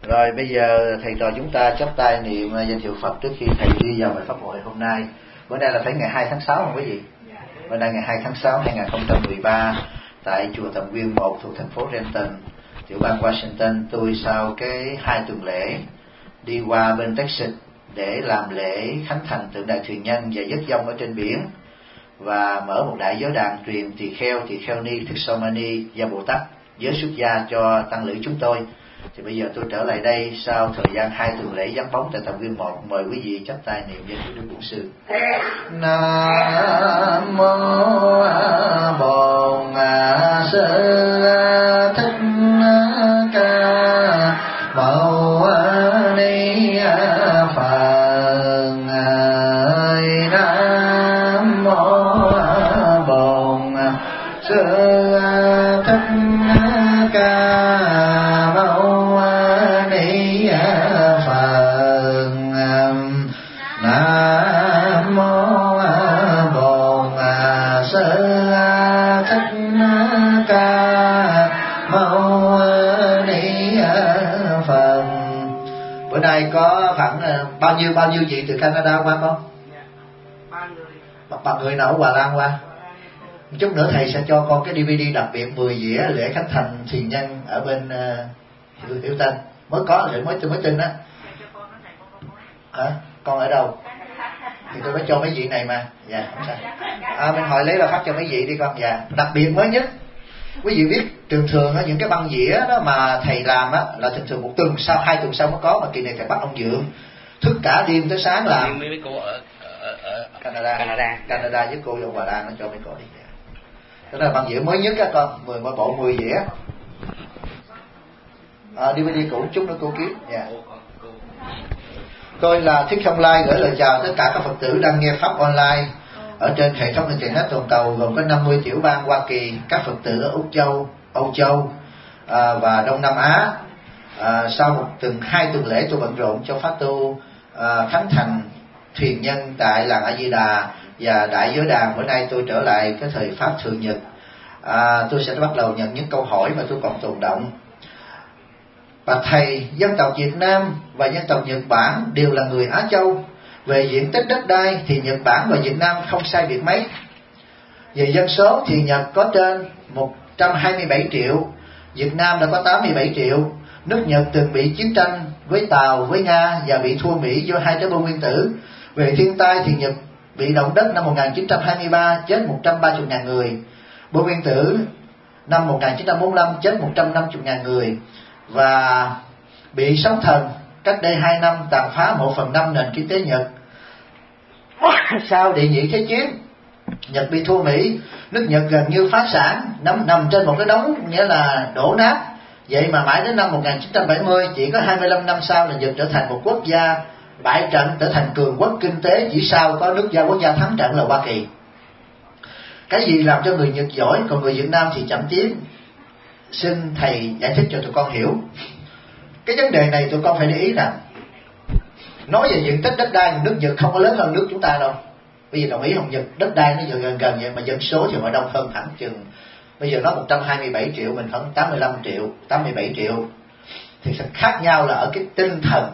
Rồi bây giờ thầy trò chúng ta chắp tay niệm danh hiệu Phật trước khi thầy đi vào bài pháp hội hôm nay. Bữa nay là phải ngày 2 tháng 6 không quý vị? Bữa nay ngày 2 tháng 6 2013 tại chùa Tầm Nguyên 1 thuộc thành phố Renton, tiểu bang Washington. Tôi sau cái 2 tuần lễ đi qua bên Texas để làm lễ khánh thành tượng đài thuyền nhân và dứt dông ở trên biển, và mở một đại giới đàn truyền tỳ kheo ni, Thích Sa Mani và Bồ Tát giới xuất gia cho tăng lữ chúng tôi. Thì bây giờ tôi trở lại đây sau thời gian 2 tuần lễ vắng bóng tại Tầm Nguyên 1. Mời quý vị chắp tay niệm danh hiệu Đức Bổn Sư. Nam mô Bổn Sư Thích Ca Mâu Ni Phật. Nam mô Bổn Sư Thích Ca có khoảng bao nhiêu chị từ Canada qua không? Ba người nào ở Hòa Lan qua? Một chút nữa thầy sẽ cho con cái DVD đặc biệt 10 dĩa lễ khánh thành thiền nhân ở bên Hiểu Tân. Mới có mới tin á. Hả? Con ở đâu? Thì tôi mới cho mấy vị này mà. Dạ, không sao. Mình hỏi lấy là phát cho mấy vị đi con. Dạ, đặc biệt mới nhất. Quý vị biết thường những cái băng dĩa đó mà thầy làm á là thường một tuần sau, 2 tuần sau mới có, mà kỳ này thầy bắt ông Dượng thức cả đêm tới sáng làm. Mấy cô ở Canada với cô ở Hòa Lan nó cho mấy cô đi. Đó là băng dĩa mới nhất các con, 10 bộ 10 dĩa. DVD cũ chút nữa cô kiếm. Dạ. Tôi là Thích Không Lai, gửi lời chào tất cả các Phật tử đang nghe pháp online ở trên hệ thống internet toàn cầu, gồm có 50 tiểu bang Hoa Kỳ, các Phật tử ở Âu Châu và Đông Nam Á. Sau 2 tuần lễ tôi bận rộn cho pháp tu khánh thành thuyền nhân tại làng A Di Đà và đại giới đàn. Bữa nay tôi trở lại cái thời pháp thường nhật. Tôi sẽ bắt đầu nhận những câu hỏi mà tôi còn tồn động. Bạch thầy, dân tộc Việt Nam và dân tộc Nhật Bản đều là người Á Châu. Về diện tích đất đai thì Nhật Bản và Việt Nam không sai biệt mấy. Về dân số thì Nhật có trên 127 triệu, Việt Nam đã có 87 triệu. Nước Nhật từng bị chiến tranh với Tàu, với Nga và bị thua Mỹ do 2 trái bom nguyên tử. Về thiên tai thì Nhật bị động đất năm 1923 chết 130.000 người. Bom nguyên tử năm 1945 chết 150.000 người. Và bị sóng thần cách đây 2 năm tàn phá 1/5 nền kinh tế Nhật. Sau đệ nhị thế chiến, Nhật bị thua Mỹ, nước Nhật gần như phá sản, nằm trên một cái đống nghĩa là đổ nát. Vậy mà mãi đến năm 1970, chỉ có 25 năm sau là Nhật trở thành một quốc gia bại trận, trở thành cường quốc kinh tế, chỉ sau có quốc gia thắng trận là Hoa Kỳ. Cái gì làm cho người Nhật giỏi, còn người Việt Nam thì chậm tiến? Xin thầy giải thích cho tụi con hiểu. Cái vấn đề này tụi con phải để ý rằng, nói về diện tích đất đai, nước Nhật không có lớn hơn nước chúng ta đâu. Bây giờ đồng ý không? Nhật đất đai nó gần vậy, mà dân số thì họ đông hơn hẳn chừng. Bây giờ nó 127 triệu, mình khoảng 85 triệu, 87 triệu. Thì sự khác nhau là ở cái tinh thần.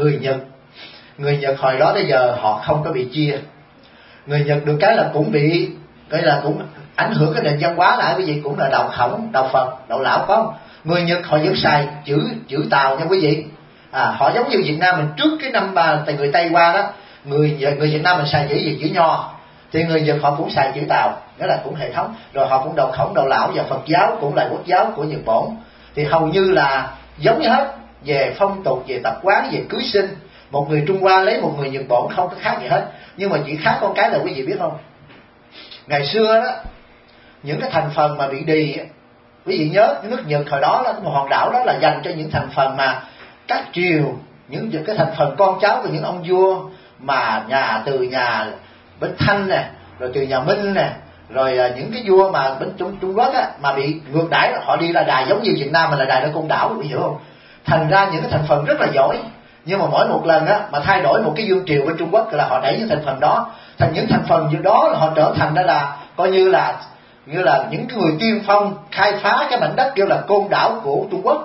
Người Nhật hồi đó tới giờ họ không có bị chia. Người Nhật được cái là cũng bị, cái là cũng ảnh hưởng cái nền văn hóa lại, cái gì cũng là đạo Khổng, đạo Phật, đạo Lão có không? Người Nhật họ vẫn xài chữ Tàu nha quý vị. Họ giống như Việt Nam mình trước cái năm tại người Tây qua đó, người Việt Nam mình xài chữ Nho, thì người Nhật họ cũng xài chữ Tàu, đó là cũng hệ thống. Rồi họ cũng đạo Khổng, đạo Lão và Phật giáo cũng là quốc giáo của Nhật Bản. Thì hầu như là giống như hết, về phong tục, về tập quán, về cưới sinh. Một người Trung Hoa lấy một người Nhật Bản không có khác gì hết. Nhưng mà chỉ khác con cái là quý vị biết không? Ngày xưa đó, những cái thành phần mà bị đì, quý vị nhớ nước Nhật hồi đó là một hòn đảo đó là dành cho những thành phần mà các triều, những cái thành phần con cháu của những ông vua mà từ nhà bên Thanh nè, rồi từ nhà Minh nè, rồi những cái vua mà bên Trung Quốc á, mà bị ngược đãi, họ đi là đài giống như Việt Nam mà là đài ở Côn Đảo, quý vị hiểu không? Thành ra những cái thành phần rất là giỏi, nhưng mà mỗi một lần á mà thay đổi một cái vương triều bên Trung Quốc là họ đẩy những thành phần đó, thành những thành phần đó là họ trở thành đó là coi như là những người tiên phong khai phá cái mảnh đất kêu là Côn Đảo của Trung Quốc.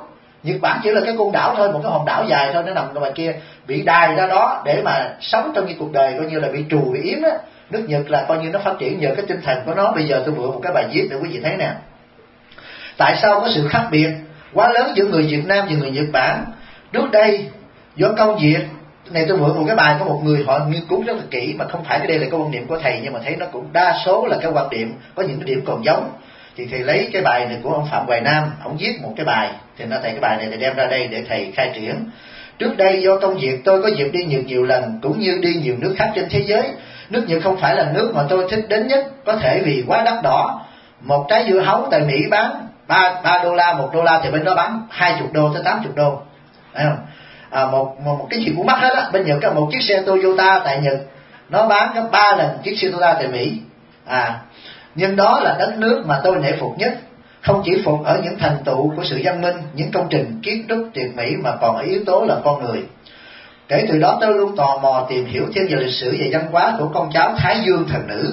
Nhật Bản chỉ là cái con đảo thôi, một cái hòn đảo dài thôi, nó nằm ngoài kia, bị đài ra đó để mà sống trong cái cuộc đời coi như là bị trù bị yếm á. Nước Nhật là coi như nó phát triển nhờ cái tinh thần của nó. Bây giờ tôi mượn một cái bài viết để quý vị thấy nè. Tại sao có sự khác biệt quá lớn giữa người Việt Nam và người Nhật Bản? Trước đây do công việc này, tôi mượn một cái bài của một người họ nghiên cứu rất là kỹ, mà không phải cái đây là cái quan điểm của thầy, nhưng mà thấy nó cũng đa số là cái quan điểm, có những cái điểm còn giống. Thì thầy lấy cái bài này của ông Phạm Hoài Nam, ông viết một cái bài, thì nó thầy cái bài này để đem ra đây để thầy khai triển. Trước đây do công việc tôi có dịp đi Nhật nhiều lần, cũng như đi nhiều nước khác trên thế giới. Nước Nhật không phải là nước mà tôi thích đến nhất, có thể vì quá đắt đỏ. Một trái dưa hấu tại Mỹ bán 3 đô la, 1 đô la thì bên đó bán 20 đô tới 80 đô. Thấy không? Một cái gì cũng mắc hết á. Bên Nhật một chiếc xe Toyota tại Nhật nó bán gấp 3 lần chiếc xe Toyota tại Mỹ. Nhưng đó là đất nước mà tôi nể phục nhất. Không chỉ phục ở những thành tựu của sự văn minh, những công trình kiến trúc tuyệt mỹ, mà còn ở yếu tố là con người. Kể từ đó tôi luôn tò mò tìm hiểu thêm về lịch sử và văn hóa của con cháu Thái Dương thần nữ.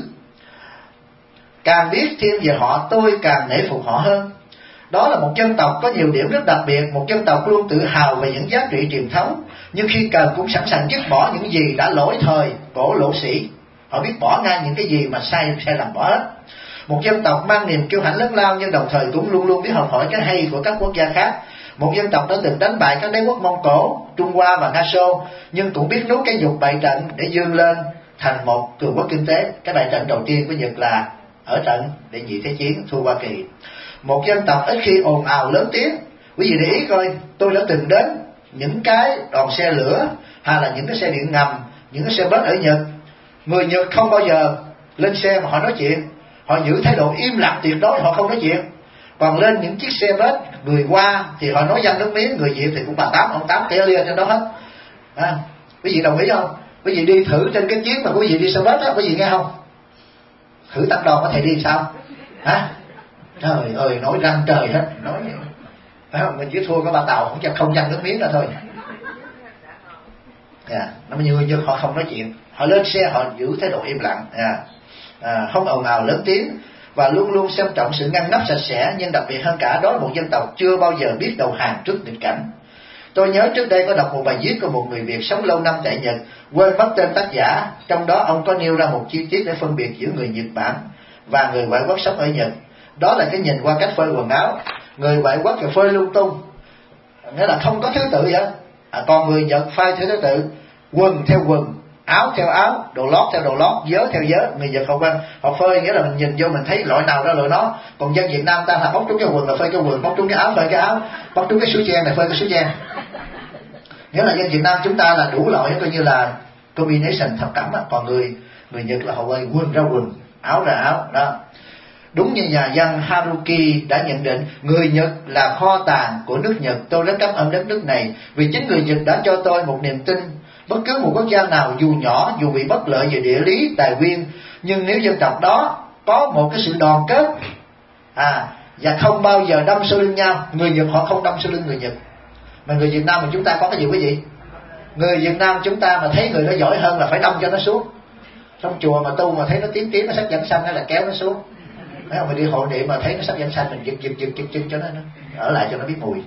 Càng biết thêm về họ, tôi càng nể phục họ hơn. Đó là một dân tộc có nhiều điểm rất đặc biệt, một dân tộc luôn tự hào về những giá trị truyền thống, nhưng khi cần cũng sẵn sàng dứt bỏ những gì đã lỗi thời cổ lỗ sĩ. Họ biết bỏ ngay những cái gì mà sai lầm bỏ hết. Một dân tộc mang niềm kiêu hãnh lớn lao, nhưng đồng thời cũng luôn luôn biết học hỏi cái hay của các quốc gia khác. Một dân tộc đã từng đánh bại các đế quốc Mông Cổ, Trung Hoa và Nga Xô, nhưng cũng biết nuốt cái dục bại trận để vươn lên thành một cường quốc kinh tế. Cái bại trận đầu tiên của Nhật là ở trận Đệ nhị Thế chiến thua Hoa Kỳ. Một dân tộc ít khi ồn ào lớn tiếng. Quý vị để ý coi, tôi đã từng đến những cái đoàn xe lửa hay là những cái xe điện ngầm, những cái xe bus ở Nhật. Người Nhật không bao giờ lên xe mà họ nói chuyện, họ giữ thái độ im lặng tuyệt đối, họ không nói chuyện. Còn lên những chiếc xe bus người qua thì họ nói văn nước miếng, người Việt thì cũng bà Tám ông Tám kẻ lia trên đó hết. Quý vị đồng ý không? Quý vị đi thử trên cái chuyến mà quý vị đi xe bus đó, quý vị nghe không? Thử tập đoàn có thể đi sao? Trời ơi, nói răng trời hết, nói phải không? Mình chỉ thua có bà Tàu không văn nước miếng là thôi. Nó nhiều người họ không nói chuyện, họ lên xe họ giữ thái độ im lặng, không ồn ào lớn tiếng, và luôn luôn xem trọng sự ngăn nắp sạch sẽ. Nhưng đặc biệt hơn cả đó, một dân tộc chưa bao giờ biết đầu hàng trước nghịch cảnh. Tôi nhớ trước đây có đọc một bài viết của một người Việt sống lâu năm tại Nhật, quên mất tên tác giả. Trong đó ông có nêu ra một chi tiết để phân biệt giữa người Nhật Bản và người ngoại quốc sống ở Nhật. Đó là cái nhìn qua cách phơi quần áo. Người ngoại quốc thì phơi lung tung, nghĩa là không có thứ tự vậy. Còn người Nhật phơi theo thứ tự, quần theo quần, áo theo áo, đồ lót theo đồ lót, vớ theo vớ. Người Nhật họ phơi nghĩa là mình nhìn vô mình thấy loại nào ra loại đó. Còn dân Việt Nam ta là bóc trúng cái quần là phơi cái quần, bóc trúng cái áo phơi cái áo, bóc trúng cái suối chen là phơi cái suối chen. Nghĩa là dân Việt Nam chúng ta là đủ loại, coi như là combination thập cẩm. Còn người Nhật là họ phơi quần ra quần, áo ra áo đó. Đúng như nhà văn Haruki đã nhận định, người Nhật là kho tàng của nước Nhật. Tôi rất cảm ơn đất nước này vì chính người Nhật đã cho tôi một niềm tin. Bất cứ một quốc gia nào dù nhỏ, dù bị bất lợi về địa lý, tài nguyên, nhưng nếu dân tộc đó có một cái sự đoàn kết và không bao giờ đâm sau lưng nhau. Người Nhật họ không đâm sau lưng người Nhật. Mà người Việt Nam mà chúng ta có cái gì quý vị? Người Việt Nam chúng ta mà thấy người đó giỏi hơn là phải đâm cho nó xuống. Trong chùa mà tu mà thấy nó tím nó sắc dẫn xanh hay là kéo nó xuống. Mấy ông mình đi hội niệm mà thấy nó sắc dẫn xanh mình giật chân cho nó ở lại cho nó biết mùi.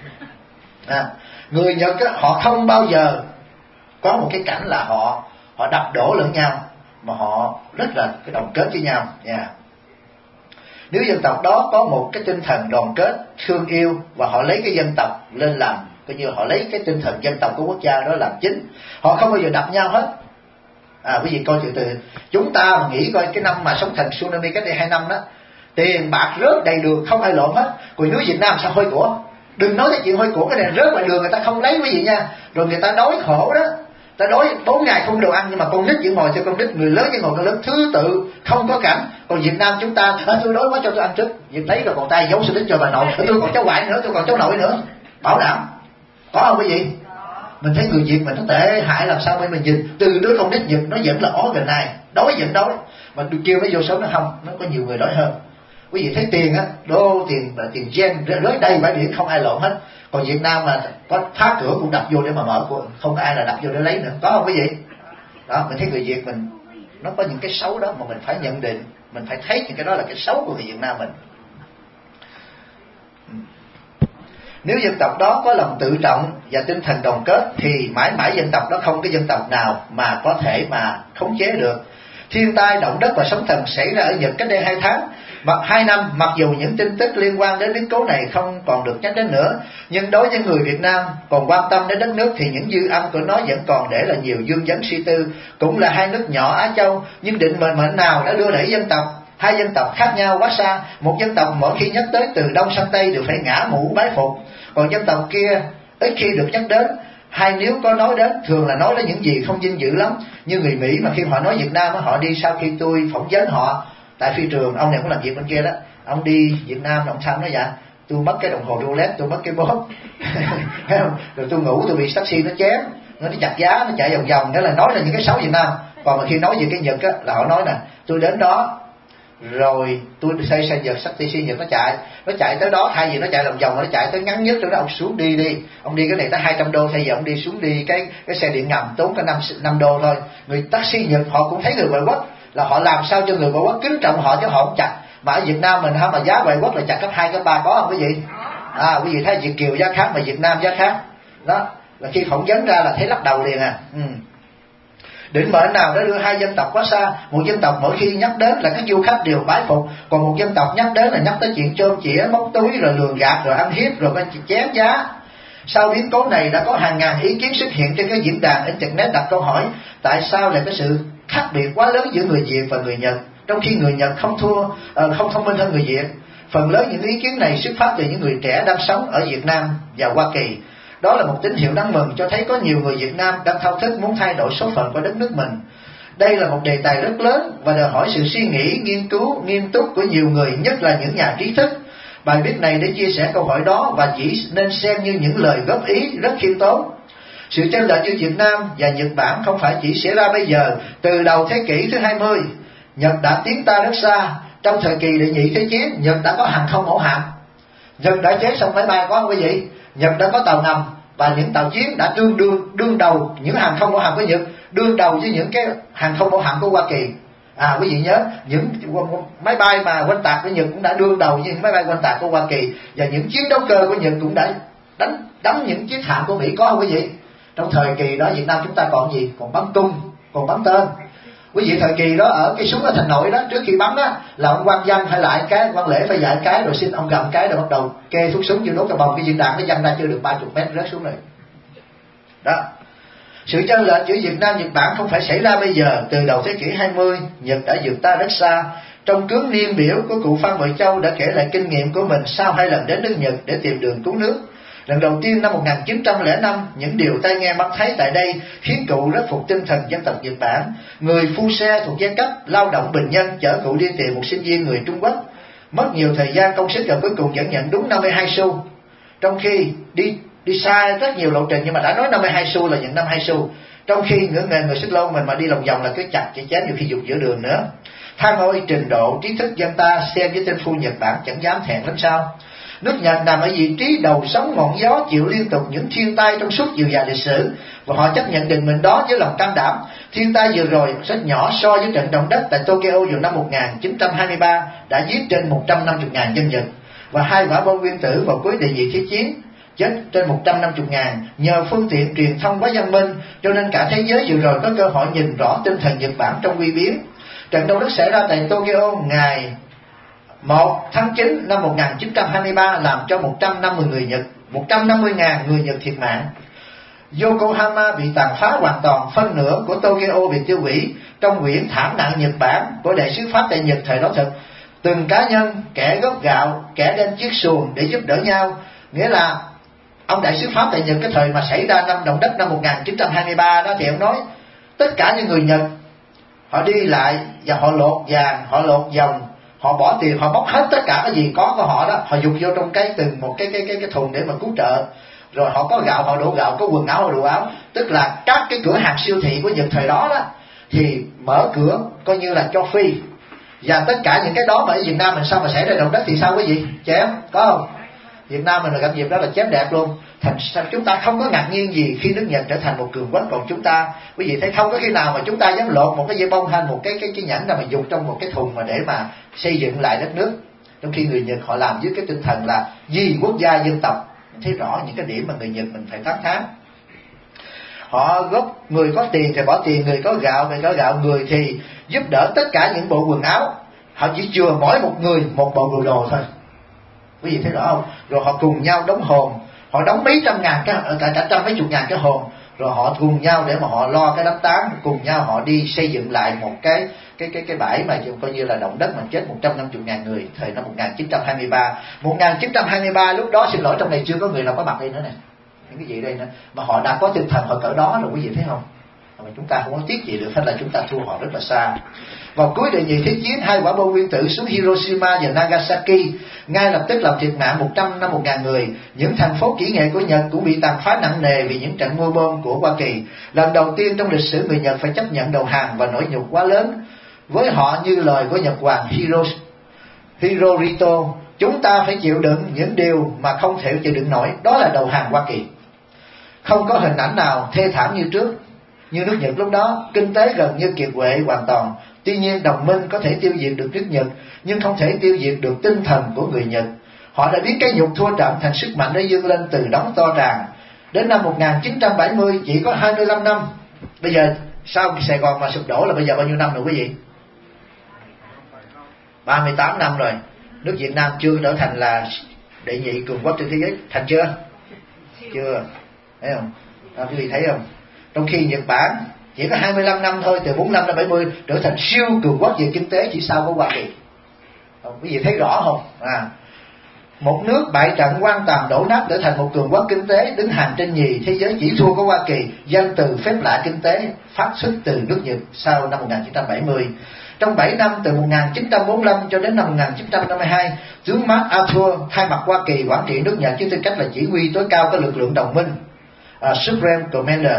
Người Nhật á, họ không bao giờ có một cái cảnh là họ đập đổ lẫn nhau, mà họ rất là cái đoàn kết với nhau. Nếu dân tộc đó có một cái tinh thần đoàn kết, thương yêu, và họ lấy cái dân tộc lên làm, coi như họ lấy cái tinh thần dân tộc của quốc gia đó làm chính, họ không bao giờ đập nhau hết. Quý vị coi từ chúng ta mà nghĩ coi cái năm mà sóng thần tsunami cách đây 2 năm đó, tiền bạc rớt đầy đường không ai lộn hết. Còn nước Việt Nam sao hôi của? Đừng nói cái chuyện hôi của, cái này rớt ngoài đường người ta không lấy quý vị nha. Rồi người ta đói khổ đó, ta đói 4 ngày không đồ ăn, nhưng mà con nít vẫn ngồi cho con nít, người lớn vẫn ngồi con lớn, thứ tự không có cảnh. Còn Việt Nam chúng ta, tôi đói quá cho tôi ăn trước, việc thấy rồi còn tay giấu xe đít cho bà nội, tôi còn cháu ngoại nữa, tôi còn cháu nội nữa, bảo đảm có không quý vị? Mình thấy người Việt mình nó tệ hại làm sao, mình nhìn từ đứa con nít Nhật nó vẫn là organize, đói vẫn đói, mà được kêu nó vô sống nó không, nó có nhiều người đói hơn. Quý vị thấy tiền á, đô tiền gen rớt đầy bãi biển không ai lộn hết. Còn Việt Nam mà có phá cửa cũng đập vô để mà mở, không ai là đập vô để lấy nữa, có không quý vị? Đó, mình thấy người Việt mình nó có những cái xấu đó mà mình phải nhận định, mình phải thấy những cái đó là cái xấu của người Việt Nam mình. Nếu dân tộc đó có lòng tự trọng và tinh thần đoàn kết thì mãi mãi dân tộc đó không có dân tộc nào mà có thể mà khống chế được. Thiên tai, động đất và sóng thần xảy ra ở Nhật cách đây 2 tháng, 2 năm, mặc dù những tin tức liên quan đến biến cố này không còn được nhắc đến nữa, nhưng đối với người Việt Nam còn quan tâm đến đất nước thì những dư âm của nó vẫn còn để là nhiều vương vấn suy tư. Cũng là hai nước nhỏ Á Châu, nhưng định mệnh nào đã đưa đẩy dân tộc hai dân tộc khác nhau quá xa. Một dân tộc mỗi khi nhắc tới từ Đông sang Tây đều phải ngã mũ bái phục, còn dân tộc kia ít khi được nhắc đến. Hay nếu có nói đến, thường là nói đến những gì không vinh dự lắm. Như người Mỹ mà khi họ nói Việt Nam, họ đi, sau khi tôi phỏng vấn họ tại phi trường, ông này cũng làm việc bên kia đó, ông đi Việt Nam, ông Thăm nói dạ tôi mất cái đồng hồ Rolex, tôi mất cái bóp rồi tôi ngủ, tôi bị taxi nó chém, nó chặt giá, nó chạy vòng vòng. Đó là nói là những cái xấu Việt Nam. Còn mà khi nói về cái Nhật á, là họ nói nè, tôi đến đó rồi tôi xây xe Nhật, taxi Nhật nó chạy tới đó, thay vì nó chạy lòng vòng, nó chạy tới ngắn nhất. Tôi nói ông xuống đi, ông đi cái này tới 200 đô, thay vì ông đi xuống đi cái xe điện ngầm tốn có 5 đô thôi. Người taxi Nhật họ cũng thấy người ngoại quốc là họ làm sao cho người ngoại quốc kính trọng họ, chứ họ không chặt. Mà ở Việt Nam mình mà giá ngoại quốc là chặt cấp 2, cấp 3, có không quý vị? Quý vị thấy Việt kiều giá khác mà Việt Nam giá khác đó, là khi phỏng vấn ra là thấy lắc đầu liền à. Định mệnh nào đã đưa hai dân tộc quá xa. Một dân tộc mỗi khi nhắc đến là các du khách đều bái phục, còn một dân tộc nhắc đến là nhắc tới chuyện chôm chĩa, móc túi, rồi lường gạt, rồi ăn hiếp, rồi chém giá. Sau biến cố này đã có hàng ngàn ý kiến xuất hiện trên các diễn đàn internet đặt câu hỏi tại sao lại có sự khác biệt quá lớn giữa người Việt và người Nhật, trong khi người Nhật không thông minh hơn người Việt. Phần lớn những ý kiến này xuất phát từ những người trẻ đang sống ở Việt Nam và Hoa Kỳ. Đó là một tín hiệu đáng mừng, cho thấy có nhiều người Việt Nam đang thao thức muốn thay đổi số phận của đất nước mình. Đây là một đề tài rất lớn và đòi hỏi sự suy nghĩ, nghiên cứu, nghiêm túc của nhiều người, nhất là những nhà trí thức. Bài viết này để chia sẻ câu hỏi đó và chỉ nên xem như những lời góp ý rất khiêm tốn. Sự chênh lệch giữa Việt Nam và Nhật Bản không phải chỉ xảy ra bây giờ. Từ đầu thế kỷ thứ 20, Nhật đã tiến ta rất xa. Trong thời kỳ đệ nhị thế chiến, Nhật đã có hàng không mẫu hạm, Nhật đã chế xong máy bay, có không quý vị? Nhật đã có tàu ngầm và những tàu chiến đã đương đầu những hàng không mẫu hạm của Nhật, đương đầu với những cái hàng không mẫu hạm của Hoa Kỳ. Quý vị nhớ, những máy bay mà oanh tạc của Nhật cũng đã đương đầu với những máy bay oanh tạc của Hoa Kỳ, và những chiến đấu cơ của Nhật cũng đã đánh những chiếc hạm của Mỹ, có không quý vị? Trong thời kỳ đó Việt Nam chúng ta còn gì? Còn bắn cung, còn bắn tên. Quý vị, thời kỳ đó ở cái súng ở Thành Nội đó, trước khi bắn đó là ông quan văn phải lại cái, quan lễ phải dạy cái, rồi xin ông cầm cái, rồi bắt đầu kê thuốc súng vô đốt cái bông, cái viên đạn nó văng ra chưa được 30 mét rớt xuống rồi. Đó. Sự chênh lệch giữa Việt Nam Nhật Bản không phải xảy ra bây giờ. Từ đầu thế kỷ 20, Nhật đã vượt ta rất xa. Trong cuốn niên biểu của cụ Phan Bội Châu đã kể lại kinh nghiệm của mình sau 2 lần đến nước Nhật để tìm đường cứu nước. Lần đầu tiên năm 1905, những điều tai nghe mắt thấy tại đây khiến cụ rất phục tinh thần dân tộc Nhật Bản. Người phu xe thuộc giai cấp lao động bình dân chở cụ đi tìm một sinh viên người Trung Quốc. Mất nhiều thời gian công sức và cuối cùng vẫn nhận đúng 52 xu. Trong khi đi xa rất nhiều lộ trình, nhưng mà đã nói 52 xu là nhận 52 xu. Trong khi người xích lô mình mà đi lòng vòng là cứ chặt chỉ chém, nhiều khi dục giữa đường nữa. Than ôi trình độ trí thức dân ta xem với tên phu Nhật Bản chẳng dám thẹn lắm sao. Nước Nhật nằm ở vị trí đầu sóng ngọn gió, chịu liên tục những thiên tai trong suốt chiều dài lịch sử, và họ chấp nhận định mệnh đó với lòng can đảm. Thiên tai vừa rồi rất nhỏ so với trận động đất tại Tokyo vào năm 1923 đã giết trên 150.000 dân Nhật, và 2 quả bom nguyên tử vào cuối đệ nhị thế chiến chết trên 150.000. Nhờ phương tiện truyền thông quá văn minh, cho nên cả thế giới vừa rồi có cơ hội nhìn rõ tinh thần Nhật Bản trong quy biến. Trận động đất xảy ra tại Tokyo ngày 1 tháng 9 năm 1923 làm cho 150 người Nhật, 150.000 người Nhật thiệt mạng. Yokohama bị tàn phá hoàn toàn, phân nửa của Tokyo bị tiêu hủy. Trong quyển Thảm nạn Nhật Bản của đại sứ Pháp tại Nhật thời đó thực, từng cá nhân, kẻ góp gạo, kẻ đem chiếc xuồng để giúp đỡ nhau. Nghĩa là ông đại sứ Pháp tại Nhật cái thời mà xảy ra năm động đất năm 1923 đó, thì ông nói tất cả những người Nhật họ đi lại và họ lột vàng, họ lột vòng, họ bỏ tiền, họ bóc hết tất cả cái gì có của họ đó, họ dùng vô trong từng một cái thùng để mà cứu trợ. Rồi họ có gạo họ đổ gạo, có quần áo họ đổ áo. Tức là các cái cửa hàng siêu thị của Nhật thời đó đó thì mở cửa coi như là cho free. Và tất cả những cái đó mà ở Việt Nam mình sao mà xảy ra động đất thì sao quý vị? Chém, có không? Việt Nam mình là gặp dịp đó là chém đẹp luôn. Thành chúng ta không có ngạc nhiên gì khi nước Nhật trở thành một cường quốc. Còn chúng ta, quý vị thấy không có khi nào mà chúng ta dám lột một cái dây bông hay một cái nhẫn nào mà dùng trong một cái thùng mà để mà xây dựng lại đất nước. Trong khi người Nhật họ làm với cái tinh thần là vì quốc gia dân tộc thấy rõ những cái điểm mà người Nhật mình phải tán thán. Họ góp, người có tiền thì bỏ tiền, người có gạo thì có gạo, người thì giúp đỡ tất cả những bộ quần áo. Họ chỉ chừa mỗi một người một bộ đồ thôi. Quý vị thấy rõ không? Rồi họ cùng nhau đóng hồn, họ đóng mấy trăm ngàn cái, cả trăm mấy chục ngàn cái hồn, rồi họ cùng nhau để mà họ lo cái đám tang, cùng nhau họ đi xây dựng lại một cái bãi mà coi như là động đất mà chết 150.000 người thời năm 1923. 1923 lúc đó, xin lỗi, trong này chưa có người nào có mặt đây nữa nè, những cái gì đây nữa, mà họ đã có tinh thần họ cỡ đó rồi, quý vị thấy không? Mà chúng ta không có tiếc gì được, hay là chúng ta thua họ rất là xa. Vào cuối đệ nhị thế chiến, 2 quả bom nguyên tử xuống Hiroshima và Nagasaki, ngay lập tức làm thiệt mạng 150.000 người. Những thành phố kỹ nghệ của Nhật cũng bị tàn phá nặng nề vì những trận mưa bom của Hoa Kỳ. Lần đầu tiên trong lịch sử người Nhật phải chấp nhận đầu hàng, và nỗi nhục quá lớn với họ như lời của Nhật Hoàng Hirohito: chúng ta phải chịu đựng những điều mà không thể chịu đựng nổi, đó là đầu hàng Hoa Kỳ. Không có hình ảnh nào thê thảm như trước, như nước Nhật lúc đó, kinh tế gần như kiệt quệ hoàn toàn. Tuy nhiên đồng minh có thể tiêu diệt được nước Nhật, nhưng không thể tiêu diệt được tinh thần của người Nhật. Họ đã biến cái nhục thua trận thành sức mạnh để vươn lên từ đống to tràn. Đến năm 1970 chỉ có 25 năm. Bây giờ sau Sài Gòn mà sụp đổ là bây giờ bao nhiêu năm rồi quý vị? 38 năm rồi. Nước Việt Nam chưa trở thành là đệ nhị cường quốc trên thế giới, thành chưa? Chưa. Thấy không? Quý vị thấy không? Trong khi Nhật Bản chỉ có 25 năm thôi, từ 45 đến 70 trở thành siêu cường quốc về kinh tế chỉ sau của Hoa Kỳ. Quý vị thấy rõ không? Một nước bại trận hoàn toàn đổ nát trở thành một cường quốc kinh tế đứng hàng trên nhì thế giới chỉ thua của Hoa Kỳ. Danh từ phép lạ kinh tế phát xuất từ nước Nhật sau năm 1970. Trong 7 năm từ 1945 cho đến năm 1952, tướng MacArthur thay mặt Hoa Kỳ quản trị nước Nhật với tư cách là chỉ huy tối cao của lực lượng đồng minh, Supreme Commander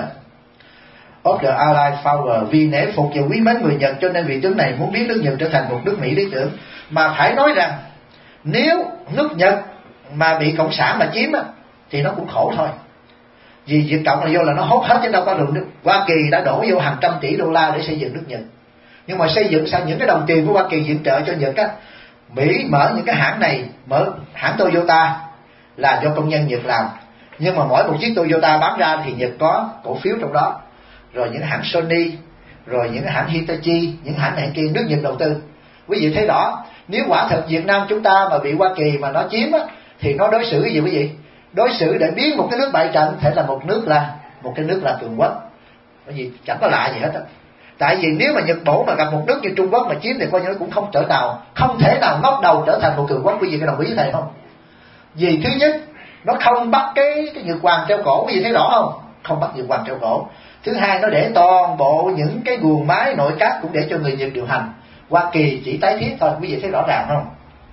of the Allied Power. Vì nể phục và quý mến người Nhật cho nên vị tướng này muốn biến nước Nhật trở thành một nước Mỹ lý tưởng. Mà phải nói rằng nếu nước Nhật mà bị cộng sản mà chiếm thì nó cũng khổ thôi, vì Việt Cộng là vô là nó hốt hết chứ đâu có được. Hoa Kỳ đã đổ vô hàng trăm tỷ đô la để xây dựng nước Nhật, nhưng mà xây dựng sao những cái đồng tiền của Hoa Kỳ viện trợ cho Nhật Mỹ mở những cái hãng này, mở hãng Toyota là do công nhân Nhật làm, nhưng mà mỗi một chiếc Toyota bán ra thì Nhật có cổ phiếu trong đó. Rồi những hãng Sony, rồi những hãng Hitachi, những hãng này kia nước Nhật đầu tư. Quý vị thấy rõ, nếu quả thật Việt Nam chúng ta mà bị Hoa Kỳ mà nó chiếm thì nó đối xử gì quý vị? Đối xử để biến một cái nước bại trận thể là một cái nước là cường quốc. Bởi vì chẳng có lạ gì hết. Tại vì nếu mà Nhật Bản mà gặp một nước như Trung Quốc mà chiếm thì coi như nó cũng không thể nào ngóc đầu trở thành một cường quốc. Quý vị có đồng ý thầy không? Vì thứ nhất, nó không bắt cái Nhật Hoàng treo cổ. Quý vị thấy rõ không? Không bắt Nhật Hoàng treo cổ. Thứ hai, nó để toàn bộ những cái guồng máy nội các cũng để cho người Nhật điều hành. Hoa Kỳ chỉ tái thiết thôi. Quý vị thấy rõ ràng không?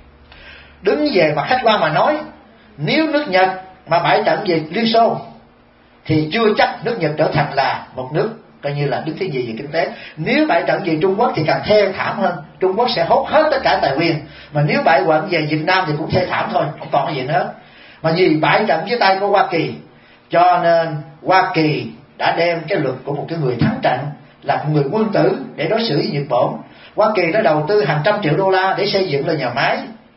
Đứng về mặt khách quan mà nói, nếu nước Nhật mà bại trận về Liên Xô thì chưa chắc nước Nhật trở thành là một nước coi như là đứng thứ nhì về kinh tế. Nếu bại trận về Trung Quốc thì càng thê thảm hơn. Trung Quốc sẽ hốt hết tất cả tài nguyên. Mà nếu bại trận về Việt Nam thì cũng thê thảm thôi, không còn cái gì nữa. Mà vì bại trận dưới tay của Hoa Kỳ, cho nên Hoa Kỳ đã đem cái luật của một cái người thắng trận, là một người quân tử để đối xử với Nhật Bản. Hoa Kỳ đã đầu tư hàng trăm triệu đô la để xây dựng lại nhà máy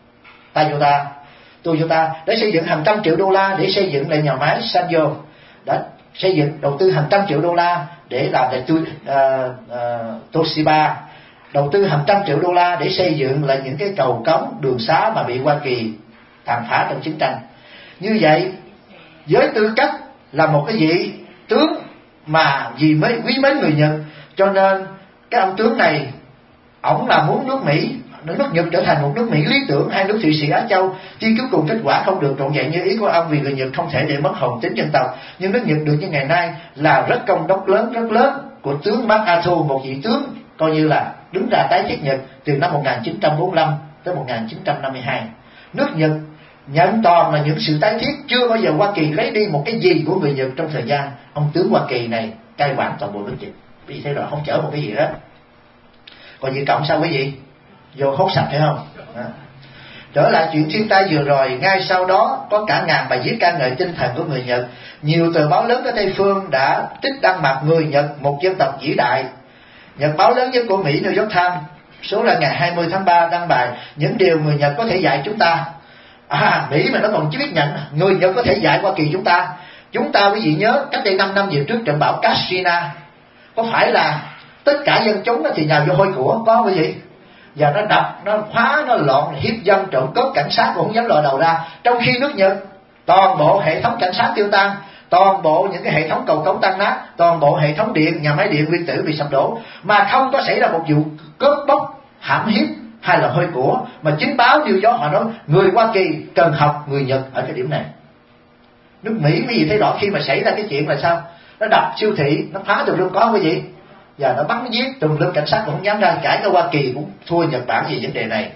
Toyota, để xây dựng hàng trăm triệu đô la để xây dựng lại nhà máy Sanyo, đã xây dựng đầu tư hàng trăm triệu đô la để làm lại Toshiba, đầu tư hàng trăm triệu đô la để xây dựng lại những cái cầu cống đường xá mà bị Hoa Kỳ tàn phá trong chiến tranh. Như vậy, với tư cách là một cái vị tướng mà vì quý mến người Nhật, cho nên cái ông tướng này ổng là muốn nước Nhật trở thành một nước Mỹ lý tưởng, hai nước Thụy Sĩ Á Châu. Tuy cuối cùng kết quả không được trọn vẹn như ý của ông, vì người Nhật không thể để mất hồn tính dân tộc, nhưng nước Nhật được như ngày nay là rất công đốc rất lớn của tướng MacArthur, một vị tướng coi như là đứng ra tái thiết Nhật từ năm 1945 tới 1952. Nước Nhật nhận toàn là những sự tái thiết, chưa bao giờ Hoa Kỳ lấy đi một cái gì của người Nhật trong thời gian ông tướng Hoa Kỳ này cai quản toàn bộ nước Nhật. Vì thế rồi không chở một cái gì hết. Còn Việt Cộng sao quý vị? Vô hốt sạch phải không? Trở lại chuyện thiên tai vừa rồi, ngay sau đó có cả ngàn bài viết ca ngợi tinh thần của người Nhật. Nhiều tờ báo lớn ở Tây Phương đã trích đăng mặt người Nhật, một dân tộc vĩ đại. Nhật báo lớn nhất của Mỹ, New York Times, số là ngày 20 tháng 3 đăng bài những điều người Nhật có thể dạy chúng ta. Mỹ mà nó còn chưa biết nhận, người Nhật có thể dạy Hoa Kỳ chúng ta quý vị nhớ cách đây 5 năm về trước trận bão Katrina, có phải là tất cả dân chúng nó thì nhào vô hôi của, có không quý vị? Và nó đập, nó phá, nó loạn, hiếp dâm, trộm cướp, cảnh sát cũng không dám lòi đầu ra. Trong khi nước Nhật toàn bộ hệ thống cảnh sát tiêu tan, toàn bộ những cái hệ thống cầu cống tan nát, toàn bộ hệ thống điện, nhà máy điện nguyên tử bị sập đổ, mà không có xảy ra một vụ cướp bóc, hãm hiếp hay là hôi của. Mà chính báo New York họ nói người Hoa Kỳ cần học người Nhật ở cái điểm này. Nước Mỹ cái gì thấy rõ khi mà xảy ra cái chuyện là sao? Nó đập siêu thị, nó phá tùm lum, có cái gì? Và nó bắn giết tùm lum, cảnh sát cũng không dám ra. Cả cái Hoa Kỳ cũng thua Nhật Bản về vấn đề này.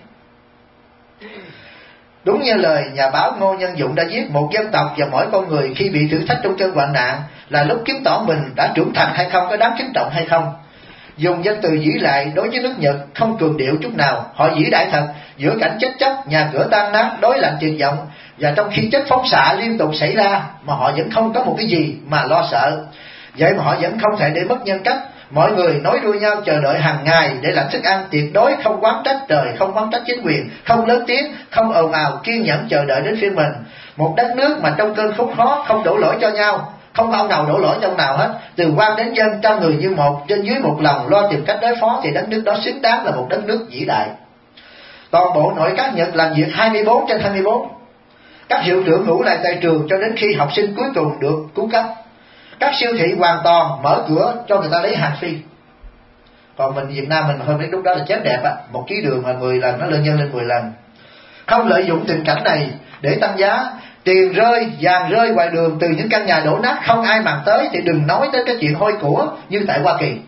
Đúng như lời nhà báo Ngô Nhân Dụng đã viết, một dân tộc và mỗi con người khi bị thử thách trong cơn hoạn nạn là lúc chứng tỏ mình đã trưởng thành hay không, có đáng kính trọng hay không. Dùng danh từ vĩ đại đối với nước Nhật không cường điệu chút nào. Họ vĩ đại thật, giữa cảnh chết chóc, nhà cửa tan nát, đối lạnh tuyệt vọng, và trong khi chất phóng xạ liên tục xảy ra mà họ vẫn không có một cái gì mà lo sợ. Vậy mà họ vẫn không thể để mất nhân cách. Mọi người nối đuôi nhau chờ đợi hàng ngày để làm thức ăn, tuyệt đối không oán trách trời, không oán trách chính quyền, không lớn tiếng, không ồn ào, kiên nhẫn chờ đợi đến phiên mình. Một đất nước mà trong cơn khốn khó không đổ lỗi cho nhau, không có ông nào đổ lỗi cho ông nào hết, từ quan đến dân, trăm người như một, trên dưới một lòng, lo tìm cách đối phó, thì đất nước đó xứng đáng là một đất nước vĩ đại. Toàn bộ nội các Nhật làm việc 24/24. Các hiệu trưởng ngủ lại tại trường cho đến khi học sinh cuối cùng được cứu cấp. Các siêu thị hoàn toàn mở cửa cho người ta lấy hàng phi. Còn mình Việt Nam mình hôm nay lúc đó là chết đẹp á, 1 ký đường mà 10 lần nó lên nhân lên 10 lần. Không lợi dụng tình cảnh này để tăng giá, tiền rơi, vàng rơi ngoài đường từ những căn nhà đổ nát không ai màng tới, thì đừng nói tới cái chuyện hôi của như tại Hoa Kỳ.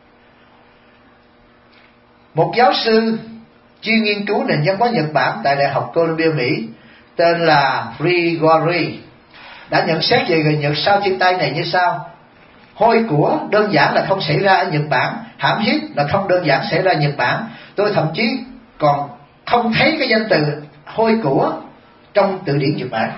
Một giáo sư chuyên nghiên cứu nền văn hóa Nhật Bản tại Đại học Columbia Mỹ tên là Grigori đã nhận xét về người Nhật sau thiên tai này như sau: hôi của đơn giản là không xảy ra ở Nhật Bản, hãm hiếp là không đơn giản xảy ra ở Nhật Bản. Tôi thậm chí còn không thấy cái danh từ hôi của trong từ điển Nhật Bản.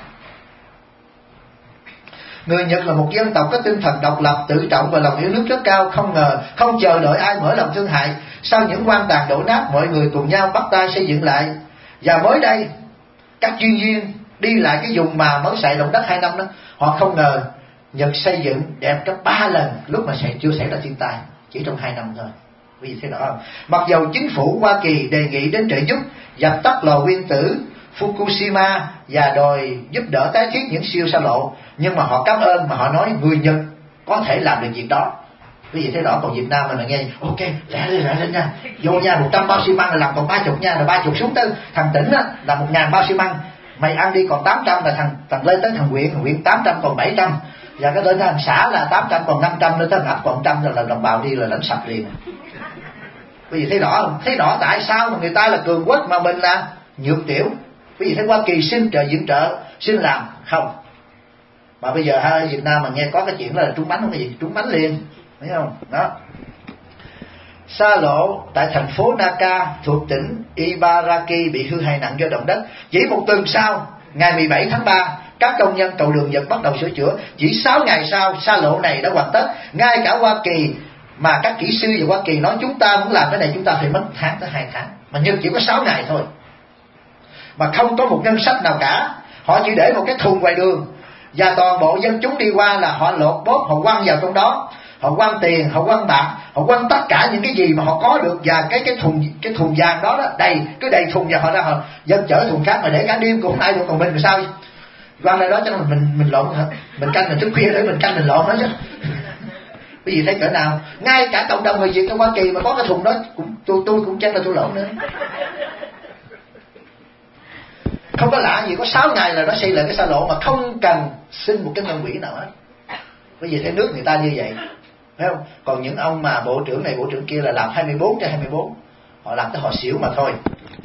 Người Nhật là một dân tộc có tinh thần độc lập, tự trọng và lòng yêu nước rất cao, không ngờ, không chờ đợi ai mở lòng thương hại. Sau những quan tàn đổ nát, mọi người cùng nhau bắt tay xây dựng lại. Và mới đây, các chuyên viên đi lại cái vùng mà mới xảy động đất 2 năm đó, họ không ngờ Nhật xây dựng đẹp gấp 3 lần lúc mà chưa xảy ra thiên tai, chỉ trong 2 năm thôi. Vì thế đó không? Mặc dầu chính phủ Hoa Kỳ đề nghị đến trợ giúp dập tắt lò nguyên tử Fukushima và đòi giúp đỡ tái thiết những siêu xa lộ, nhưng mà họ cảm ơn, mà họ nói người Nhật có thể làm được việc đó. Vì thế đó, còn Việt Nam mình là nghe ok, rẻ lên nha, vô nha, 100 bao xi măng là làm còn 30 nha, là 30 xuống tới thằng tỉnh á, là 1000 bao xi măng, mày ăn đi còn 800, là thằng lên tới thằng huyện 800 còn 700, và cái lên thằng xã là 800 còn 500, lên tới thằng ấp còn 100, là đồng bào đi là đánh sập liền. Vì thế đó không? Thế đó tại sao mà người ta là cường quốc mà mình là nhược tiểu? Vì thế Hoa Kỳ xin trợ viện trợ, xin làm không. Mà bây giờ ở Việt Nam mà nghe có cái chuyện là trúng bánh không, cái gì trúng bánh liền, thấy không? Đó. Xa lộ tại thành phố Naka thuộc tỉnh Ibaraki bị hư hại nặng do động đất. Chỉ một tuần sau, ngày 17 tháng 3, các công nhân cầu đường Nhật bắt đầu sửa chữa. Chỉ 6 ngày sau, xa lộ này đã hoàn tất. Ngay cả Hoa Kỳ, mà các kỹ sư về Hoa Kỳ nói chúng ta muốn làm cái này chúng ta phải mất 1 tháng tới 2 tháng, mà Nhật chỉ có 6 ngày thôi, mà không có một ngân sách nào cả. Họ chỉ để một cái thùng ngoài đường, và toàn bộ dân chúng đi qua là họ lột bốt, họ quăng vào trong đó, họ quăng tiền, họ quăng bạc, họ quăng tất cả những cái gì mà họ có được, và cái thùng vàng đó, đầy thùng, và họ ra họ dân chở thùng khác mà để cả đêm cũng không ai được. Còn mình làm sao quăng ra đó cho mình lộn hả? Mình canh mình thức khuya để mình canh mình lộn đó chứ. Cái gì thấy cỡ nào? Ngay cả cộng đồng người Việt trong Hoa Kỳ mà có cái thùng đó tôi cũng chắc là tôi lộn nữa. Không có lạ gì, có 6 ngày là nó xây lại cái xa lộ mà không cần xin một cái ngân quỹ nào hết. Bởi vì thế nước người ta như vậy, thấy không? Còn những ông mà bộ trưởng này bộ trưởng kia là làm 24/24, họ làm tới họ xỉu mà thôi.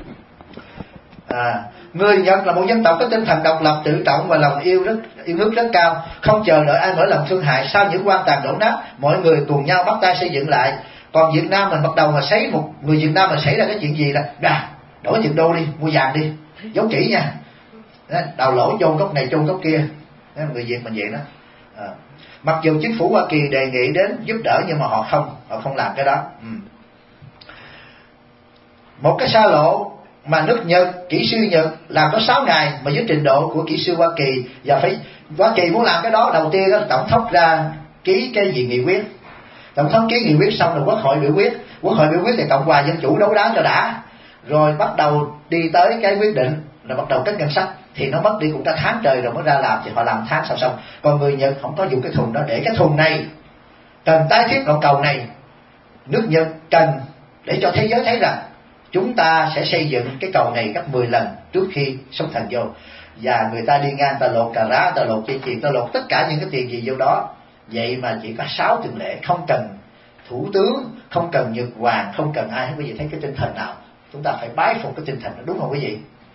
Người Nhật là một dân tộc có tinh thần độc lập, tự trọng và lòng yêu nước rất cao, không chờ đợi ai mở lòng thương hại. Sau những quan tàn đổ nát, mọi người cùng nhau bắt tay xây dựng lại. Còn Việt Nam mình bắt đầu mà người Việt Nam mà xảy ra cái chuyện gì là đổi tiền đô đi, mua vàng đi, giấu chỉ nha, đào lỗ chôn gốc này chôn gốc kia. Người Việt mình vậy đó. Mặc dù chính phủ Hoa Kỳ đề nghị đến giúp đỡ, nhưng mà họ không làm cái đó. Một cái xa lộ mà nước Nhật, kỹ sư Nhật làm có 6 ngày mà với trình độ của kỹ sư Hoa Kỳ, và phải Hoa Kỳ muốn làm cái đó đầu tiên đó, tổng thống ra ký cái gì nghị quyết, tổng thống ký nghị quyết xong rồi quốc hội biểu quyết thì Cộng hòa Dân chủ đấu đá cho đã, rồi bắt đầu đi tới cái quyết định, rồi bắt đầu cất ngân sách, thì nó mất đi cũng cả tháng trời rồi mới ra làm, thì họ làm tháng sau xong. Còn người Nhật không có dùng cái thùng đó, để cái thùng này cần tái thiết con cầu này, nước Nhật cần để cho thế giới thấy rằng chúng ta sẽ xây dựng cái cầu này gấp 10 lần trước khi sóng thần vô. Và người ta đi ngang, ta lột cà rá, ta lột dây chuyền, ta lột tất cả những cái tiền gì vô đó. Vậy mà chỉ có 6 tuần lễ, không cần thủ tướng, không cần Nhật Hoàng, không cần ai hết. Quý vị thấy cái tinh thần nào? Chúng ta phải bái phục cái tinh thần đó, đúng không quý vị?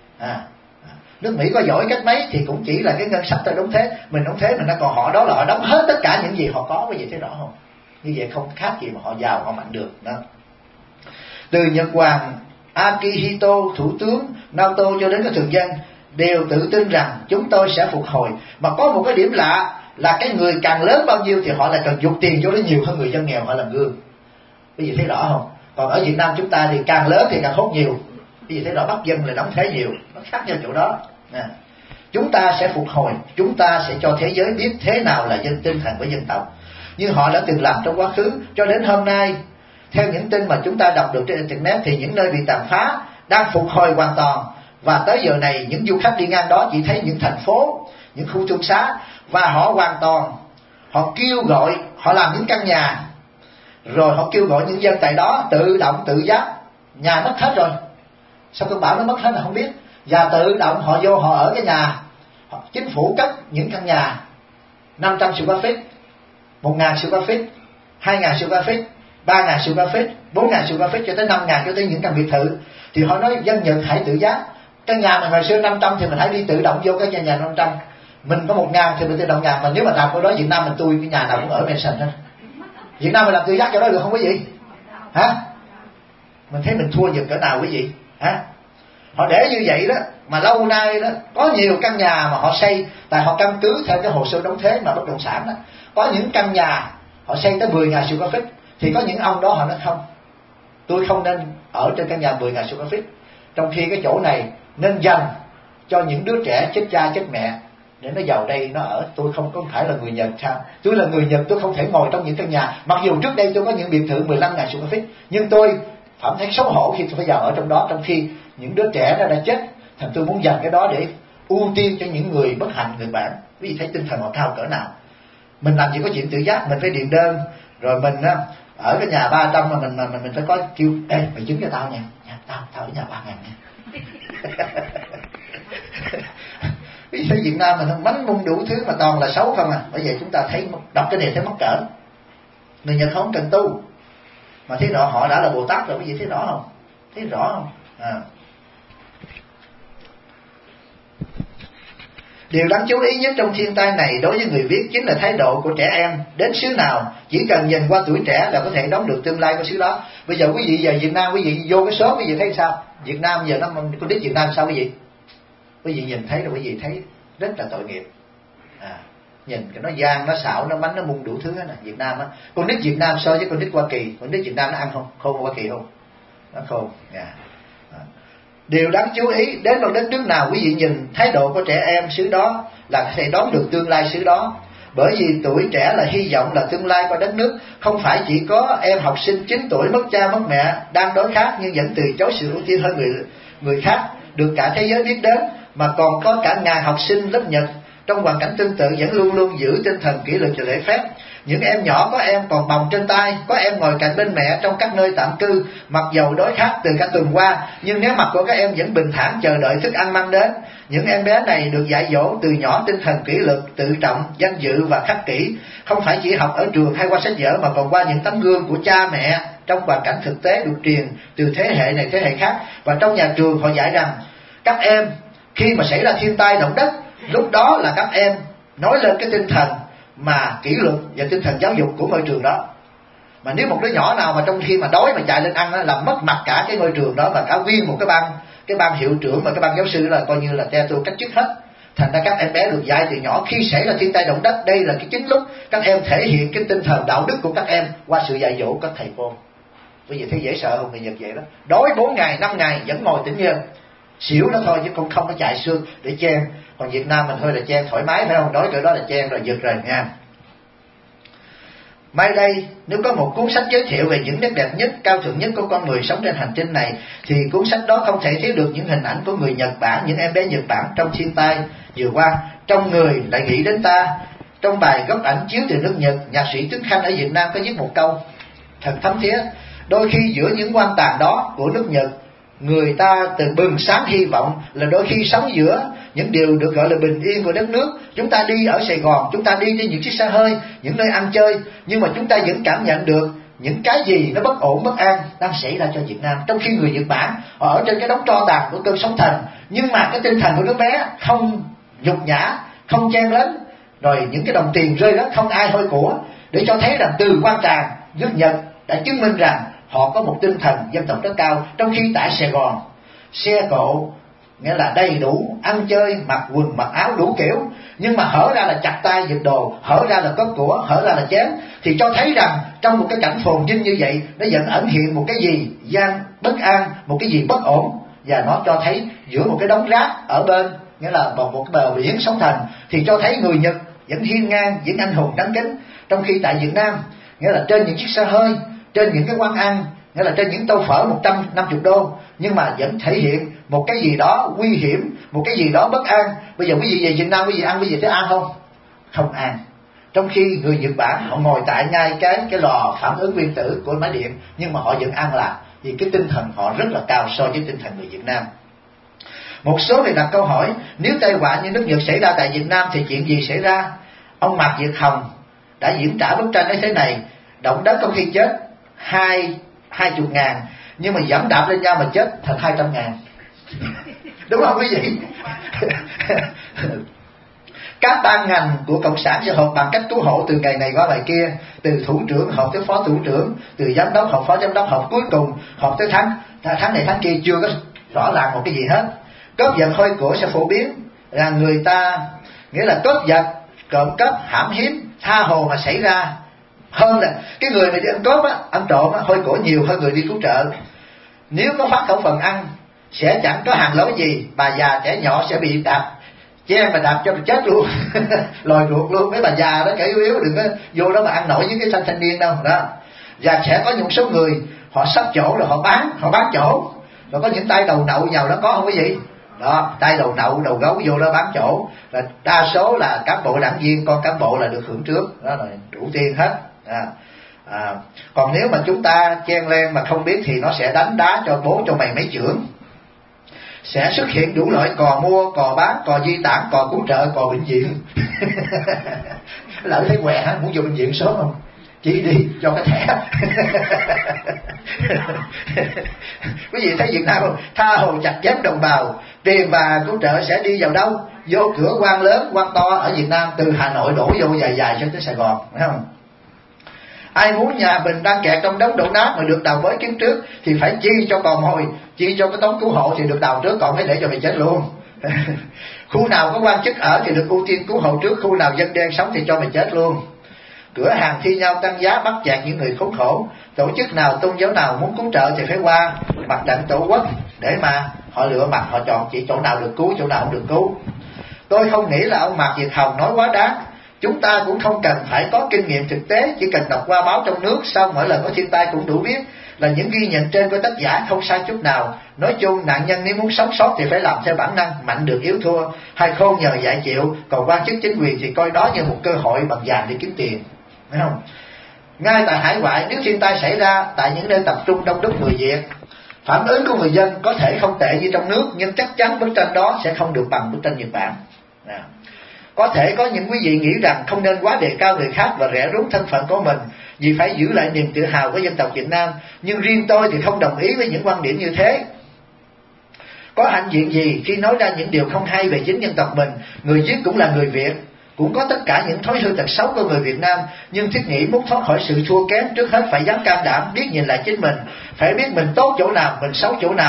Nước Mỹ có giỏi cách mấy thì cũng chỉ là cái ngân sách ta đóng thế, mình đóng thế mình đã, còn họ đó là họ đóng hết tất cả những gì họ có. Quý vị thấy rõ không? Như vậy không khác gì mà họ giàu, họ mạnh được đó. Từ Nhật Hoàng Akihito, thủ tướng Naoto cho đến các thường dân đều tự tin rằng chúng tôi sẽ phục hồi. Mà có một cái điểm lạ là cái người càng lớn bao nhiêu thì họ lại cần dục tiền vô đó nhiều hơn người dân nghèo, họ làm gương. Quý vị thấy rõ không? Còn ở Việt Nam chúng ta thì càng lớn thì càng hốt nhiều. Quý vị thấy rõ, bắt dân là đóng thế nhiều, nó khác nhau chỗ đó. Chúng ta sẽ phục hồi, chúng ta sẽ cho thế giới biết thế nào là tinh thần của dân tộc, như họ đã từng làm trong quá khứ. Cho đến hôm nay, theo những tin mà chúng ta đọc được trên internet, thì những nơi bị tàn phá đang phục hồi hoàn toàn. Và tới giờ này những du khách đi ngang đó chỉ thấy những thành phố, những khu thương xá, và họ hoàn toàn, họ kêu gọi, họ làm những căn nhà, rồi họ kêu gọi những dân tại đó tự động tự giác. Nhà mất hết rồi, sao cơn bão nó mất hết là không biết, và tự động họ vô họ ở cái nhà. Chính phủ cấp những căn nhà 500 square feet, 1.000 square feet, 2.000 square feet, 3.000 square feet, 4.000 square feet, cho tới 5.000, cho tới những căn biệt thự. Thì họ nói dân Nhật hãy tự giác. Căn nhà mình hồi xưa 500 thì mình hãy đi tự động vô cái nhà 500. Mình có 1.000 thì mình tự động 1.000. Mà nếu mà làm cái đó Việt Nam mình tôi cái nhà nào cũng ở Mansion hết. Việt Nam mình làm tự giác cho đó được không quý vị? Hả? Mình thấy mình thua Nhật cỡ nào quý vị? Hả? Họ để như vậy đó, mà lâu nay đó có nhiều căn nhà mà họ xây, tại họ căn cứ theo cái hồ sơ đóng thế mà bất động sản đó. Có những căn nhà họ xây tới 10.000 square feet, thì có những ông đó họ nói không, tôi không nên ở trên căn nhà 10.000 square feet, trong khi cái chỗ này nên dành cho những đứa trẻ chết cha chết mẹ để nó vào đây nó ở. Tôi không có phải là người Nhật sao? Tôi là người Nhật, tôi không thể ngồi trong những căn nhà. Mặc dù trước đây tôi có những biệt thự 15.000 square feet, nhưng tôi cảm thấy xấu hổ khi tôi phải vào ở trong đó, trong khi những đứa trẻ nó đã chết. Thành tôi muốn dành cái đó để ưu tiên cho những người bất hạnh, người bạn. Quý vị thấy tinh thần họ cao cỡ nào? Mình làm gì có chuyện tự giác, mình phải điền đơn, rồi mình ở cái nhà 300 mà mình phải có kêu, ê mày chứng cho tao nha, tao ở nhà 3.000 nha. Quý vị thấy Việt Nam mình bánh mung đủ thứ mà toàn là xấu không à. Bởi vậy chúng ta thấy đọc cái này thấy mắc cỡ. Người Nhật không cần tu mà thấy rõ họ đã là Bồ Tát rồi. Quý vị thấy rõ không? Thấy rõ không? Điều đáng chú ý nhất trong thiên tai này đối với người viết chính là thái độ của trẻ em. Đến xứ nào chỉ cần nhìn qua tuổi trẻ là có thể đoán được tương lai của xứ đó. Bây giờ quý vị về Việt Nam, quý vị vô cái số quý vị thấy sao? Việt Nam giờ nó con nít Việt Nam sao quý vị? Quý vị nhìn thấy rồi quý vị thấy rất là tội nghiệp. Nhìn cái nó gian, nó xạo, nó bánh, nó mung đủ thứ hết nè. Việt Nam á, con nít Việt Nam so với con nít Hoa Kỳ, con nít Việt Nam nó ăn không? Khôn Hoa Kỳ không? Nó khôn. Điều đáng chú ý, đến một đất nước nào quý vị nhìn thái độ của trẻ em xứ đó là có thể đoán được tương lai xứ đó. Bởi vì tuổi trẻ là hy vọng, là tương lai của đất nước. Không phải chỉ có em học sinh 9 tuổi mất cha mất mẹ đang đói khát nhưng vẫn từ chối sự ưu tiên hơn người khác được cả thế giới biết đến, mà còn có cả ngàn học sinh lớp Nhật trong hoàn cảnh tương tự vẫn luôn luôn giữ tinh thần kỷ luật và lễ phép. Những em nhỏ, có em còn bồng trên tay, có em ngồi cạnh bên mẹ trong các nơi tạm cư, mặc dầu đói khát từ cả tuần qua, nhưng nét mặt của các em vẫn bình thản chờ đợi thức ăn mang đến. Những em bé này được dạy dỗ từ nhỏ tinh thần kỷ luật, tự trọng, danh dự và khắc kỷ, không phải chỉ học ở trường hay qua sách vở mà còn qua những tấm gương của cha mẹ trong hoàn cảnh thực tế được truyền từ thế hệ này thế hệ khác. Và trong nhà trường họ dạy rằng các em khi mà xảy ra thiên tai động đất, lúc đó là các em nói lên cái tinh thần mà kỷ luật và tinh thần giáo dục của ngôi trường đó. Mà nếu một đứa nhỏ nào mà trong khi mà đói mà chạy lên ăn đó, làm mất mặt cả cái ngôi trường đó, và cả nguyên một cái ban hiệu trưởng và cái ban giáo sư là coi như là te tua cách chức hết. Thành ra các em bé được dạy từ nhỏ khi xảy ra thiên tai động đất, đây là cái chính lúc các em thể hiện cái tinh thần đạo đức của các em qua sự dạy dỗ của các thầy cô. Bây giờ thấy dễ sợ không? Người Nhật vậy đó, đói 4 ngày 5 ngày vẫn ngồi tĩnh như xỉu nó thôi, chứ cũng không có chạy xương để chen. Còn Việt Nam mình hơi là chen thoải mái phải không? Đói cỡ đó là chen rồi, giật rồi nha. Mai đây nếu có một cuốn sách giới thiệu về những nét đẹp nhất, cao thượng nhất của con người sống trên hành tinh này, thì cuốn sách đó không thể thiếu được những hình ảnh của người Nhật Bản, những em bé Nhật Bản trong thiên tai vừa qua. Trong người lại nghĩ đến ta. Trong bài góc ảnh chiếu từ nước Nhật, nhạc sĩ Tuấn Khanh ở Việt Nam có viết một câu thật thấm thía: đôi khi giữa những quan tàn đó của nước Nhật, người ta từ bừng sáng hy vọng là đôi khi sống giữa những điều được gọi là bình yên của đất nước. Chúng ta đi ở Sài Gòn, chúng ta đi trên những chiếc xe hơi, những nơi ăn chơi, nhưng mà chúng ta vẫn cảm nhận được những cái gì nó bất ổn, bất an đang xảy ra cho Việt Nam. Trong khi người Nhật Bản họ ở trên cái đống tro tàn của cơn sóng thần, nhưng mà cái tinh thần của đứa bé không nhục nhã, không chen lấn, rồi những cái đồng tiền rơi đó không ai hôi của, để cho thấy rằng từ quan tràng nước Nhật đã chứng minh rằng họ có một tinh thần dân tộc rất cao. Trong khi tại Sài Gòn, xe cộ nghĩa là đầy đủ, ăn chơi, mặc quần mặc áo đủ kiểu, nhưng mà hở ra là chặt tay giật đồ, hở ra là cướp của, hở ra là chém, thì cho thấy rằng trong một cái cảnh phồn vinh như vậy, nó vẫn ẩn hiện một cái gì bất an, một cái gì bất ổn. Và nó cho thấy giữa một cái đống rác ở bên, nghĩa là một cái bờ biển sóng thần, thì cho thấy người Nhật vẫn hiên ngang, vẫn anh hùng đáng kính. Trong khi tại Việt Nam, nghĩa là trên những chiếc xe hơi, trên những cái quán ăn, nghĩa là trên những tô phở 150 đô, nhưng mà vẫn thể hiện một cái gì đó nguy hiểm, một cái gì đó bất an. Bây giờ quý vị về Việt Nam, quý vị ăn, quý vị thấy an không? Không an. Trong khi người Nhật Bản họ ngồi tại ngay cái lò phản ứng nguyên tử của máy điện, nhưng mà họ vẫn an lạc, vì cái tinh thần họ rất là cao so với tinh thần người Việt Nam. Một số người đặt câu hỏi, nếu tai họa như nước Nhật xảy ra tại Việt Nam thì chuyện gì xảy ra? Ông Mạc Việt Hồng đã diễn tả bức tranh ấy thế này: động đất có khi chết 20.000, nhưng mà dẫm đạp lên nhau mà chết thành 200.000. Đúng không quý vị? Các ban ngành của Cộng sản sẽ họp bằng cách cứu hộ từ ngày này qua ngày kia, từ thủ trưởng họp tới phó thủ trưởng, từ giám đốc họp phó giám đốc, họp cuối cùng họp tới tháng này tháng kia, chưa có rõ ràng một cái gì hết. Cướp giật hôi của sẽ phổ biến, là người ta nghĩa là cướp giật, trộm cắp, hãm hiếp, tha hồ mà xảy ra hơn là cái người mà đi ăn cướp á, ăn trộm á, hôi của nhiều hơn người đi cứu trợ. Nếu có phát khẩu phần ăn sẽ chẳng có hàng lối gì, bà già trẻ nhỏ sẽ bị đạp, che mà đạp cho mình chết luôn. Lòi ruột luôn. Mấy bà già đó kẻ yếu yếu đừng có vô đó mà ăn nổi với cái thanh niên đâu đó. Và sẽ có những số người họ sắp chỗ rồi họ bán chỗ, rồi có những tay đầu nậu vào đó, có không quý vị? Đó, tay đầu nậu, đầu gấu vô đó bán chỗ, là đa số là cán bộ đảng viên, con cán bộ là được hưởng trước, đó là đủ tiền hết. Còn nếu mà chúng ta chen lên mà không biết thì nó sẽ đánh đá cho bố cho mày mấy chưởng. Sẽ xuất hiện đủ loại cò mua, cò bán, cò di tản, cò cứu trợ, cò bệnh viện. Lỡ thấy què muốn vô bệnh viện sớm không? Chỉ đi cho cái thẻ. Quý vị thấy Việt Nam không? Tha hồ chặt chém đồng bào, tiền và cứu trợ sẽ đi vào đâu? Vô cửa quan lớn, quan to ở Việt Nam, từ Hà Nội đổ vô dài cho tới Sài Gòn, phải không? Ai muốn nhà mình đang kẹt trong đống đổ nát mà được đào bới kiếm trước thì phải chi cho cò mồi, chi cho cái tống cứu hộ thì được đào trước, còn phải để cho mày chết luôn. Khu nào có quan chức ở thì được ưu tiên cứu hộ trước, khu nào dân đen sống thì cho mày chết luôn. Cửa hàng thi nhau tăng giá bắt chẹt những người khốn khổ. Tổ chức nào, tôn giáo nào muốn cứu trợ thì phải qua mặt trận Tổ quốc để mà họ lựa mặt, họ chọn chỉ chỗ nào được cứu, chỗ nào không được cứu. Tôi không nghĩ là ông Mạc Việt Hồng nói quá đáng. Chúng ta cũng không cần phải có kinh nghiệm thực tế, chỉ cần đọc qua báo trong nước, sau mỗi lần có thiên tai cũng đủ biết là những ghi nhận trên của tác giả không sai chút nào. Nói chung nạn nhân nếu muốn sống sót thì phải làm theo bản năng, mạnh được yếu thua, hay khôn nhờ dạy chịu, còn quan chức chính quyền thì coi đó như một cơ hội bằng vàng để kiếm tiền, phải không? Ngay tại hải ngoại, nếu thiên tai xảy ra tại những nơi tập trung đông đúc người Việt, phản ứng của người dân có thể không tệ như trong nước, nhưng chắc chắn bức tranh đó sẽ không được bằng bức tranh Nhật Bản. Có thể có những quý vị nghĩ rằng không nên quá đề cao người khác và rẻ rúng thân phận của mình, vì phải giữ lại niềm tự hào của dân tộc Việt Nam. Nhưng riêng tôi thì không đồng ý với những quan điểm như thế. Có hạnh diện gì khi nói ra những điều không hay về chính dân tộc mình? Người viết cũng là người Việt, cũng có tất cả những thói hư tật xấu của người Việt Nam, nhưng thiết nghĩ muốn thoát khỏi sự thua kém, trước hết phải dám can đảm biết nhìn lại chính mình, phải biết mình tốt chỗ nào, mình xấu chỗ nào,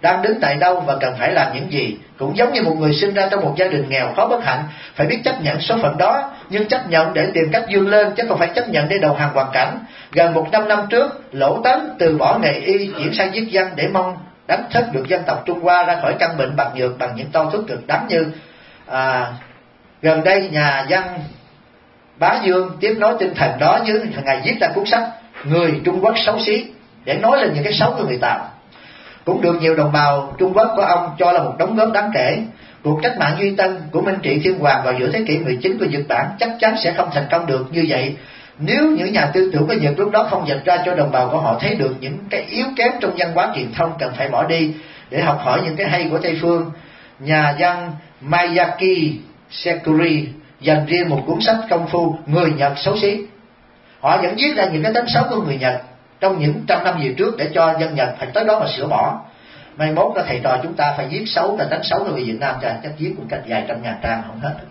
đang đứng tại đâu và cần phải làm những gì. Cũng giống như một người sinh ra trong một gia đình nghèo khó bất hạnh, phải biết chấp nhận số phận đó, nhưng chấp nhận để tìm cách vươn lên, chứ không phải chấp nhận để đầu hàng hoàn cảnh. Gần 100 năm trước, Lỗ Tấn từ bỏ nghề y chuyển sang viết văn để mong đánh thức được dân tộc Trung Hoa ra khỏi căn bệnh bạc nhược bằng những toan thuốc cực đắng như gần đây nhà văn Bá Dương tiếp nối tinh thần đó với ngài viết ra cuốn sách Người Trung Quốc xấu xí, để nói lên những cái xấu của người Tàu. Cũng được nhiều đồng bào Trung Quốc của ông cho là một đóng góp đáng kể. Cuộc cách mạng Duy Tân của Minh Trị Thiên Hoàng vào giữa thế kỷ 19 của Nhật Bản chắc chắn sẽ không thành công được như vậy nếu những nhà tư tưởng của Nhật lúc đó không dạch ra cho đồng bào của họ thấy được những cái yếu kém trong văn hóa truyền thông cần phải bỏ đi để học hỏi những cái hay của Tây phương. Nhà văn Miyake Sekuri dành riêng một cuốn sách công phu Người Nhật xấu xí. Họ vẫn viết ra những cái tánh xấu của người Nhật trong những trăm năm về trước để cho dân Nhật phải tới đó mà sửa bỏ. Mai mốt là thầy trò chúng ta phải viết xấu là tánh xấu của người Việt Nam cho chắc viết một cách vài trăm ngàn trang không hết.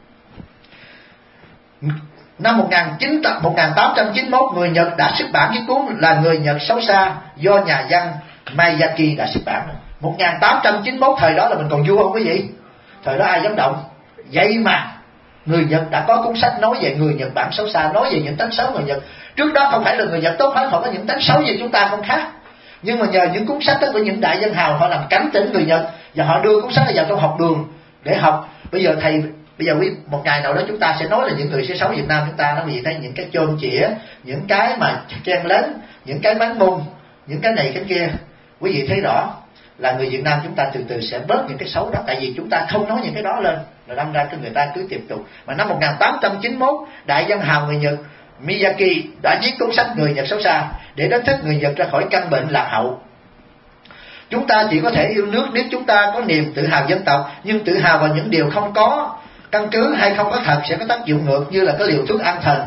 Năm 1891, người Nhật đã xuất bản cái cuốn là Người Nhật xấu xa do nhà văn Miyake đã xuất bản. 1891 thời đó là mình còn vua không quý vị? Thời đó ai dám động? Vậy mà người Nhật đã có cuốn sách nói về người Nhật Bản xấu xa, nói về những tánh xấu người Nhật. Trước đó không phải là người Nhật tốt hết, họ có những tánh xấu gì chúng ta không khác. Nhưng mà nhờ những cuốn sách đó của những đại văn hào, họ làm cảnh tỉnh người Nhật và họ đưa cuốn sách này vào trong học đường để học. Bây giờ một ngày nào đó chúng ta sẽ nói là những người sẽ xấu Việt Nam chúng ta, nó vì thấy những cái chôn chĩa, những cái mà chen lấn, những cái bắn mông, những cái này cái kia. Quý vị thấy rõ là người Việt Nam chúng ta từ từ sẽ bớt những cái xấu đó, tại vì chúng ta không nói những cái đó lên, rồi đâm ra cái người ta cứ tiếp tục. Mà năm 1891, đại văn hào người Nhật Miyake đã viết cuốn sách Người Nhật xấu xa để đánh thức người Nhật ra khỏi căn bệnh lạc hậu. Chúng ta chỉ có thể yêu nước nếu chúng ta có niềm tự hào dân tộc, nhưng tự hào vào những điều không có căn cứ hay không có thật sẽ có tác dụng ngược như là cái liều thuốc an thần.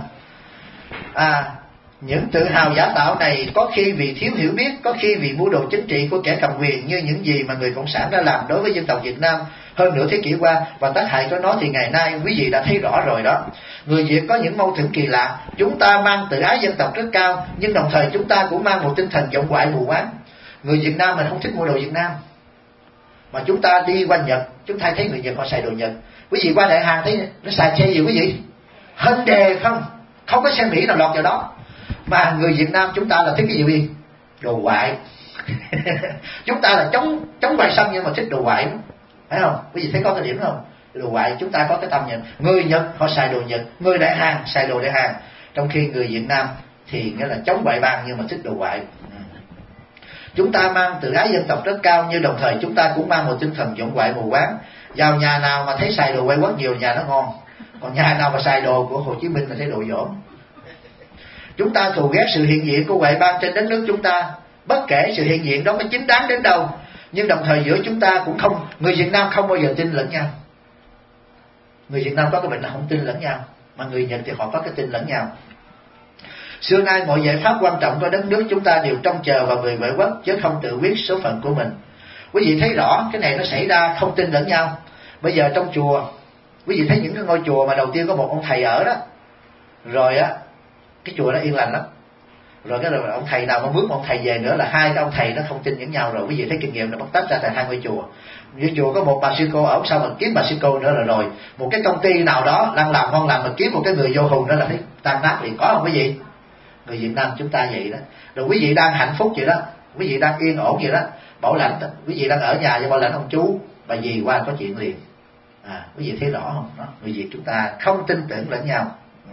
Những tự hào giả tạo này có khi vì thiếu hiểu biết, có khi vì mưu đồ chính trị của kẻ cầm quyền, như những gì mà người Cộng sản đã làm đối với dân tộc Việt Nam hơn nửa thế kỷ qua, và tác hại của nó thì ngày nay quý vị đã thấy rõ rồi đó. Người Việt có những mâu thuẫn kỳ lạ, chúng ta mang tự ái dân tộc rất cao, nhưng đồng thời chúng ta cũng mang một tinh thần vọng ngoại mù quáng. Người Việt Nam mình không thích mua đồ Việt Nam, mà chúng ta đi qua Nhật, chúng ta thấy người Nhật họ xài đồ Nhật. Quý vị qua Đại Hàn thấy nó xài xe gì quý vị? Hyundai không có xe Mỹ nào lọt vào đó. Mà người Việt Nam chúng ta là thích cái gì đi? Đồ ngoại. Chúng ta là chống ngoại xâm nhưng mà thích đồ ngoại, phải không? Quý vị thấy có cái điểm không? Đồ ngoại chúng ta có cái tâm nhận. Người Nhật họ xài đồ Nhật, người Đại Hàn xài đồ Đại Hàn, trong khi người Việt Nam thì nghĩa là chống ngoại bang nhưng mà thích đồ ngoại. Chúng ta mang tự ái dân tộc rất cao, nhưng đồng thời chúng ta cũng mang một tinh thần vọng ngoại mù quáng. Vào nhà nào mà thấy xài đồ quay quốc nhiều, nhà nó ngon. Còn nhà nào mà xài đồ của Hồ Chí Minh là thấy đồ dỗm. Chúng ta thù ghét sự hiện diện của ngoại bang trên đất nước chúng ta, bất kể sự hiện diện đó có chính đáng đến đâu. Nhưng đồng thời giữa chúng ta cũng không, người Việt Nam không bao giờ tin lẫn nhau. Người Việt Nam có cái bệnh là không tin lẫn nhau, mà người Nhật thì họ có cái tin lẫn nhau. Xưa nay mọi giải pháp quan trọng của đất nước chúng ta đều trông chờ vào người ngoại quốc, chứ không tự quyết số phận của mình. Quý vị thấy rõ cái này nó xảy ra không tin lẫn nhau. Bây giờ trong chùa, quý vị thấy những cái ngôi chùa mà đầu tiên có một ông thầy ở đó, rồi á cái chùa nó yên lành lắm. Rồi cái là ông thầy nào mà bước một ông thầy về nữa là hai cái ông thầy nó không tin lẫn nhau rồi. Quý vị thấy kinh nghiệm nó bắt tách ra thành hai ngôi chùa. Như chùa có một bà sư cô ở sau mà kiếm bà sư cô nữa là rồi. Một cái công ty nào đó đang làm ngon lành mà kiếm một cái người vô hồn nữa là thấy tan nát liền, có không quý vị? Người Việt Nam chúng ta vậy đó. Rồi quý vị đang hạnh phúc vậy đó, quý vị đang yên ổn vậy đó, bảo lãnh, quý vị đang ở nhà cho bảo lãnh ông chú, bà dì qua có chuyện liền. Quý vị thấy rõ không? Đó, người Việt chúng ta không tin tưởng lẫn nhau.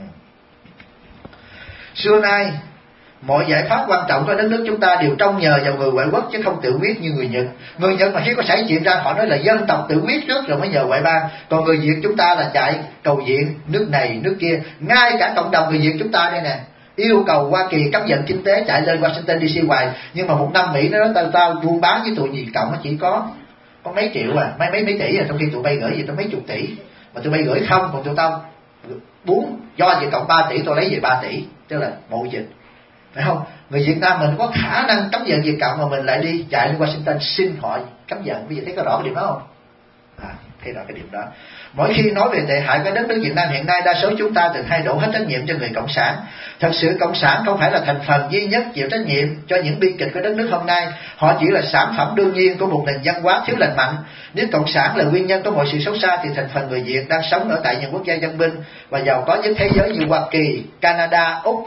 Xưa nay mọi giải pháp quan trọng của đất nước chúng ta đều trông nhờ vào người ngoại quốc chứ không tự quyết như người Nhật. Người Nhật mà khi có xảy chuyện ra họ nói là dân tộc tự quyết trước rồi mới nhờ ngoại bang. Còn người Việt chúng ta là chạy cầu viện nước này nước kia. Ngay cả cộng đồng người Việt chúng ta đây nè, yêu cầu Hoa Kỳ cấm vận kinh tế chạy lên Washington DC hoài. Nhưng mà một năm Mỹ nó nói tao buôn bán với tụi Việt Cộng nó chỉ có mấy triệu mấy tỷ trong khi tụi bay gửi gì tới mấy chục tỷ. Mà tụi bay gửi không, còn tụi tao do Việt Cộng 3 tỷ tôi lấy về 3 tỷ, tức là mậu dịch. Phải không? Người Việt Nam mình có khả năng cấm vận Việt Cộng mà mình lại đi chạy lên Washington xin họ cấm vận. Bây giờ thấy có rõ cái điểm đó không? Thấy rõ cái điểm đó. Mỗi khi nói về tệ hại của đất nước Việt Nam hiện nay, đa số chúng ta đều thay đổ hết trách nhiệm cho người cộng sản. Thật sự cộng sản không phải là thành phần duy nhất chịu trách nhiệm cho những bi kịch của đất nước hôm nay. Họ chỉ là sản phẩm đương nhiên của một nền văn hóa thiếu lành mạnh. Nếu cộng sản là nguyên nhân của mọi sự xấu xa, thì thành phần người Việt đang sống ở tại những quốc gia dân binh và giàu có nhất thế giới như Hoa Kỳ, Canada, Úc,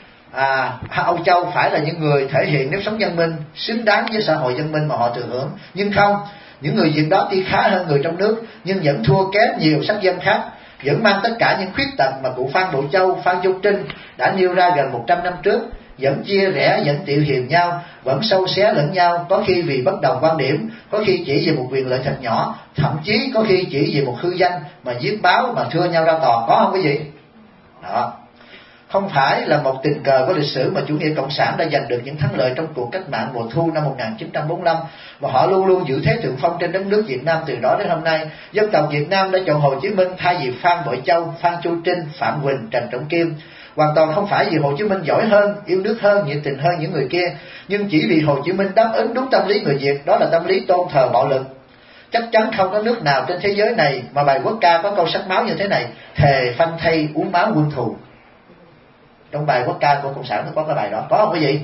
Âu Châu phải là những người thể hiện nếp sống văn minh xứng đáng với xã hội văn minh mà họ thừa hưởng. Nhưng không, những người Việt đó tuy khá hơn người trong nước nhưng vẫn thua kém nhiều sắc dân khác, vẫn mang tất cả những khuyết tật mà cụ Phan Bội Châu, Phan Chu Trinh đã nêu ra gần 100 năm trước, vẫn chia rẽ, vẫn tiểu hiềm nhau, vẫn sâu xé lẫn nhau, có khi vì bất đồng quan điểm, có khi chỉ vì một quyền lợi thật nhỏ, thậm chí có khi chỉ vì một hư danh mà giết báo, mà thưa nhau ra tòa, có không quý vị? Đó. Không phải là một tình cờ của lịch sử mà chủ nghĩa cộng sản đã giành được những thắng lợi trong cuộc cách mạng mùa thu năm 1945, và họ luôn luôn giữ thế thượng phong trên đất nước Việt Nam từ đó đến hôm nay. Dân tộc Việt Nam đã chọn Hồ Chí Minh thay vì Phan Bội Châu, Phan Chu Trinh, Phạm Huỳnh, Trần Trọng Kim. Hoàn toàn không phải vì Hồ Chí Minh giỏi hơn, yêu nước hơn, nhiệt tình hơn những người kia, nhưng chỉ vì Hồ Chí Minh đáp ứng đúng tâm lý người Việt, đó là tâm lý tôn thờ bạo lực. Chắc chắn không có nước nào trên thế giới này mà bài quốc ca có câu sắc máu như thế này: thề phanh thây uống máu quân thù. Trong bài quốc ca của cộng sản nó có cái bài đó, có không quý vị?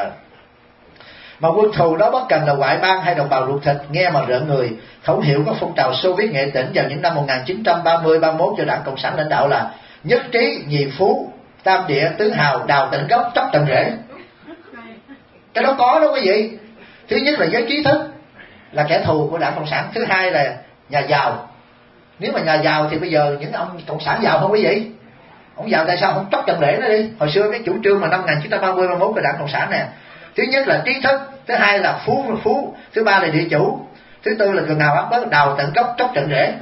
Mà quân thù đó bất cần là ngoại bang hay đồng bào ruột thịt, nghe mà rợn người. Khẩu hiệu của phong trào Xô Viết nghệ tỉnh vào những năm 1930-31 cho Đảng Cộng sản lãnh đạo là nhất trí, nhì phú, tam địa, tứ hào, đào tận gốc, chóc tận rễ. Cái đó có đó quý vị. Thứ nhất là giới trí thức là kẻ thù của Đảng Cộng sản. Thứ hai là nhà giàu. Nếu mà nhà giàu thì bây giờ những ông cộng sản giàu không quý vị? Ông giàu tại sao không chóc tận rễ nó đi? Hồi xưa cái chủ trương mà năm 1930-31 của Đảng Cộng sản nè, thứ nhất là trí thức, thứ hai là phú, thứ ba là địa chủ, thứ tư là cường hào áp bớt, đào tận gốc, chóc tận rễ.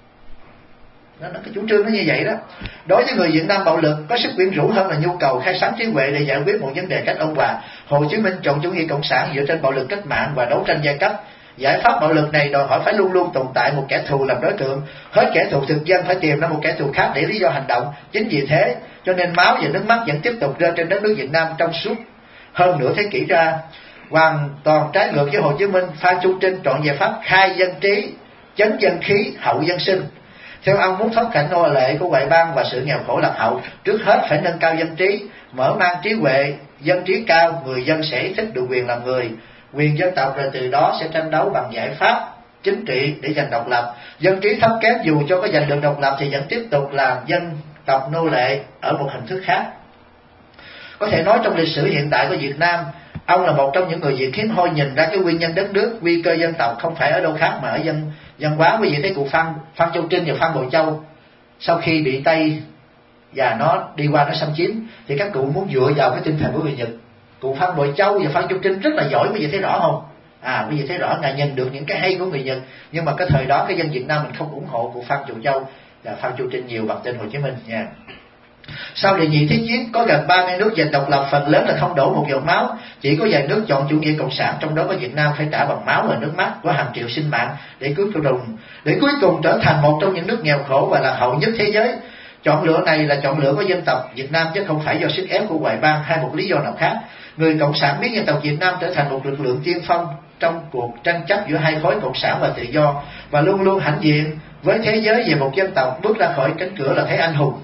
Nó cái chủ trương nó như vậy đó. Đối với người Việt Nam, bạo lực có sức quyến rũ hơn là nhu cầu khai sáng trí huệ để giải quyết một vấn đề cách ông bà. Hồ Chí Minh chọn chủ nghĩa cộng sản dựa trên bạo lực cách mạng và đấu tranh giai cấp. Giải pháp bạo lực này đòi hỏi phải luôn luôn tồn tại một kẻ thù làm đối tượng. Hết kẻ thù thực dân phải tìm ra một kẻ thù khác để lý do hành động. Chính vì thế cho nên máu và nước mắt vẫn tiếp tục rơi trên đất nước Việt Nam trong suốt hơn nửa thế kỷ ra. Hoàn toàn trái ngược với Hồ Chí Minh, Phan Chu Trinh chọn giải pháp khai dân trí, chấn dân khí, hậu dân sinh. Theo ông, muốn thoát cảnh nô lệ của ngoại bang và sự nghèo khổ lạc hậu, trước hết phải nâng cao dân trí, mở mang trí huệ. Dân trí cao, người dân sẽ ý thức được quyền làm người, quyền dân tộc, rồi từ đó sẽ tranh đấu bằng giải pháp chính trị để giành độc lập. Dân trí thấp kém dù cho có giành được độc lập thì vẫn tiếp tục là dân tộc nô lệ ở một hình thức khác. Có thể nói trong lịch sử hiện tại của Việt Nam, ông là một trong những người Việt hiếm hoi nhìn ra cái nguyên nhân đất nước, nguy cơ dân tộc không phải ở đâu khác mà ở văn hóa. Quý vị thấy cụ Phan Châu Trinh và Phan Bội Châu sau khi bị Tây và nó đi qua nó xâm chiếm thì các cụ muốn dựa vào cái tinh thần của người Nhật. Cụ Phan Bội Châu và Phan Châu Trinh rất là giỏi, quý vị thấy rõ không? Quý vị thấy rõ, ngài nhìn được những cái hay của người Nhật, nhưng mà cái thời đó cái dân Việt Nam mình không ủng hộ cụ Phan Bội Châu và Phan Châu Trinh nhiều bằng tên Hồ Chí Minh nha. Sau đệ nhị thế chiến, có gần 30 nước giành độc lập, phần lớn là không đổ một giọt máu. Chỉ có vài nước chọn chủ nghĩa cộng sản, trong đó có Việt Nam, phải trả bằng máu và nước mắt của hàng triệu sinh mạng để cuối cùng trở thành một trong những nước nghèo khổ và lạc hậu nhất thế giới. Chọn lựa này là chọn lựa của dân tộc Việt Nam chứ không phải do sức ép của ngoại bang hay một lý do nào khác. Người cộng sản biến dân tộc Việt Nam trở thành một lực lượng tiên phong trong cuộc tranh chấp giữa hai khối cộng sản và tự do, và luôn luôn hãnh diện với thế giới về một dân tộc bước ra khỏi cánh cửa là thấy anh hùng.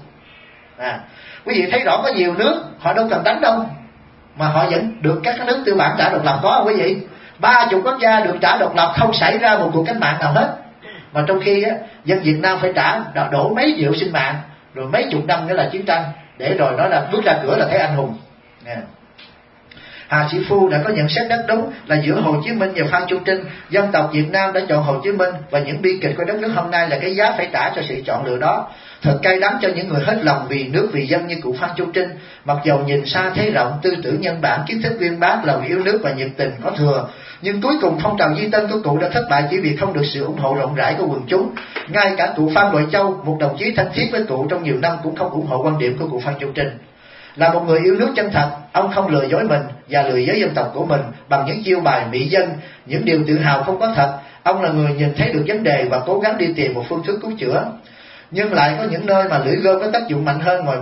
Quý vị thấy rõ có nhiều nước họ đâu cần đánh đâu mà họ vẫn được các nước tư bản trả độc lập, có không quý vị? 30 quốc gia được trả độc lập, không xảy ra một cuộc cách mạng nào hết. Mà trong khi dân Việt Nam phải trả đổ mấy triệu sinh mạng, rồi mấy chục năm nữa là chiến tranh, để rồi nói là bước ra cửa là thấy anh hùng. Hà Sĩ Phu đã có nhận xét rất đúng là giữa Hồ Chí Minh và Phan Chu Trinh, dân tộc Việt Nam đã chọn Hồ Chí Minh, và những bi kịch của đất nước hôm nay là cái giá phải trả cho sự chọn lựa đó. Thật cay đắng cho những người hết lòng vì nước vì dân như cụ Phan Chu Trinh, mặc dầu nhìn xa thấy rộng, tư tưởng nhân bản, kiến thức uyên bác, lòng yêu nước và nhiệt tình có thừa, nhưng cuối cùng phong trào duy tân của cụ đã thất bại chỉ vì không được sự ủng hộ rộng rãi của quần chúng. Ngay cả cụ Phan Bội Châu, một đồng chí thân thiết với cụ trong nhiều năm, cũng không ủng hộ quan điểm của cụ Phan Chu Trinh. Là một người yêu nước chân thật, ông không lừa dối mình và lừa dối dân tộc của mình bằng những chiêu bài mỹ dân, những điều tự hào không có thật. Ông là người nhìn thấy được vấn đề và cố gắng đi tìm một phương thức cứu chữa. Nhưng lại có những nơi mà lưỡi gươm có tác dụng mạnh hơn ngòi bút.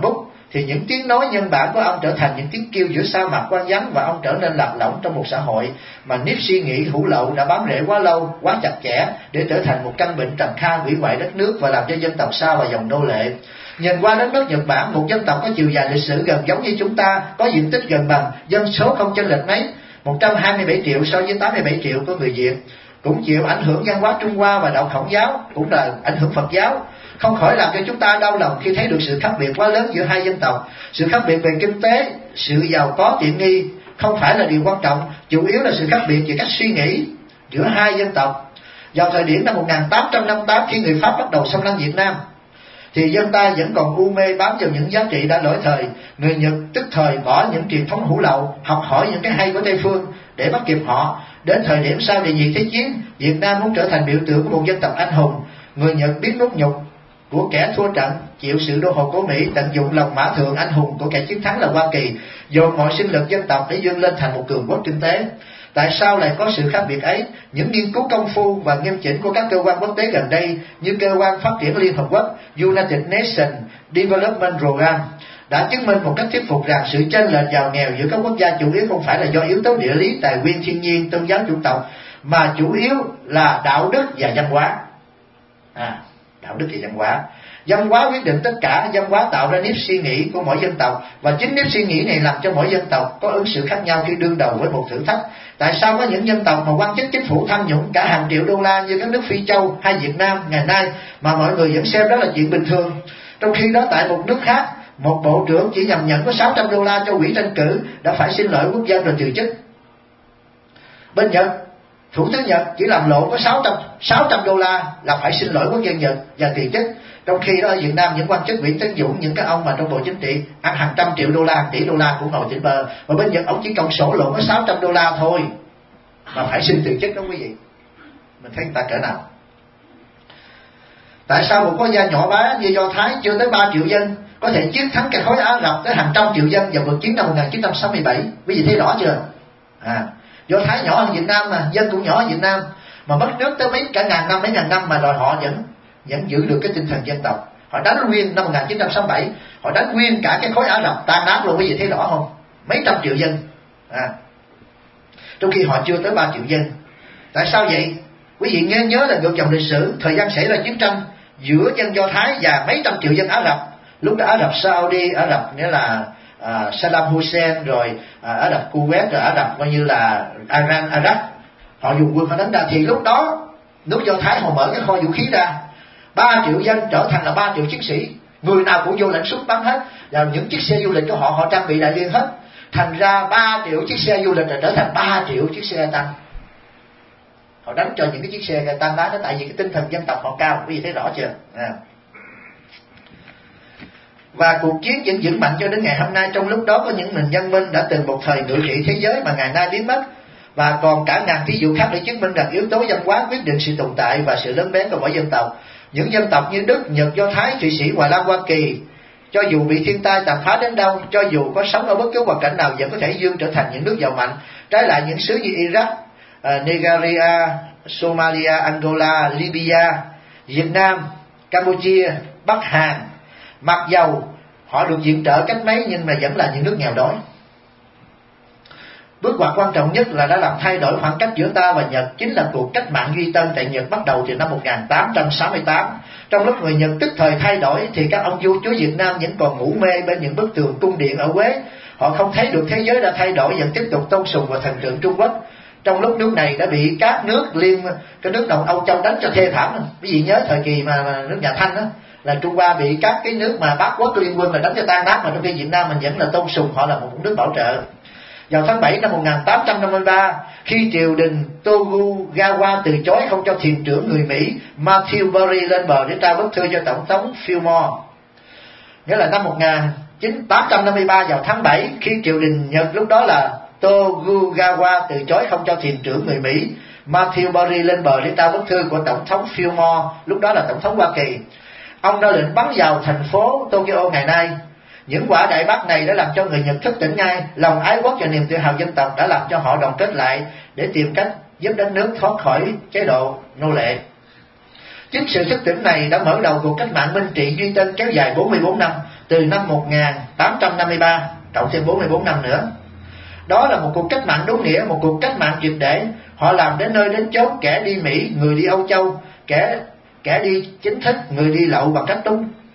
thì những tiếng nói nhân bản của ông trở thành những tiếng kêu giữa sa mạc quang vắng, và ông trở nên lạc lõng trong một xã hội mà nếp suy nghĩ hữu lậu đã bám rễ quá lâu, quá chặt chẽ, để trở thành một căn bệnh trầm kha hủy hoại đất nước và làm cho dân tộc sa vào dòng nô lệ. Nhìn qua đất nước Nhật Bản, một dân tộc có chiều dài lịch sử gần giống như chúng ta, có diện tích gần bằng, dân số không chênh lệch mấy, 127 triệu so với 87 triệu của người Việt, cũng chịu ảnh hưởng văn hóa Trung Hoa và đạo Khổng giáo, cũng là ảnh hưởng Phật giáo. Không khỏi làm cho chúng ta đau lòng khi thấy được sự khác biệt quá lớn giữa hai dân tộc. Sự khác biệt về kinh tế, sự giàu có tiện nghi không phải là điều quan trọng, chủ yếu là sự khác biệt về cách suy nghĩ giữa hai dân tộc. Vào thời điểm năm 1858, khi người Pháp bắt đầu xâm lăng Việt Nam, thì dân ta vẫn còn u mê bám vào những giá trị đã lỗi thời. Người Nhật tức thời bỏ những truyền thống hữu lậu, học hỏi những cái hay của Tây phương để bắt kịp họ. Đến thời điểm sau Đệ Nhị Thế Chiến, Việt Nam muốn trở thành biểu tượng của một dân tộc anh hùng. Người Nhật biết nút nhục của kẻ thua trận, chịu sự đô hộ của Mỹ, tận dụng lòng mã thượng anh hùng của kẻ chiến thắng là Hoa Kỳ, dồn mọi sinh lực dân tộc để vươn lên thành một cường quốc kinh tế. Tại sao lại có sự khác biệt ấy? Những nghiên cứu công phu và nghiêm chỉnh của các cơ quan quốc tế gần đây, như cơ quan phát triển Liên Hợp Quốc United Nations Development Program, đã chứng minh một cách thuyết phục rằng sự chênh lệch giàu nghèo giữa các quốc gia chủ yếu không phải là do yếu tố địa lý, tài nguyên thiên nhiên, tôn giáo, chủng tộc, mà chủ yếu là đạo đức và văn hóa. Đạo đức và văn hóa. Văn hóa quyết định tất cả. Văn hóa tạo ra nếp suy nghĩ của mỗi dân tộc, và chính nếp suy nghĩ này làm cho mỗi dân tộc có ứng xử khác nhau khi đương đầu với một thử thách. Tại sao có những dân tộc mà quan chức chính phủ tham nhũng cả hàng triệu đô la như các nước Phi Châu hay Việt Nam ngày nay mà mọi người vẫn xem đó là chuyện bình thường, trong khi đó tại một nước khác, một bộ trưởng chỉ nhằm nhận có 600 đô la cho quỹ tranh cử đã phải xin lỗi quốc dân rồi từ chức? Bên Nhật, thủ tướng Nhật chỉ làm lộ có 600 đô la là phải xin lỗi quốc dân Nhật và từ chức. Trong khi đó ở Việt Nam, những quan chức Nguyễn Tấn Dũng, những cái ông mà trong bộ chính trị ăn hàng trăm triệu đô la, tỷ đô la cũng ngồi trên bờ, và bên Nhật ông chỉ công sổ lộ có 600 đô la thôi mà phải xin từ chức đó quý vị. Mình thấy người ta cỡ nào? Tại sao một quốc gia nhỏ bé như Do Thái chưa tới 3 triệu dân có thể chiến thắng cái khối Ả Rập tới hàng trăm triệu dân vào cuộc chiến năm 1967? Quý vị thấy rõ chưa? Do Thái nhỏ hơn Việt Nam mà, dân cũng nhỏ hơn Việt Nam, mà mất nước tới mấy ngàn năm mà rồi họ vẫn giữ được cái tinh thần dân tộc. Họ đánh nguyên năm 1967, họ đánh nguyên cả cái khối Ả Rập tan nát luôn. Quý vị thấy rõ không? Mấy trăm triệu dân, trong khi họ chưa tới 3 triệu dân. Tại sao vậy? Quý vị nhớ là ngược dòng lịch sử, thời gian xảy ra chiến tranh giữa dân Do Thái và mấy trăm triệu dân Ả Rập. Lúc đó Ả Rập Saudi, Ả Rập nghĩa là Saddam Hussein, rồi Ả Rập Kuwait, rồi Ả Rập coi như là Iran, Iraq, họ dùng quân họ đánh ra. Thì lúc đó nước Do Thái họ mở cái kho vũ khí ra, 3 triệu dân trở thành là 3 triệu chiến sĩ, người nào cũng vô lãnh súng bắn hết, và những chiếc xe du lịch của họ trang bị đại liên hết. Thành ra 3 triệu chiếc xe du lịch là trở thành 3 triệu chiếc xe tăng. Họ đánh cho những cái chiếc xe tăng đá đó, tại vì cái tinh thần dân tộc họ cao. Quý vị thấy rõ chưa? Và cuộc chiến vẫn vững mạnh cho đến ngày hôm nay. Trong lúc đó có những nền văn minh đã từng một thời ngự trị thế giới mà ngày nay biến mất, và còn cả ngàn ví dụ khác để chứng minh rằng yếu tố văn hóa quyết định sự tồn tại và sự lớn bé của mỗi dân tộc. Những dân tộc như Đức, Nhật, Do Thái, Thụy Sĩ, Hòa Lan, Hoa Kỳ, cho dù bị thiên tai tàn phá đến đâu, cho dù có sống ở bất cứ hoàn cảnh nào, vẫn có thể vươn trở thành những nước giàu mạnh. Trái lại những xứ như Iraq, Nigeria, Somalia, Angola, Libya, Việt Nam, Campuchia, Bắc Hàn, mặc dầu họ được viện trợ cách mấy nhưng mà vẫn là những nước nghèo đói. Bước ngoặt quan trọng nhất là đã làm thay đổi khoảng cách giữa ta và Nhật chính là cuộc cách mạng Duy Tân tại Nhật bắt đầu từ năm 1868. Trong lúc người Nhật tức thời thay đổi thì các ông vua chúa Việt Nam vẫn còn ngủ mê bên những bức tường cung điện ở Huế. Họ không thấy được thế giới đã thay đổi, vẫn tiếp tục tôn sùng vào thần tượng Trung Quốc. Trong lúc nước này đã bị các nước cái nước đồng Âu Châu đánh cho thê thảm. Quý vị nhớ thời kỳ mà nước nhà Thanh đó, là Trung Hoa bị các cái nước mà Bát Quốc liên quân là đánh cho tan nát, mà trong khi Việt Nam mình vẫn là tôn sùng họ là một nước bảo trợ. Vào tháng 7 năm 1853, khi triều đình Tokugawa từ chối không cho thuyền trưởng người Mỹ Matthew Berry lên bờ để trao bức thư cho tổng thống Fillmore, nghĩa là năm 1853 vào tháng 7, khi triều đình Nhật lúc đó là Tokugawa từ chối không cho thuyền trưởng người Mỹ Matthew Berry lên bờ để trao bức thư của tổng thống Fillmore, lúc đó là tổng thống Hoa Kỳ. Ông ra lệnh bắn vào thành phố Tokyo ngày nay. Những quả đại bác này đã làm cho người Nhật thức tỉnh ngay. Lòng ái quốc và niềm tự hào dân tộc đã làm cho họ đoàn kết lại để tìm cách giúp đất nước thoát khỏi chế độ nô lệ. Chính sự thức tỉnh này đã mở đầu cuộc cách mạng Minh trị Duy Tân kéo dài 44 năm. từ năm 1853 cộng thêm 44 năm nữa. Đó là một cuộc cách mạng đúng nghĩa, một cuộc cách mạng triệt để. Họ làm đến nơi đến chốn, kẻ đi Mỹ, người đi Âu Châu, kẻ đi chính thức, người đi lậu bằng cách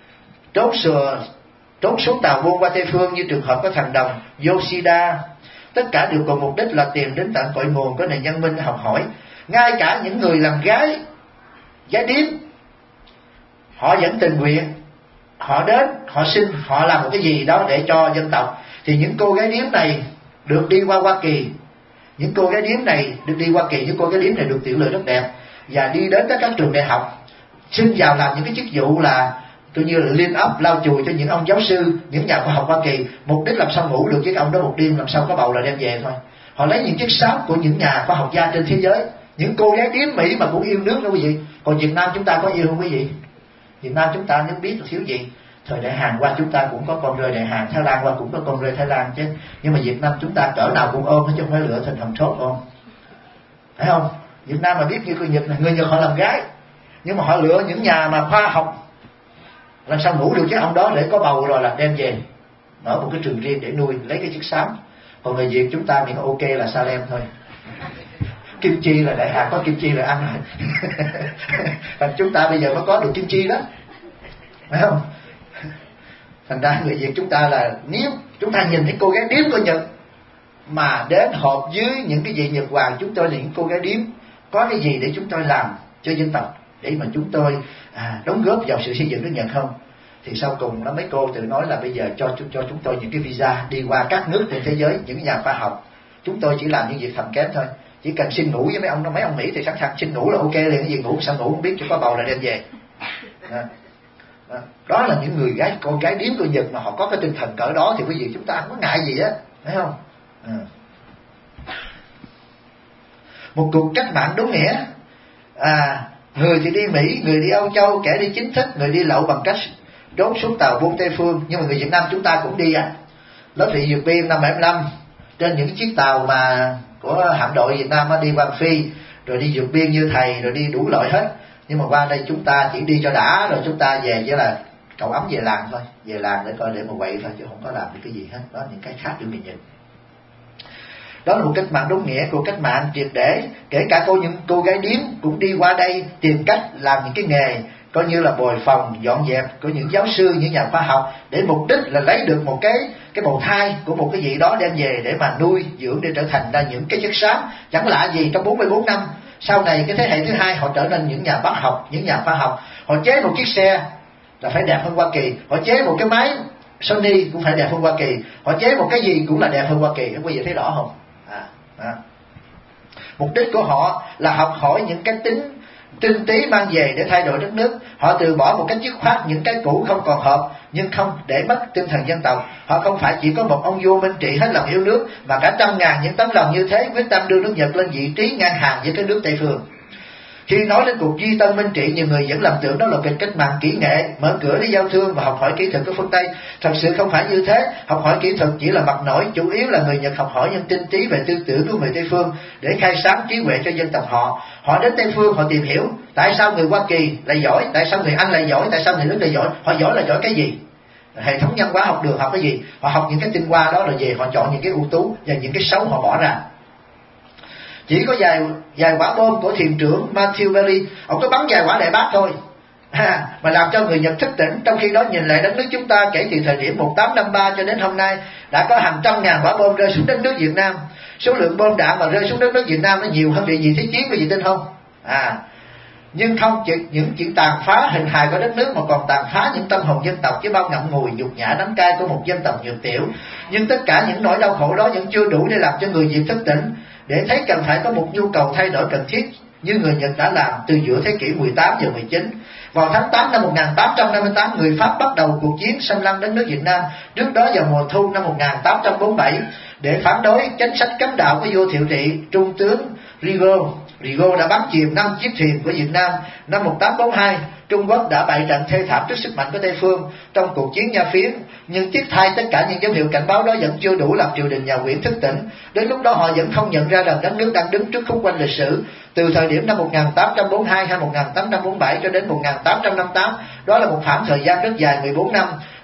trốn xuống tàu buôn qua Tây Phương, như trường hợp của thằng đồng Yoshida. Tất cả đều cùng mục đích là tìm đến tận cội nguồn của nền văn minh học hỏi. Ngay cả những người làm gái điếm, họ vẫn tình nguyện, họ đến, họ xin, họ làm một cái gì đó để cho dân tộc. Thì những cô gái điếm này được đi qua Hoa Kỳ, những cô gái điếm này được đi Hoa Kỳ, những cô gái điếm này được tiểu lệ rất đẹp, và đi đến các trường đại học, xin vào làm những cái chức vụ là tôi như là liên ấp, lau chùi cho những ông giáo sư, những nhà khoa học Hoa Kỳ. Mục đích làm sao ngủ được với ông đó một đêm, làm sao có bầu là đem về thôi. Họ lấy những chất xám của những nhà khoa học gia trên thế giới. Những cô gái điếm Mỹ mà cũng yêu nước đó quý vị. Còn Việt Nam chúng ta có yêu không quý vị? Việt Nam chúng ta nước biết là thiếu gì. Thời Đại Hàn qua chúng ta cũng có con rơi Đại Hàn, Thái Lan qua cũng có con rơi Thái Lan chứ. Nhưng mà Việt Nam chúng ta cỡ nào cũng ôm, chứ không phải lựa thành hầm sốt ôm. Thấy không? Việt Nam mà biết như người Nhật họ làm gái, nhưng mà họ lựa những nhà mà khoa học, làm sao ngủ được với ông đó để có bầu rồi là đem về mở một cái trường riêng để nuôi, lấy cái chất xám. Còn người Việt chúng ta miễn ok là Salem thôi. Kim chi là Đại Hàn có kim chi là ăn rồi. Chúng ta bây giờ mới có được kim chi đó, phải không? Thành ra người Việt chúng ta là, nếu chúng ta nhìn thấy cô gái điếm của Nhật mà đến họp dưới những cái vị Nhật Hoàng, chúng tôi là những cô gái điếm có cái gì để chúng tôi làm cho dân tộc, để mà chúng tôi đóng góp vào sự xây dựng nước Nhật không? Thì sau cùng đó mấy cô tự nói là bây giờ cho chúng tôi những cái visa đi qua các nước trên thế giới, những nhà khoa học. Chúng tôi chỉ làm những việc thầm kém thôi, chỉ cần xin ngủ với mấy ông Mỹ thì sẵn sàng xin ngủ là ok liền. Cái gì ngủ sao ngủ không biết, cho có bầu là đem về. Đó là những người con gái điếm của Nhật mà họ có cái tinh thần cỡ đó, thì quý vị chúng ta không có ngại gì á, thấy không? Một cuộc cách mạng đúng nghĩa. Người thì đi Mỹ, người đi Âu Châu, kẻ đi chính thức, người đi lậu bằng cách trốn xuống tàu buôn Tây Phương. Nhưng mà người Việt Nam chúng ta cũng đi lớp thị dược viên năm 75 trên những chiếc tàu mà của hạm đội Việt Nam đi qua Phi, rồi đi dược viên như thầy, rồi đi đủ loại hết. Nhưng mà qua đây chúng ta chỉ đi cho đã, rồi chúng ta về chỉ là cậu ấm về làng thôi, về làng để coi để mà quậy thôi, chứ không có làm được cái gì hết. Đó những cái khác để mình nhìn. Đó là một cách mạng đúng nghĩa, cuộc cách mạng triệt để. Kể cả những cô gái điếm cũng đi qua đây tìm cách làm những cái nghề coi như là bồi phòng, dọn dẹp của những giáo sư, những nhà khoa học, để mục đích là lấy được một cái bào thai của một cái gì đó đem về để mà nuôi dưỡng, để trở thành ra những cái chất xám. Chẳng lạ gì trong 44 năm sau này, cái thế hệ thứ hai họ trở nên những nhà bác học, những nhà khoa học. Họ chế một chiếc xe là phải đẹp hơn Hoa Kỳ, họ chế một cái máy Sony cũng phải đẹp hơn Hoa Kỳ, họ chế một cái gì cũng là đẹp hơn Hoa Kỳ. Các quý vị thấy rõ không? Mục đích của họ là học hỏi những cái tính tinh tí mang về để thay đổi đất nước. Họ từ bỏ một cách dứt khoát những cái cũ không còn hợp, nhưng không để mất tinh thần dân tộc. Họ không phải chỉ có một ông vua minh trị hết lòng yêu nước, mà cả trăm ngàn những tấm lòng như thế quyết tâm đưa nước Nhật lên vị trí ngang hàng với cái nước Tây phương. Khi nói đến cuộc duy tân minh trị, nhiều người vẫn lầm tưởng đó là cuộc cách mạng kỹ nghệ, mở cửa để giao thương và học hỏi kỹ thuật của phương Tây. Thật sự không phải như thế. Học hỏi kỹ thuật chỉ là mặt nổi, chủ yếu là người Nhật học hỏi những tinh trí về tư tưởng của người Tây phương để khai sáng trí huệ cho dân tộc họ. Họ đến Tây phương họ tìm hiểu tại sao người Hoa Kỳ lại giỏi, tại sao người Anh lại giỏi, tại sao người Đức lại giỏi. Họ giỏi là giỏi cái gì? Hệ thống nhân hóa học đường học cái gì? Họ học những cái tinh hoa đó rồi về họ chọn những cái ưu tú và những cái xấu họ bỏ ra. Chỉ có vài quả bom của thuyền trưởng Matthew Bailey, ông có bắn vài quả đại bác thôi, mà làm cho người Nhật thức tỉnh. Trong khi đó nhìn lại đất nước chúng ta, kể từ thời điểm 1853 cho đến hôm nay, đã có hàng trăm ngàn quả bom rơi xuống đất nước Việt Nam. Số lượng bom đạn mà rơi xuống đất nước Việt Nam nó nhiều hơn địa gì thế chiến, quý vị tin không? Nhưng không những chuyện tàn phá hình hài của đất nước, mà còn tàn phá những tâm hồn dân tộc với bao ngậm ngùi nhục nhã đắng cay của một dân tộc nhược tiểu. Nhưng tất cả những nỗi đau khổ đó vẫn chưa đủ để làm cho người Việt thức tỉnh, để thấy cần phải có một nhu cầu thay đổi cần thiết, như người Nhật đã làm từ giữa thế kỷ 18 và 19. Vào tháng 8 năm 1858, người Pháp bắt đầu cuộc chiến xâm lăng đất nước Việt Nam. Trước đó vào mùa thu năm 1847, để phản đối chính sách cấm đạo của vua Thiệu Trị, Trung tướng Rigaud đã bắn chìm 5 chiếc thuyền của Việt Nam. Năm 1842, Trung Quốc đã bại trận thê thảm trước sức mạnh của Tây phương trong cuộc chiến Nha Phiến. Nhưng tiếc thay, tất cả những dấu hiệu cảnh báo đó vẫn chưa đủ làm triều đình nhà Nguyễn thức tỉnh. Đến lúc đó họ vẫn không nhận ra rằng đất nước đang đứng trước khúc quanh lịch sử. Từ thời điểm năm 1842 hay 1847 cho đến 1858, đó là một khoảng thời gian rất dài 14 năm.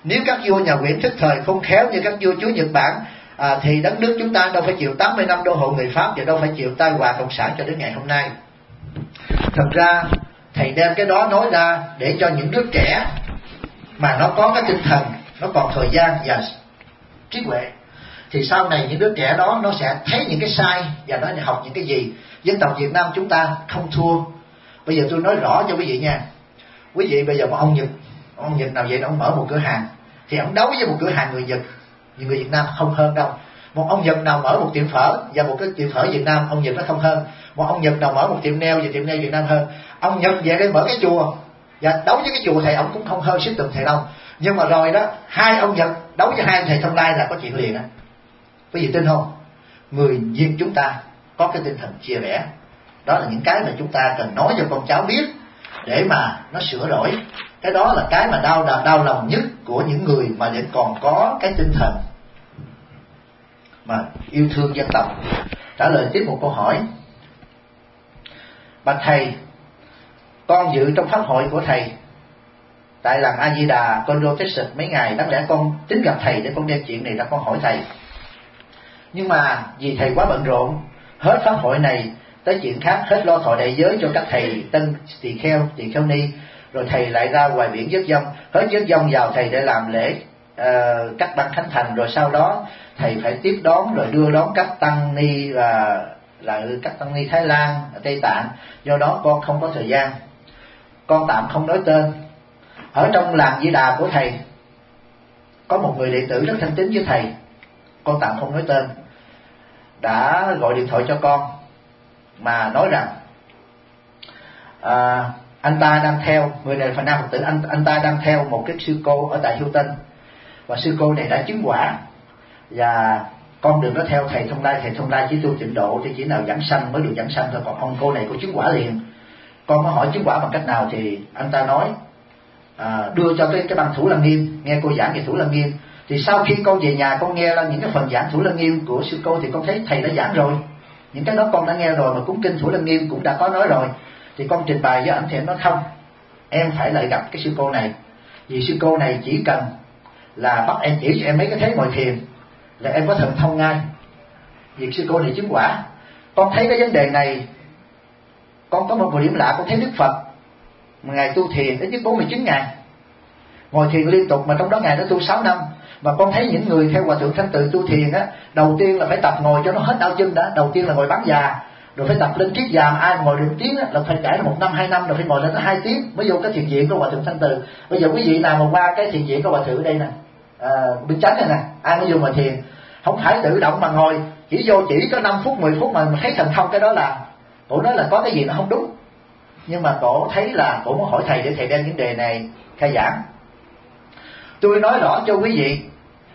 Nếu các vua nhà Nguyễn thức thời không khéo như các vua chúa Nhật Bản, thì đất nước chúng ta đâu phải chịu 80 năm đô hộ người Pháp, và đâu phải chịu tai họa cộng sản cho đến ngày hôm nay. Thật ra thầy đem cái đó nói ra để cho những đứa trẻ mà nó có cái tinh thần, nó còn thời gian và trí huệ, thì sau này những đứa trẻ đó nó sẽ thấy những cái sai và nó học những cái gì. Dân tộc Việt Nam chúng ta không thua. Bây giờ tôi nói rõ cho quý vị nha. Quý vị bây giờ một ông Nhật nào vậy, ông mở một cửa hàng thì ông đấu với một cửa hàng người Nhật, nhưng người Việt Nam không hơn đâu. Một ông Nhật nào mở một tiệm phở và một cái tiệm phở Việt Nam, ông Nhật nó không hơn. Một ông Nhật nào mở một tiệm nail và tiệm nail Việt Nam hơn. Ông Nhật về đây mở cái chùa và đấu với cái chùa thầy, ông cũng không hơn sức từng thầy đâu. Nhưng mà rồi đó, hai ông Nhật đấu với hai thầy Thông Lai là có chuyện liền á. Quý vị tin không? Người Việt chúng ta có cái tinh thần chia rẽ. Đó là những cái mà chúng ta cần nói cho con cháu biết để mà nó sửa đổi. Cái đó là cái mà đau lòng nhất của những người mà vẫn còn có cái tinh thần mà yêu thương dân tộc. Trả lời tiếp một câu hỏi. Bạch thầy, con dự trong pháp hội của thầy tại làng A Di Đà, Conroe, Texas mấy ngày. Đáng lẽ con tính gặp thầy để con đem chuyện này ra con hỏi thầy, nhưng mà vì thầy quá bận rộn, hết pháp hội này tới chuyện khác, hết lo thọ đại giới cho các thầy tân tỳ kheo ni, rồi thầy lại ra ngoài biển vớt dông, hết vớt dông vào thầy để làm lễ cắt băng khánh thành, rồi sau đó thầy phải tiếp đón rồi đưa đón các tăng ni là các tăng ni Thái Lan, Tây Tạng. Do đó con không có thời gian, con tạm không nói tên. Ở trong làng Di Đà của thầy có một người đệ tử rất thân tín với thầy, con tạm không nói tên, đã gọi điện thoại cho con mà nói rằng anh ta đang theo, người này là nam Phật tử, anh ta đang theo một cái sư cô ở tại Hilton, và sư cô này đã chứng quả, và con đừng có theo thầy Thông Lai. Thầy Thông Lai chỉ tu tịnh độ thì chỉ nào giảng sanh mới được giảng sanh thôi, còn ông cô này có chứng quả liền. Con có hỏi chứng quả bằng cách nào thì anh ta nói đưa cho cái băng Thủ Lăng Nghiêm, nghe cô giảng về Thủ Lăng Nghiêm. Thì sau khi con về nhà con nghe những cái phần giảng Thủ Lăng Nghiêm của sư cô thì con thấy thầy đã giảng rồi, những cái đó con đã nghe rồi, mà cúng kinh Thủ Lăng Nghiêm cũng đã có nói rồi. Thì con trình bày với ảnh thì anh nói không, em phải lại gặp cái sư cô này, vì sư cô này chỉ cần là bắt em chỉ cho em mấy cái thế ngồi thiền là em có thần thông ngay. Vì sư cô này chứng quả. Con thấy cái vấn đề này, con có một điểm lạ, con thấy Đức Phật một ngày tu thiền ít nhất 49 ngày, ngồi thiền liên tục, mà trong đó ngày nó tu 6 năm. Và con thấy những người theo Hòa Thượng Thanh Từ tu thiền á, đầu tiên là phải tập ngồi cho nó hết đau chân đã, đầu tiên là ngồi bán già, rồi phải tập lên triết già, ai ngồi được 1 tiếng á, là phải trải ra 1 năm 2 năm, rồi phải ngồi lên tới 2 tiếng mới vô cái thiền viện của Hòa Thượng Thanh Từ. Bây giờ quý vị nào mà qua cái thiền viện của Hòa Thượng ở đây nè, bên chánh này nè, ai mới vô mà thiền, không phải tự động mà ngồi, chỉ vô chỉ có 5 phút 10 phút mà thấy thần thông, cái đó là cổ nói là có cái gì nó không đúng. Nhưng mà cổ thấy là cổ muốn hỏi thầy để thầy đem vấn đề này khai giảng. Tôi nói rõ cho quý vị,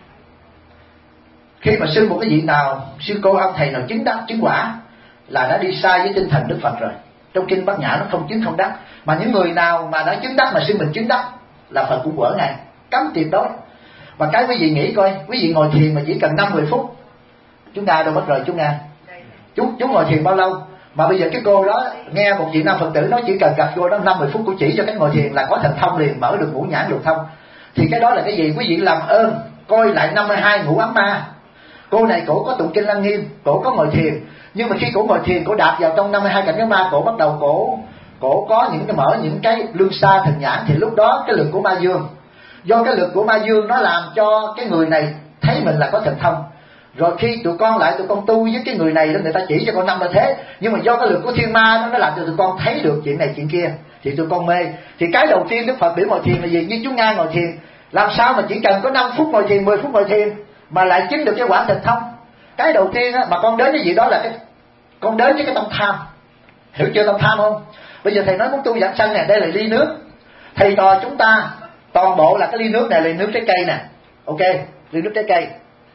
khi mà xưng một cái vị nào, sư cô ông thầy nào chứng đắc chứng quả là đã đi sai với tinh thần Đức Phật rồi. Trong kinh Bát Nhã nó không chứng không đắc, mà những người nào mà đã chứng đắc mà xưng mình chứng đắc là Phật cũng quở ngay, cấm tuyệt đối. Và cái quý vị nghĩ coi, quý vị ngồi thiền mà chỉ cần 5-10 phút, chúng ta đâu mất rồi chúng Nga, chúng ngồi thiền bao lâu? Mà bây giờ cái cô đó nghe một vị nam Phật tử nói chỉ cần gặp cô đó 5-10 phút, cô chỉ cho cái ngồi thiền là có thần thông liền, mở được ngũ nhãn lục thông. Thì cái đó là cái gì? Quý vị làm ơn coi lại 52 ngũ ấm ma. Cô này cổ có tụng kinh Lăng Nghiêm, cổ có ngồi thiền, nhưng mà khi cổ ngồi thiền, cổ đạp vào trong 52 cảnh giới ma, cổ bắt đầu cổ có những cái mở những cái lương xa thần nhãn, thì lúc đó cái lực của ma dương, do cái lực của ma dương nó làm cho cái người này thấy mình là có thần thông. Rồi khi tụi con tu với cái người này đó, người ta chỉ cho con 5 là thế, nhưng mà do cái lực của thiên ma nó làm cho tụi con thấy được chuyện này chuyện kia, thì tụi con mê. Thì cái đầu tiên Đức Phật biểu ngồi thiền là gì? Như chúng Nga ngồi thiền, làm sao mà chỉ cần có 5 phút ngồi thiền, 10 phút ngồi thiền mà lại chứng được cái quả thần thông? Cái đầu tiên á, mà con đến cái gì đó là con đến với cái tâm tham. Hiểu chưa? Tâm tham không? Bây giờ thầy nói muốn tu giảng sanh nè, đây là ly nước. Thầy trò chúng ta toàn bộ là cái ly nước này là ly nước trái cây nè. Ok, ly nước trái cây.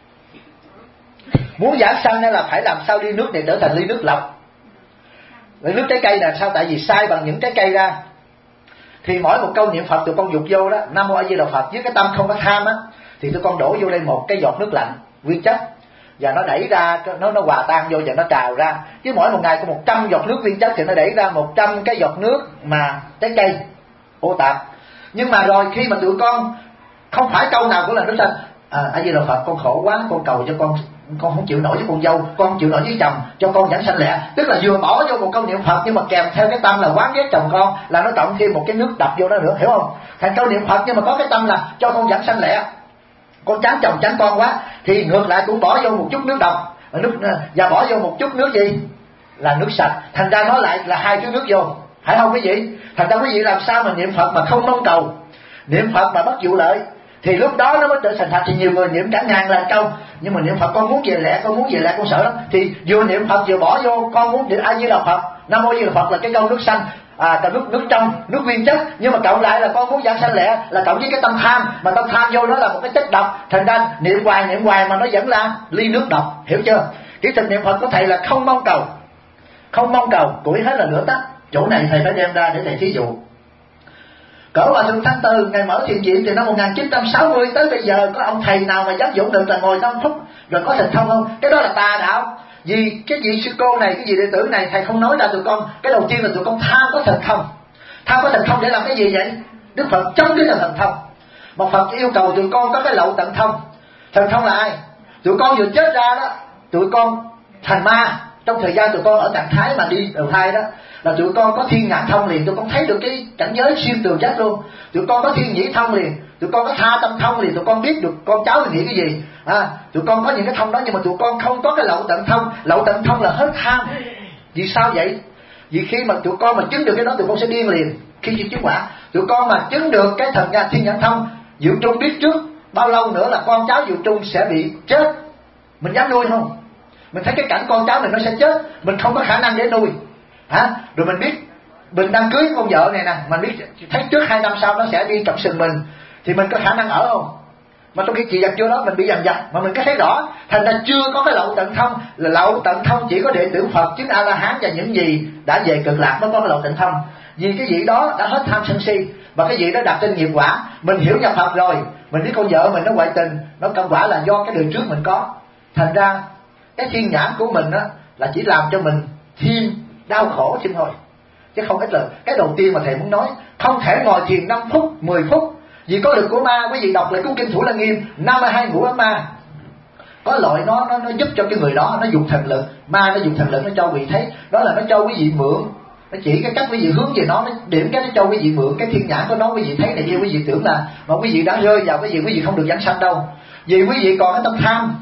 Muốn giảng sanh là phải làm sao ly nước này trở thành ly nước lọc. Ly nước trái cây là sao? Tại vì sai bằng những trái cây ra. Thì mỗi một câu niệm Phật tụi con dục vô đó, Nam Mô A Di Đà Phật, với cái tâm không có tham á, thì tụi con đổ vô đây một cái giọt nước lạnh nguyên chất, và nó đẩy ra, nó hòa tan vô và nó trào ra. Chứ mỗi một ngày có 100 giọt nước nguyên chất thì nó đẩy ra 100 cái giọt nước mà trái cây ô tạp. Nhưng mà rồi khi mà tụi con Không phải câu nào cũng là nước sanh. A Di Đà Phật, con khổ quá, con cầu cho con không chịu nổi với con dâu, con không chịu nổi với chồng, cho con giảng sanh lẹ. Tức là vừa bỏ vô một câu niệm Phật nhưng mà kèm theo cái tâm là quán ghét chồng con, là nó cộng thêm một cái nước đập vô đó nữa, hiểu không? Thành câu niệm Phật nhưng mà có cái tâm là cho con giảng sanh lẹ, con chán chồng chán con quá, thì ngược lại cũng bỏ vô một chút nước độc, và bỏ vô một chút nước gì là nước sạch. Thành ra nó lại là hai thứ nước vô, phải không quý vị? Thành ra quý vị làm sao mà niệm Phật mà không mong cầu, niệm Phật mà bất vụ lợi, thì lúc đó nó mới trở thành thật. Thì nhiều người niệm cả ngàn là câu, nhưng mà niệm Phật con muốn về lẹ, con muốn về lẹ, con sợ lắm, thì vừa niệm Phật vừa bỏ vô con muốn niệm A Di Đà Phật, Nam Mô A Di Đà Phật là cái câu nước xanh, cái nước trong, nước nguyên chất, nhưng mà cộng lại là con muốn giảng sanh lẹ, là cộng với cái tâm tham, mà tâm tham vô đó là một cái chất độc. Thành ra niệm hoài mà nó vẫn là ly nước độc, hiểu chưa? Kỹ thuật niệm Phật của thầy là không mong cầu, không mong cầu, củi hết là lửa tắt. Chỗ này thầy phải đem ra để thầy thí dụ. Cỡ Hòa Thượng Thanh Từ ngày mở thiền viện thì năm 1960 tới bây giờ có ông thầy nào mà giác dụng được là ngồi 5 phút rồi có thần thông không? Cái đó là tà đạo. Vì cái vị sư cô này, cái vị đệ tử này thầy không nói ra tụi con. Cái đầu tiên là tụi con tham có thần thông. Tham có thần thông để làm cái gì vậy? Đức Phật chống cái thần thông. Mà Phật yêu cầu tụi con có cái lậu tận thông. Thần thông là ai? Tụi con vừa chết ra đó, tụi con thành ma. Trong thời gian tụi con ở trạng thái mà đi đầu thai đó, là tụi con có thiên nhãn thông liền, tụi con thấy được cái cảnh giới xuyên tường giác luôn. Tụi con có thiên nhĩ thông liền, tụi con có tha tâm thông liền, tụi con biết được con cháu nghĩ cái gì. Tụi con có những cái thông đó, nhưng mà tụi con không có cái lậu tận thông. Lậu tận thông là hết tham. Vì sao vậy? Vì khi mà tụi con mà chứng được cái đó, tụi con sẽ điên liền khi chưa chứng quả. Tụi con mà chứng được cái thần nhà thiên nhãn thông, Diệu Trung biết trước bao lâu nữa là con cháu Diệu Trung sẽ bị chết. Mình dám nuôi không? Mình thấy cái cảnh con cháu mình nó sẽ chết, mình không có khả năng để nuôi. Rồi mình biết mình đang cưới con vợ này nè, mình biết thấy trước 2 năm sau nó sẽ đi cặp sừng mình, thì mình có khả năng ở không? Mà trong khi chị dặt chưa đó mình bị dằn vặt, mà mình có thấy rõ. Thành ra chưa có cái lậu tận thông. Là lậu tận thông chỉ có đệ tử Phật chứng A La Hán và những gì đã về Cực Lạc mới có cái lậu tận thông. Vì cái vị đó đã hết tham sân si, và cái vị đó đặt trên nghiệp quả. Mình hiểu nhập Phật rồi, mình biết con vợ mình nó ngoại tình, nó công quả là do cái đời trước mình có. Thành ra cái thiên nhãn của mình á là chỉ làm cho mình thêm đau khổ chứ thôi, chứ không ít lời. Cái đầu tiên mà thầy muốn nói, không thể ngồi thiền 5 phút, 10 phút, vì có lực của ma. Quý vị đọc lại cuốn kinh Thủ Lăng Nghiêm, 52 ngũ ấm ma. Có loại nó giúp cho cái người đó, nó dùng thần lực, ma nó dùng thần lực, nó cho quý vị thấy, đó là nó cho quý vị mượn, nó chỉ cái cách quý vị hướng về nó điểm cái nó cho quý vị mượn cái thiên nhãn của nó, quý vị thấy này kia, quý vị tưởng là mà quý vị đã rơi vào cái gì, quý vị không được giảng sanh đâu, vì quý vị còn cái tâm tham.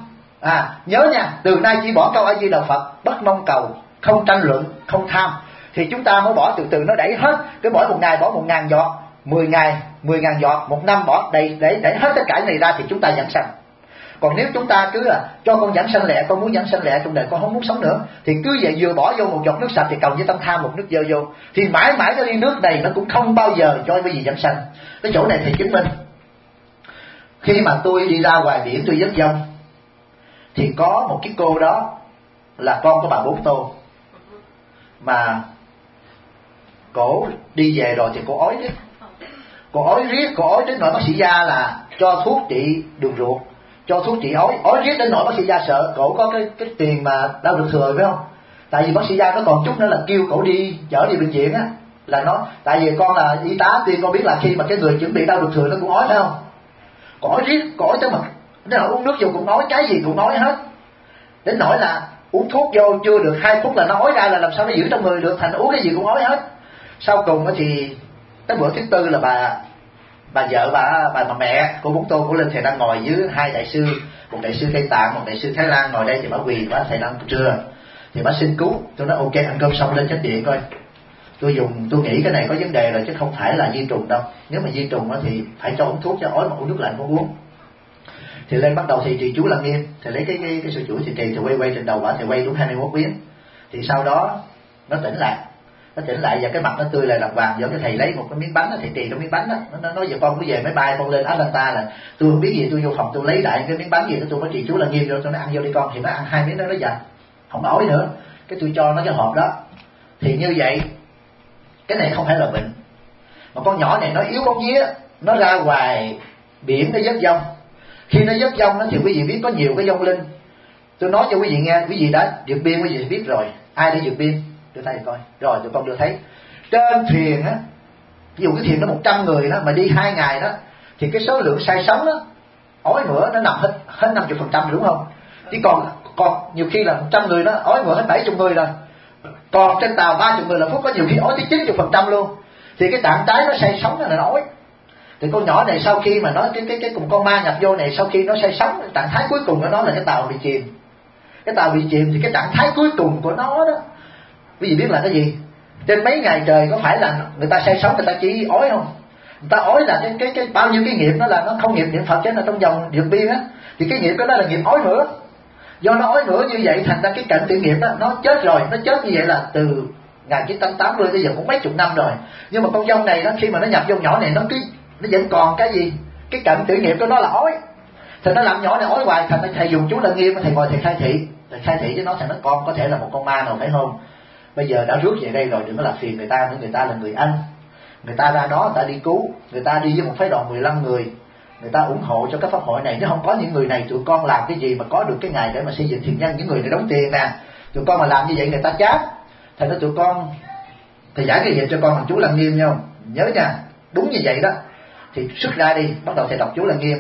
Nhớ nha, từ nay chỉ bỏ câu A Di Đà Phật, bất mong cầu, không tranh luận, không tham, thì chúng ta mới bỏ từ từ nó đẩy hết. Cứ mỗi một ngày bỏ 1.000 giọt, 10 ngày 10.000 giọt, 1 năm bỏ đẩy hết tất cả này ra thì chúng ta giảng sanh. Còn nếu chúng ta cứ là cho con giảng sanh lẹ, con muốn giảng sanh lẹ trong đời con không muốn sống nữa, thì cứ vậy vừa bỏ vô một giọt nước sạch thì cộng với tâm tham một nước dơ vô, thì mãi mãi cái ly nước này nó cũng không bao giờ cho cái gì giảng sanh. Cái chỗ này thì chứng minh. Khi mà tôi đi ra ngoài biển tôi dắt dông, thì có một cái cô đó là con của bà Bốn Tô, mà cổ đi về rồi thì cổ ói riết, cổ ói đến nỗi bác sĩ gia là cho thuốc trị đường ruột, cho thuốc trị ói riết đến nỗi bác sĩ gia sợ cổ có cái tiền mà đau ruột thừa, phải không? Tại vì bác sĩ gia nó còn chút nữa là kêu cổ đi chở đi bệnh viện á, là nó tại vì con là y tá tiên, con biết là khi mà cái người chuẩn bị đau ruột thừa nó cũng ói, phải không? Cổ ói riết, cổ ói tới mà đến nỗi uống nước vô cũng ói, cái gì cũng ói hết, đến nỗi là uống thuốc vô chưa được 2 phút là nó ói ra, là làm sao nó giữ trong người được, thành uống cái gì cũng ói hết. Sau cùng thì tới bữa thứ tư là bà vợ bà mẹ của Bốn Tô của Linh thầy đang ngồi dưới 2 đại sư, một đại sư Tây Tạng, một đại sư Thái Lan ngồi đây, thì bà quỳ bà thầy đang trưa, thì bà xin cứu. Tôi nói ok, ăn cơm xong lên chánh điện coi. Tôi nghĩ cái này có vấn đề rồi chứ không phải là di trùng đâu. Nếu mà di trùng thì phải cho uống thuốc, cho ói mà uống nước lạnh không uống. Thì lên bắt đầu thì trì chú Lăng Nghiêm, thì lấy cái sư chủ thì trì, thì quay trên đầu bà, thì quay đúng 21 biến. Thì sau đó nó tỉnh lại và cái mặt nó tươi lại đàng hoàng. Giờ cái thầy lấy một cái miếng bánh, thầy trì trong miếng bánh đó, nó nói giờ con cứ về máy bay con lên Atlanta là tôi không biết gì, tôi vô phòng tôi lấy đại cái miếng bánh gì đó, tôi mới trì chú Lăng Nghiêm vô, tôi nói ăn vô đi con. Thì nó ăn 2 miếng đó nó dần không ói nữa, cái tôi cho nó cái hộp đó. Thì như vậy cái này không phải là bệnh, mà con nhỏ này nó yếu bóng vía, nó ra ngoài biển nó dớt dông. Khi nó dớt dông thì quý vị biết có nhiều cái vong linh. Tôi nói cho quý vị nghe, quý vị đã vượt biên quý vị biết rồi. Ai đã vượt biên? Đưa tay coi. Rồi tụi con đưa thấy. Trên thuyền á, ví dụ cái thuyền nó 100 người đó mà đi 2 ngày đó, thì cái số lượng sai sống đó, ói mửa nó nằm hết 50% đúng không? Chỉ còn nhiều khi là 100 người đó ói mửa hết 70 người rồi. Còn trên tàu 30 người là phút có nhiều khi ói tới 90% luôn. Thì cái trạng thái nó say sóng là nó ói. Thì con nhỏ này sau khi mà nó cái cùng con ma nhập vô này, sau khi nó say sóng, trạng thái cuối cùng của nó là cái tàu bị chìm. Cái tàu bị chìm thì cái trạng thái cuối cùng của nó đó, quý vị biết là cái gì? Trên mấy ngày trời có phải là người ta say sóng người ta chỉ ói không? Người ta ói là cái bao nhiêu cái nghiệp đó là nó không nghiệp niệm Phật, chứ là trong dòng dược biên á, thì cái nghiệp đó là nghiệp ói mửa. Do nó ói mửa như vậy thành ra cái cảnh tự nghiệp đó nó chết rồi, nó chết như vậy là từ 1980 tới giờ cũng mấy chục năm rồi. Nhưng mà con dông này nó khi mà nó nhập vô nhỏ này nó vẫn còn cái gì? Cái cảnh tự nghiệp của nó là ói. Thì nó làm nhỏ này ói hoài, thành ra thầy dùng chú Lăng Nghiêm, thầy ngồi thầy khai thị với nó, thành nó con có thể là một con ma nào phải không? Bây giờ đã rước về đây rồi, đừng có làm phiền người ta nữa, người ta là người anh. Người ta ra đó người ta đi cứu, người ta đi với một phái đoàn 15 người, người ta ủng hộ cho cái pháp hội này. Nếu không có những người này tụi con làm cái gì mà có được cái ngày để mà xây dựng thiện nhân? Những người này đóng tiền nè, tụi con mà làm như vậy người ta chát. Thành ra tụi con thầy giải cái nghiệp cho con bằng chú Lăng Nghiêm nha, không? Nhớ nha, đúng như vậy đó. Thì xuất ra đi, bắt đầu thầy đọc chú Lăng Nghiêm.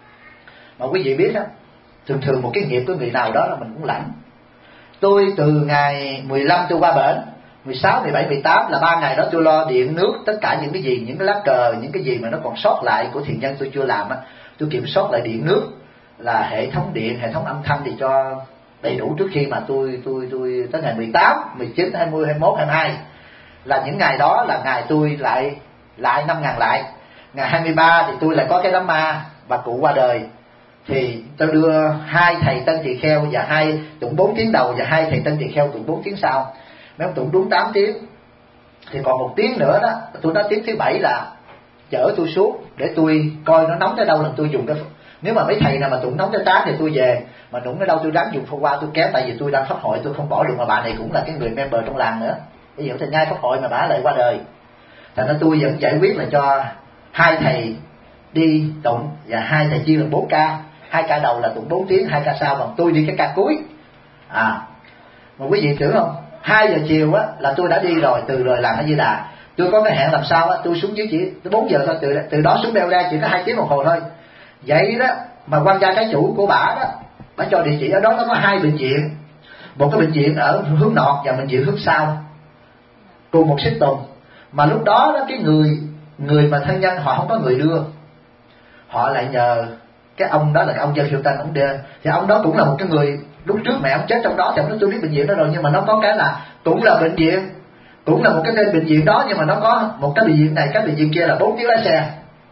Mà quý vị biết á, thường một cái nghiệp của người nào đó là mình cũng lãnh. Tôi từ ngày 15 tôi qua bển, 16, 17, 18 là 3 ngày đó tôi lo điện nước, tất cả những cái gì, những cái lá cờ, những cái gì mà nó còn sót lại của thiện nhân tôi chưa làm á, tôi kiểm soát lại điện nước, là hệ thống điện, hệ thống âm thanh thì cho đầy đủ trước khi mà tôi tới ngày 18, 19, 20, 21, 22 là những ngày đó là ngày tôi lại 5.000 lại. Ngày 23 thì tôi lại có cái đám ma bà cụ qua đời, thì tôi đưa 2 thầy Tân Tỳ Kheo và 2 tụng 4 tiếng đầu và 2 thầy Tân Tỳ Kheo tụng 4 tiếng sau. Mấy ông tụng đúng 8 tiếng thì còn 1 tiếng nữa đó, tôi nói tiếng thứ 7 là chở tôi xuống để tôi coi nó nóng tới đâu là tôi dùng cái. Nếu mà mấy thầy nào mà tụng nóng tới 8 thì tôi về, mà nụng tới đâu tôi ráng dùng phô qua tôi kéo, tại vì tôi đang pháp hội tôi không bỏ được, mà bà này cũng là cái người member trong làng nữa. Ví dụ thầy nhai pháp hội mà bà lại qua đời, thành ra tôi vẫn giải quyết là cho 2 thầy đi tụng và 2 thầy chia làm 4 ca. 2 ca đầu là tụng 4 tiếng, 2 ca sau còn tôi đi cái ca cuối. Mà quý vị tưởng không, 2 giờ chiều á là tôi đã đi rồi, từ rồi làm ở Di Đà. Tôi có cái hẹn làm sao á, tôi xuống dưới chỉ 4 giờ thôi, từ đó xuống Beo Đa chỉ có 2 tiếng đồng hồ thôi. Vậy đó mà quan gia cái chủ của bả đó, bả cho địa chỉ ở đó, nó có 2 bệnh viện, một cái bệnh viện ở hướng nọt và bệnh viện hướng sau, cùng một xích tùng. Mà lúc đó đó cái người mà thân nhân họ không có người đưa, họ lại nhờ cái ông đó là cái ông Dân Hiệu Tân, ông đưa. Thì ông đó cũng là một cái người lúc trước mẹ ông chết trong đó, thì ông nói tôi biết bệnh viện đó rồi, nhưng mà nó có cái là cũng là bệnh viện, cũng là một cái tên bệnh viện đó, nhưng mà nó có một cái bệnh viện này, cái bệnh viện kia là 4 tiếng lái xe.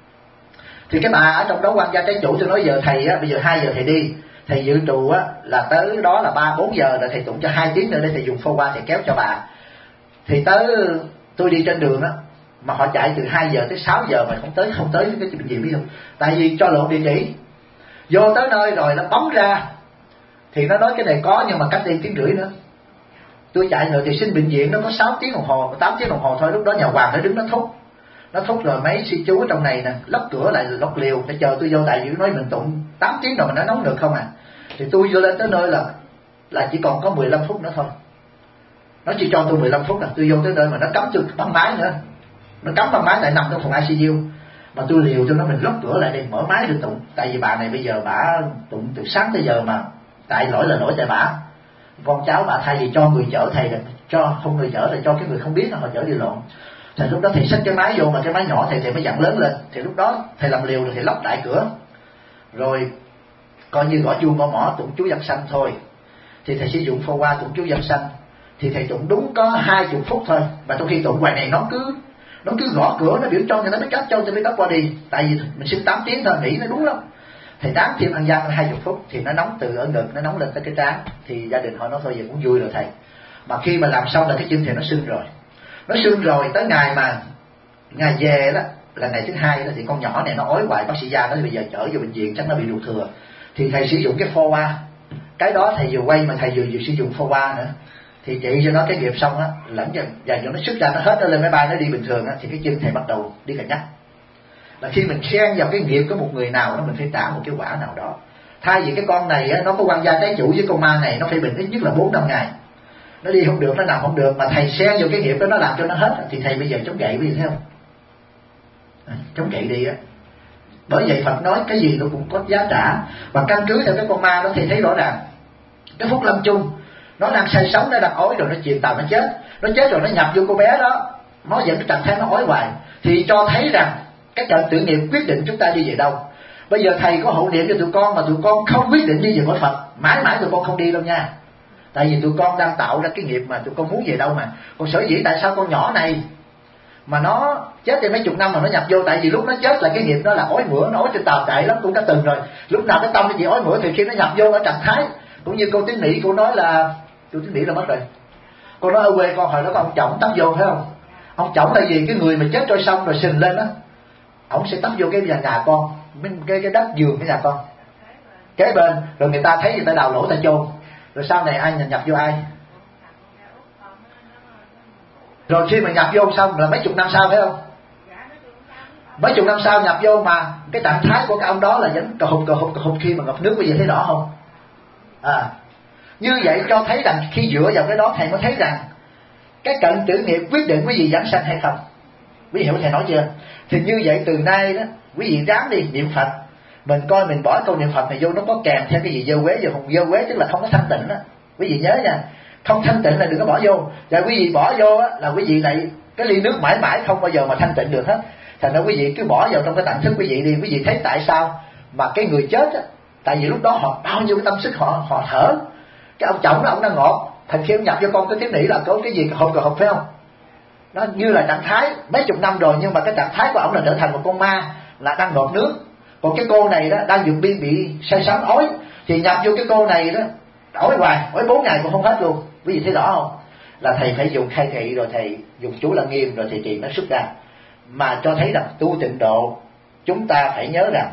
Thì cái bà ở trong đó quan gia trái chủ tôi nói giờ thầy á, bây giờ 2 giờ thầy đi, thầy dự trù á là tới đó là 3-4 giờ rồi thầy tụng cho 2 tiếng nữa để thầy dùng phô qua thầy kéo cho bà. Thì tới tôi đi trên đường á, mà họ chạy từ 2 giờ tới 6 giờ mà không tới cái bệnh viện, biết không? Tại vì cho lộn địa chỉ. Vô tới nơi rồi nó bấm ra thì nó nói cái này có, nhưng mà cách đi 1,5 tiếng nữa. Tôi chạy rồi thì xin bệnh viện nó có 6 tiếng đồng hồ, 8 tiếng đồng hồ thôi. Lúc đó nhà hoàng nó đứng nó thúc rồi mấy sư chú ở trong này nè lóc cửa lại, lóc liều để chờ tôi vô, tại vì nói mình tụng 8 tiếng rồi mà nó nóng được không à. Thì tôi vô lên tới nơi là chỉ còn có 15 phút nữa thôi. Nó chỉ cho tôi 15 phút là tôi vô tới nơi mà nó cấm tôi bắn máy nữa. Nó cấm bắn máy tại nằm trong phòng ICU. Mà tôi liều cho nó, mình lóc cửa lại để mở máy để tụng. Tại vì bà này bây giờ bà tụng từ sáng tới giờ mà tại lỗi tại bà. Con cháu bà thay vì cho người chở thầy là cho không người chở, là cho cái người không biết là họ chở đi lộn. Thì lúc đó thầy xách cái máy vô, mà cái máy nhỏ thầy mới dặn lớn lên. Thì lúc đó thầy làm liều rồi thầy lóc đại cửa, rồi coi như gõ chuông gõ mỏ tụng chú Văn Sanh thôi. Thì thầy sử dụng phô qua tụng chú Văn Sanh. Thì thầy tụng đúng có 20 phút thôi, mà trong khi tụng ngoài này nó cứ gõ cửa, nó biểu cho người ta mới cắt, cho người ta mới cắt qua đi. Tại vì mình xin 8 tiếng thôi, nghĩ nó đúng lắm. Thầy đáng thêm ăn gian 20 phút thì nó nóng từ ở ngực nó nóng lên tới cái trán. Thì gia đình họ nói thôi giờ cũng vui rồi thầy. Mà khi mà làm xong là cái chân thầy nó sưng rồi. Nó sưng rồi tới ngày về đó là ngày thứ 2 đó, thì con nhỏ này nó ói hoài, bác sĩ gia nói bây giờ chở vô bệnh viện chắc nó bị ruột thừa. Thì thầy sử dụng cái phô qua, cái đó thầy vừa quay mà thầy vừa sử dụng phô qua nữa. Thì chị cho nó cái nghiệp xong á, lẫn và nó xuất ra nó hết, nó lên máy bay nó đi bình thường á, thì cái chân thầy bắt đầu đi cà nhắc. Là khi mình xen vào cái nghiệp của một người nào đó, mình phải trả một cái quả nào đó. Thay vì cái con này á, nó có quan gia trái chủ với con ma này, nó phải bệnh ít nhất là 4-5 ngày. Nó đi không được, nó nằm không được, mà thầy xen vào cái nghiệp đó, nó làm cho nó hết. Thì thầy bây giờ chống gậy, bây giờ thấy không? Chống gậy đi á. Bởi vậy Phật nói cái gì nó cũng có giá trả. Và căn cứ theo cái con ma đó thì thấy rõ ràng cái phút lâm chung nó đang say sóng, nó đang ói rồi nó chìm tàu, nó chết rồi nó nhập vô cô bé đó, nó dẫn cái trạng thái nó ói hoài, thì cho thấy rằng cái trận tử nghiệp quyết định chúng ta đi về đâu. Bây giờ thầy có hộ niệm cho tụi con mà tụi con không quyết định đi về cõi Phật, mãi mãi tụi con không đi đâu nha. Tại vì tụi con đang tạo ra cái nghiệp mà tụi con muốn về đâu mà. Còn sở dĩ tại sao con nhỏ này mà nó chết trên mấy chục năm mà nó nhập vô, tại vì lúc nó chết là cái nghiệp đó là ói mửa, nó ói trên tàu chạy lắm, cũng đã từng rồi. Lúc nào cái tâm nó chỉ ói mửa thì khi nó nhập vô ở trạng thái, cũng như cô Tiến Mỹ cô nói là, cô Tiến Mỹ là mất rồi. Cô nói ở quê con hồi đó có ông chồng tấp vô phải không? Ông chồng là gì? Cái người mà chết trôi xong rồi sình lên á, ông sẽ tấp vô cái nhà con, cái đất giường cái nhà con kế bên, rồi người ta thấy người ta đào lỗ ta chôn, rồi sau này ai nhập vô ai. Rồi khi mà nhập vô xong là mấy chục năm sau phải không? Mấy chục năm sau nhập vô mà cái trạng thái của cái ông đó là vẫn cờ hụt khi mà ngập nước. Bây giờ thấy rõ không? Như vậy cho thấy rằng khi dựa vào cái đó thầy mới thấy rằng cái cận tử nghiệp quyết định quý vị giảng sanh hay không. Quý vị hiểu thầy nói chưa? Thì như vậy từ nay đó quý vị ráng đi niệm Phật. Mình coi mình bỏ câu niệm Phật này vô, nó có kèm theo cái gì dơ quế, dơ quế tức là không có thanh tịnh đó. Quý vị nhớ nha, không thanh tịnh là đừng có bỏ vô. Và quý vị bỏ vô là quý vị lại cái ly nước mãi mãi không bao giờ mà thanh tịnh được hết. Thành ra quý vị cứ bỏ vào trong cái tạng thức quý vị đi. Quý vị thấy tại sao mà cái người chết á, tại vì lúc đó họ bao nhiêu cái tâm sức họ thở. Cái ông chồng đó ông đang ngọt, thành khi ông nhập vô con cái Tiến Mỹ là có cái gì cờ hụt phải không? Nó như là trạng thái mấy chục năm rồi, nhưng mà cái trạng thái của ông là trở thành một con ma, là đang ngọt nước. Còn cái cô này đó đang vượt biên bị say sóng ói, thì nhập vô cái cô này đó ói hoài, ói 4 ngày cũng không hết luôn. Quý vị thấy rõ không? Là thầy phải dùng khai thị, rồi thầy dùng chú Lăng Nghiêm, rồi thầy trì nó xuất ra, mà cho thấy rằng tu tịnh độ chúng ta phải nhớ rằng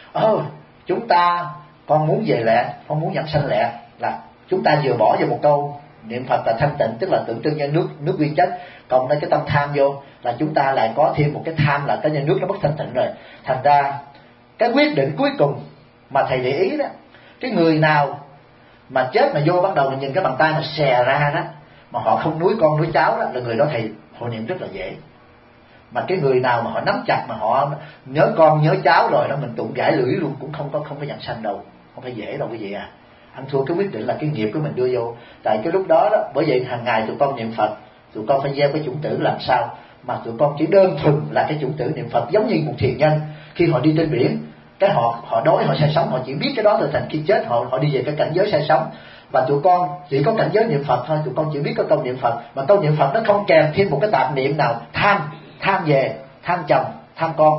chúng ta con muốn về lẹ, con muốn nhập sanh lẹ, là chúng ta vừa bỏ vô một câu niệm Phật là thanh tịnh, tức là tượng trưng cho nước nguyên chất, còn đây cái tâm tham vô là chúng ta lại có thêm một cái tham, là cái nước nó mất thanh tịnh rồi. Thành ra cái quyết định cuối cùng mà thầy để ý đó, cái người nào mà chết mà vô bắt đầu mình nhìn cái bàn tay mà xè ra đó, mà họ không nuối con nuối cháu đó, là người đó thầy hộ niệm rất là dễ. Mà cái người nào mà họ nắm chặt mà họ nhớ con nhớ cháu rồi đó, mình tụng gãi lưỡi luôn cũng không có nhận sanh đâu, không phải dễ đâu quý vị à. Ăn thua cái quyết định là cái nghiệp của mình đưa vô. Tại cái lúc đó đó, bởi vậy hàng ngày tụi con niệm Phật, tụi con phải gieo cái chủng tử làm sao mà tụi con chỉ đơn thuần là cái chủng tử niệm Phật, giống như một thiền nhân khi họ đi trên biển, cái họ đói họ say sóng, họ chỉ biết cái đó rồi, thành khi chết họ đi về cái cảnh giới say sóng. Và tụi con chỉ có cảnh giới niệm Phật thôi, tụi con chỉ biết có câu niệm Phật, mà câu niệm Phật nó không kèm thêm một cái tạp niệm nào tham về, tham chồng, tham con.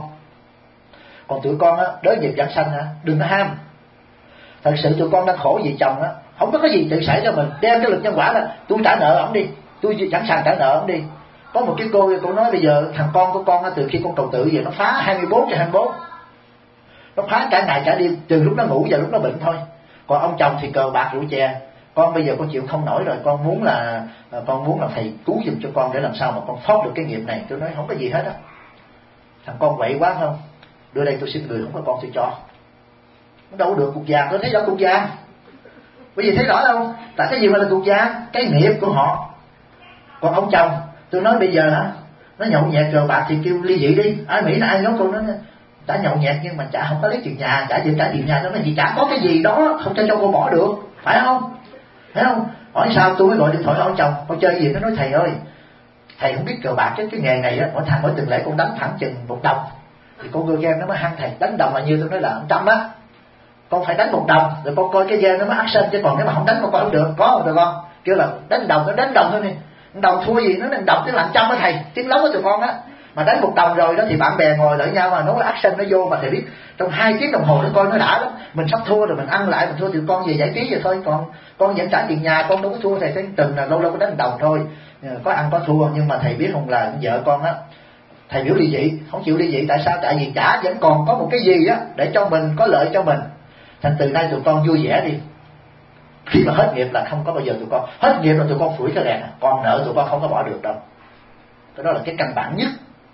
Còn tụi con á, đối nghiệp giảng sanh á, đừng có ham. Thật sự tụi con đang khổ vì chồng á, không có cái gì tự xảy cho mình, đem cái lực nhân quả là tôi trả nợ ổng đi, tôi sẵn sàng trả nợ ổng đi. Có một cái cô nói bây giờ thằng con của con á, từ khi con cầu tự về nó phá 24/24, nó phá cả ngày cả đêm, từ lúc nó ngủ và lúc nó bệnh thôi. Còn ông chồng thì cờ bạc rượu chè. Con bây giờ con chịu không nổi rồi, con muốn là thầy cứu giùm cho con để làm sao mà con thoát được cái nghiệp này. Tôi nói không có gì hết á, thằng con vậy quá không, đưa đây tôi xin người, không có con tôi cho. Nó đâu được cục vàng, tôi thấy rõ cục vàng. Bởi vì thấy rõ không? Tại cái gì mà là cục vàng? Cái nghiệp của họ. Còn ông chồng, tôi nói bây giờ hả, nó nhậu nhẹt cờ bạc thì kêu ly dị đi. Ai Mỹ là ai nói cô nó đã nhậu nhẹt nhưng mà chả không có lấy tiền nhà, trả tiền nhà, nó là gì, chả có cái gì đó không cho cô bỏ được, phải không? Thấy không? Hỏi sao tôi mới gọi điện thoại cho ông chồng, con chơi gì? Nó nói thầy ơi, thầy không biết cờ bạc, cái nghề này á, mỗi tuần lễ con đánh thẳng chừng 1 đồng, thì con gơ game nó mới hăng thầy. Đánh đồng là như tôi nói là 100 á, con phải đánh 1 đồng rồi con coi cái game nó mới action, chứ còn nếu mà không đánh con coi không được. Có không tụi con? Kêu là đánh đồng, nó đánh đồng thôi nè, đồng thua gì nó đánh đồng tức là 100 á thầy, tiếng lóng của tụi con á. Mà đánh 1 đồng rồi đó thì bạn bè ngồi đợi nhau mà nó action nó vô, mà thầy biết trong 2 tiếng đồng hồ nó coi nó đã lắm. Mình sắp thua rồi mình ăn lại, mình thua thì con về giải trí vậy thôi, còn con vẫn trả tiền nhà, con đâu có thua. Thầy thấy từng là lâu lâu có đánh đồng thôi, có ăn có thua. Nhưng mà thầy biết không, là vợ con á, thầy biểu ly dị, không chịu ly dị. Tại sao? Tại vì chả vẫn còn có một cái gì á để cho mình có lợi cho mình. Thành từ nay tụi con vui vẻ đi, khi mà hết nghiệp là không có bao giờ tụi con hết nghiệp rồi tụi con phủi cái đèn, còn nợ tụi con không có bỏ được đâu. Cái đó là cái căn bản nhất.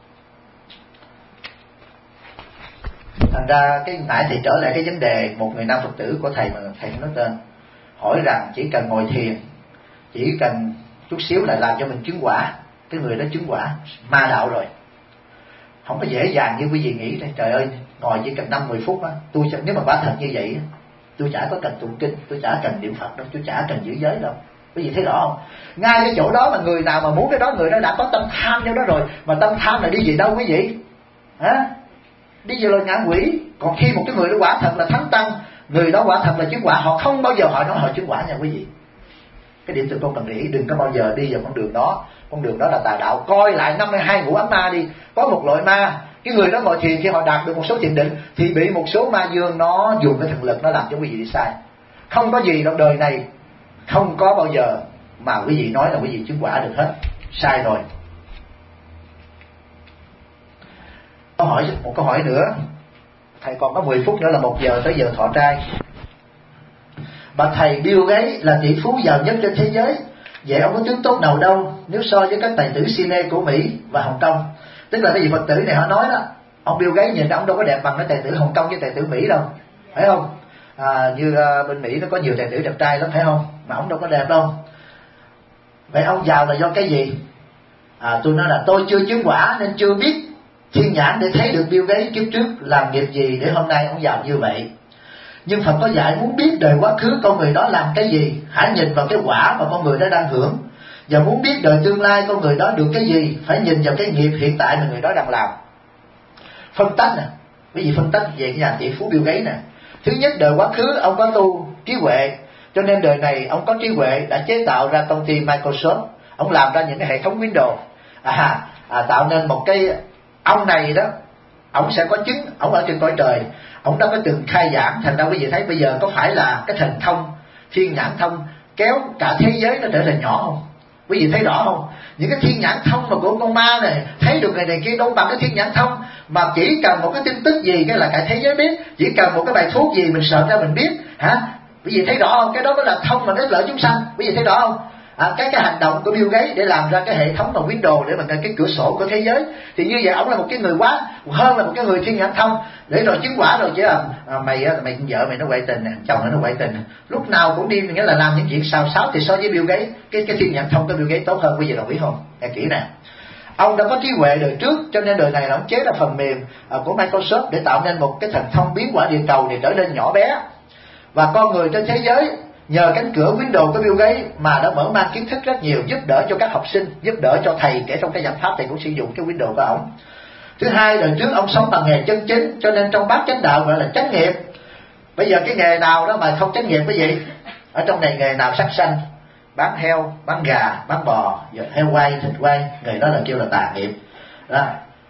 Thành ra cái nãy thì trở lại cái vấn đề một người nam Phật tử của thầy mà thầy nói tên, hỏi rằng chỉ cần ngồi thiền, chỉ cần chút xíu là làm cho mình chứng quả, cái người đó chứng quả ma đạo rồi. Không có dễ dàng như quý vị nghĩ đây. Trời ơi, ngồi chỉ cần 5-10 phút á, tôi nếu mà quả thật như vậy, tôi chả có cần tụng kinh, tôi chả cần niệm Phật đâu, tôi chả cần giữ giới đâu. Quý vị thấy rõ không? Ngay cái chỗ đó mà người nào mà muốn cái đó, người đó đã có tâm tham trong đó rồi. Mà tâm tham là đi về đâu quý vị? Hả? Đi về lời ngạ quỷ. Còn khi một cái người đó quả thật là thánh tăng, người đó quả thật là chứng quả, họ không bao giờ họ nói họ chứng quả nha quý vị. Cái điểm từ con cần nghĩ, đừng có bao giờ đi vào con đường đó. Con đường đó là tà đạo. Coi lại 52 ngũ ấm ma đi. Có một loại ma, cái người đó ngồi thiền, khi họ đạt được một số thiền định thì bị một số ma dương nó dùng cái thần lực nó làm cho quý vị đi sai. Không có gì trong đời này, không có bao giờ mà quý vị nói là quý vị chứng quả được hết. Sai rồi. Một câu hỏi nữa. Thầy còn có 10 phút nữa là 1 giờ tới giờ thọ trai. Bạch thầy, Bill Gates là tỷ phú giàu nhất trên thế giới. Vậy ông có tướng tốt nào đâu nếu so với các tài tử cine của Mỹ và Hồng Kông? Tức là cái vị Phật tử này họ nói đó, ông Bill Gates nhìn ông đâu có đẹp bằng cái tài tử Hồng Kông với tài tử Mỹ đâu, phải không? Như bên Mỹ nó có nhiều tài tử đẹp trai lắm phải không? Mà ông đâu có đẹp đâu. Vậy ông giàu là do cái gì? Tôi nói là tôi chưa chứng quả nên chưa biết thiên nhãn để thấy được Bill Gates kiếp trước làm nghiệp gì để hôm nay ông giàu như vậy. Nhưng Phật có dạy muốn biết đời quá khứ con người đó làm cái gì, hãy nhìn vào cái quả mà con người đó đang hưởng. Và muốn biết đời tương lai con người đó được cái gì, phải nhìn vào cái nghiệp hiện tại mà người đó đang làm. Phân tách nè, quý vị phân tách về cái nhà tỷ phú Bill Gates nè. Thứ nhất, đời quá khứ ông có tu trí huệ, cho nên đời này ông có trí huệ đã chế tạo ra công ty Microsoft. Ông làm ra những cái hệ thống Windows, tạo nên một cái. Ông này đó, ông sẽ có chứng, ông ở trên cõi trời, ông đã có từng khai giảng. Thành ra quý vị thấy bây giờ có phải là cái thần thông, thiên nhãn thông kéo cả thế giới nó trở thành nhỏ không? Quý vị thấy rõ không? Những cái thiên nhãn thông mà của con ma này thấy được người này kia đâu bằng cái thiên nhãn thông, mà chỉ cần một cái tin tức gì cái là cả thế giới biết, chỉ cần một cái bài thuốc gì mình sợ ra mình biết, hả? Quý vị thấy rõ không? Cái đó mới là thông mà ích lợi chúng sanh. Quý vị thấy rõ không? Cái hành động của Bill Gates để làm ra cái hệ thống bằng Windows để mà cái cửa sổ của thế giới, thì như vậy ông là một cái người quá hơn là một cái người thiên nhãn thông để rồi chứng quả rồi chứ. Mày vợ mày nó ngoại tình nè, chồng nó ngoại tình nè, lúc nào cũng đi, nghĩa là làm những chuyện xào xáo, thì so với Bill Gates, cái thiên nhãn thông của Bill Gates tốt hơn. Quý vị đồng ý không? Nghe kỹ nè. Ông đã có trí huệ đời trước, cho nên đời này là ông chế ra phần mềm của Microsoft để tạo nên một cái thần thông biến quả địa cầu để trở nên nhỏ bé. Và con người trên thế giới nhờ cánh cửa Windows của Bill Gates mà đã mở mang kiến thức rất nhiều, giúp đỡ cho các học sinh, giúp đỡ cho thầy, kể trong cái giảng pháp thầy cũng sử dụng cái Windows của ông. Thứ hai, đời trước ông sống bằng nghề chân chính, cho nên trong bát chánh đạo gọi là chánh nghiệp. Bây giờ cái nghề nào đó mà không chánh nghiệp cái gì? Ở trong này nghề nào sát sanh, bán heo, bán gà, bán bò, giờ heo quay, thịt quay, nghề đó là kêu là tà nghiệp. Đó.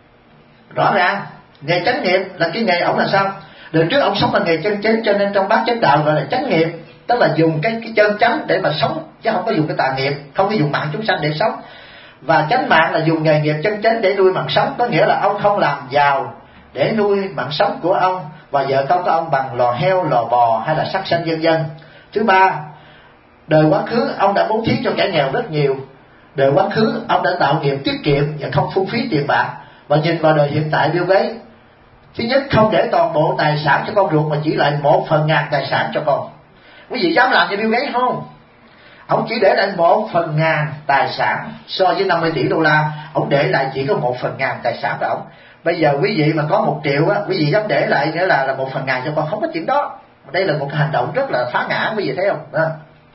Rõ ràng nghề chánh nghiệp là cái nghề ổng là sao? Đời trước ông sống bằng nghề chân chính, cho nên trong bát chánh đạo gọi là chánh nghiệp, tức là dùng cái chân chánh để mà sống, chứ không có dùng cái tà nghiệp, không có dùng mạng chúng sanh để sống. Và chánh mạng là dùng nghề nghiệp chân chánh để nuôi mạng sống, có nghĩa là ông không làm giàu để nuôi mạng sống của ông và vợ con của ông bằng lò heo, lò bò hay là sát sanh vân vân. Thứ ba, đời quá khứ ông đã bố thí cho kẻ nghèo rất nhiều. Đời quá khứ ông đã tạo nghiệp tiết kiệm và không phung phí tiền bạc. Và nhìn vào đời hiện tại Bill Gates, thứ nhất, không để toàn bộ tài sản cho con ruột mà chỉ lại 1/1000 tài sản cho con. Quý vị dám làm như Bill Gates không? Ông chỉ để lại 1/1000 tài sản, so với 50 tỷ đô la, ông để lại chỉ có 1/1000 tài sản của ông. Bây giờ quý vị mà có 1 triệu á, quý vị dám để lại nghĩa là 1/1000 cho con, không có chuyện đó. Đây là một cái hành động rất là phá ngã, quý vị thấy không? Đó.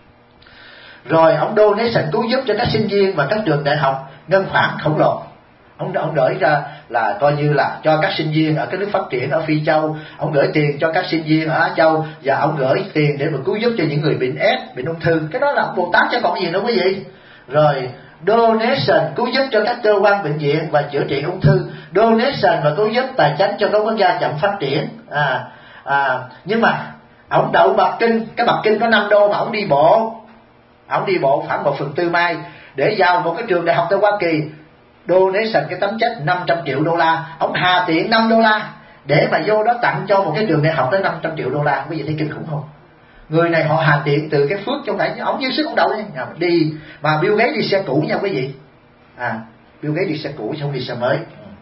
Rồi ông donation cứu giúp cho các sinh viên và các trường đại học ngân khoản khổng lồ. Ông gửi ra là coi như là cho các sinh viên ở cái nước phát triển ở Phi Châu, ông gửi tiền cho các sinh viên ở Á Châu, và ông gửi tiền để mà cứu giúp cho những người bệnh AIDS, bệnh ung thư. Cái đó là Bồ Tát chứ còn gì nữa quý vị. Rồi donation cứu giúp cho các cơ quan bệnh viện và chữa trị ung thư, donation và cứu giúp tài chánh cho các quốc gia chậm phát triển. Nhưng mà ông đậu bậc kinh, cái bậc kinh có 5 đô mà ông đi bộ khoảng 1/4 mai để vào một cái trường đại học tại Hoa Kỳ. Donation cái tấm chất 500 triệu đô la, ông hà tiện 5 đô la để mà vô đó tặng cho một cái trường đại học tới 500 triệu đô la. Quý vị thấy kinh khủng không? Người này họ hà tiện từ cái phước trong này, ông dư sức ông đậu đi. Mà Bill Gates đi xe cũ nha quý vị. Bill Gates đi xe cũ chứ không đi xe mới.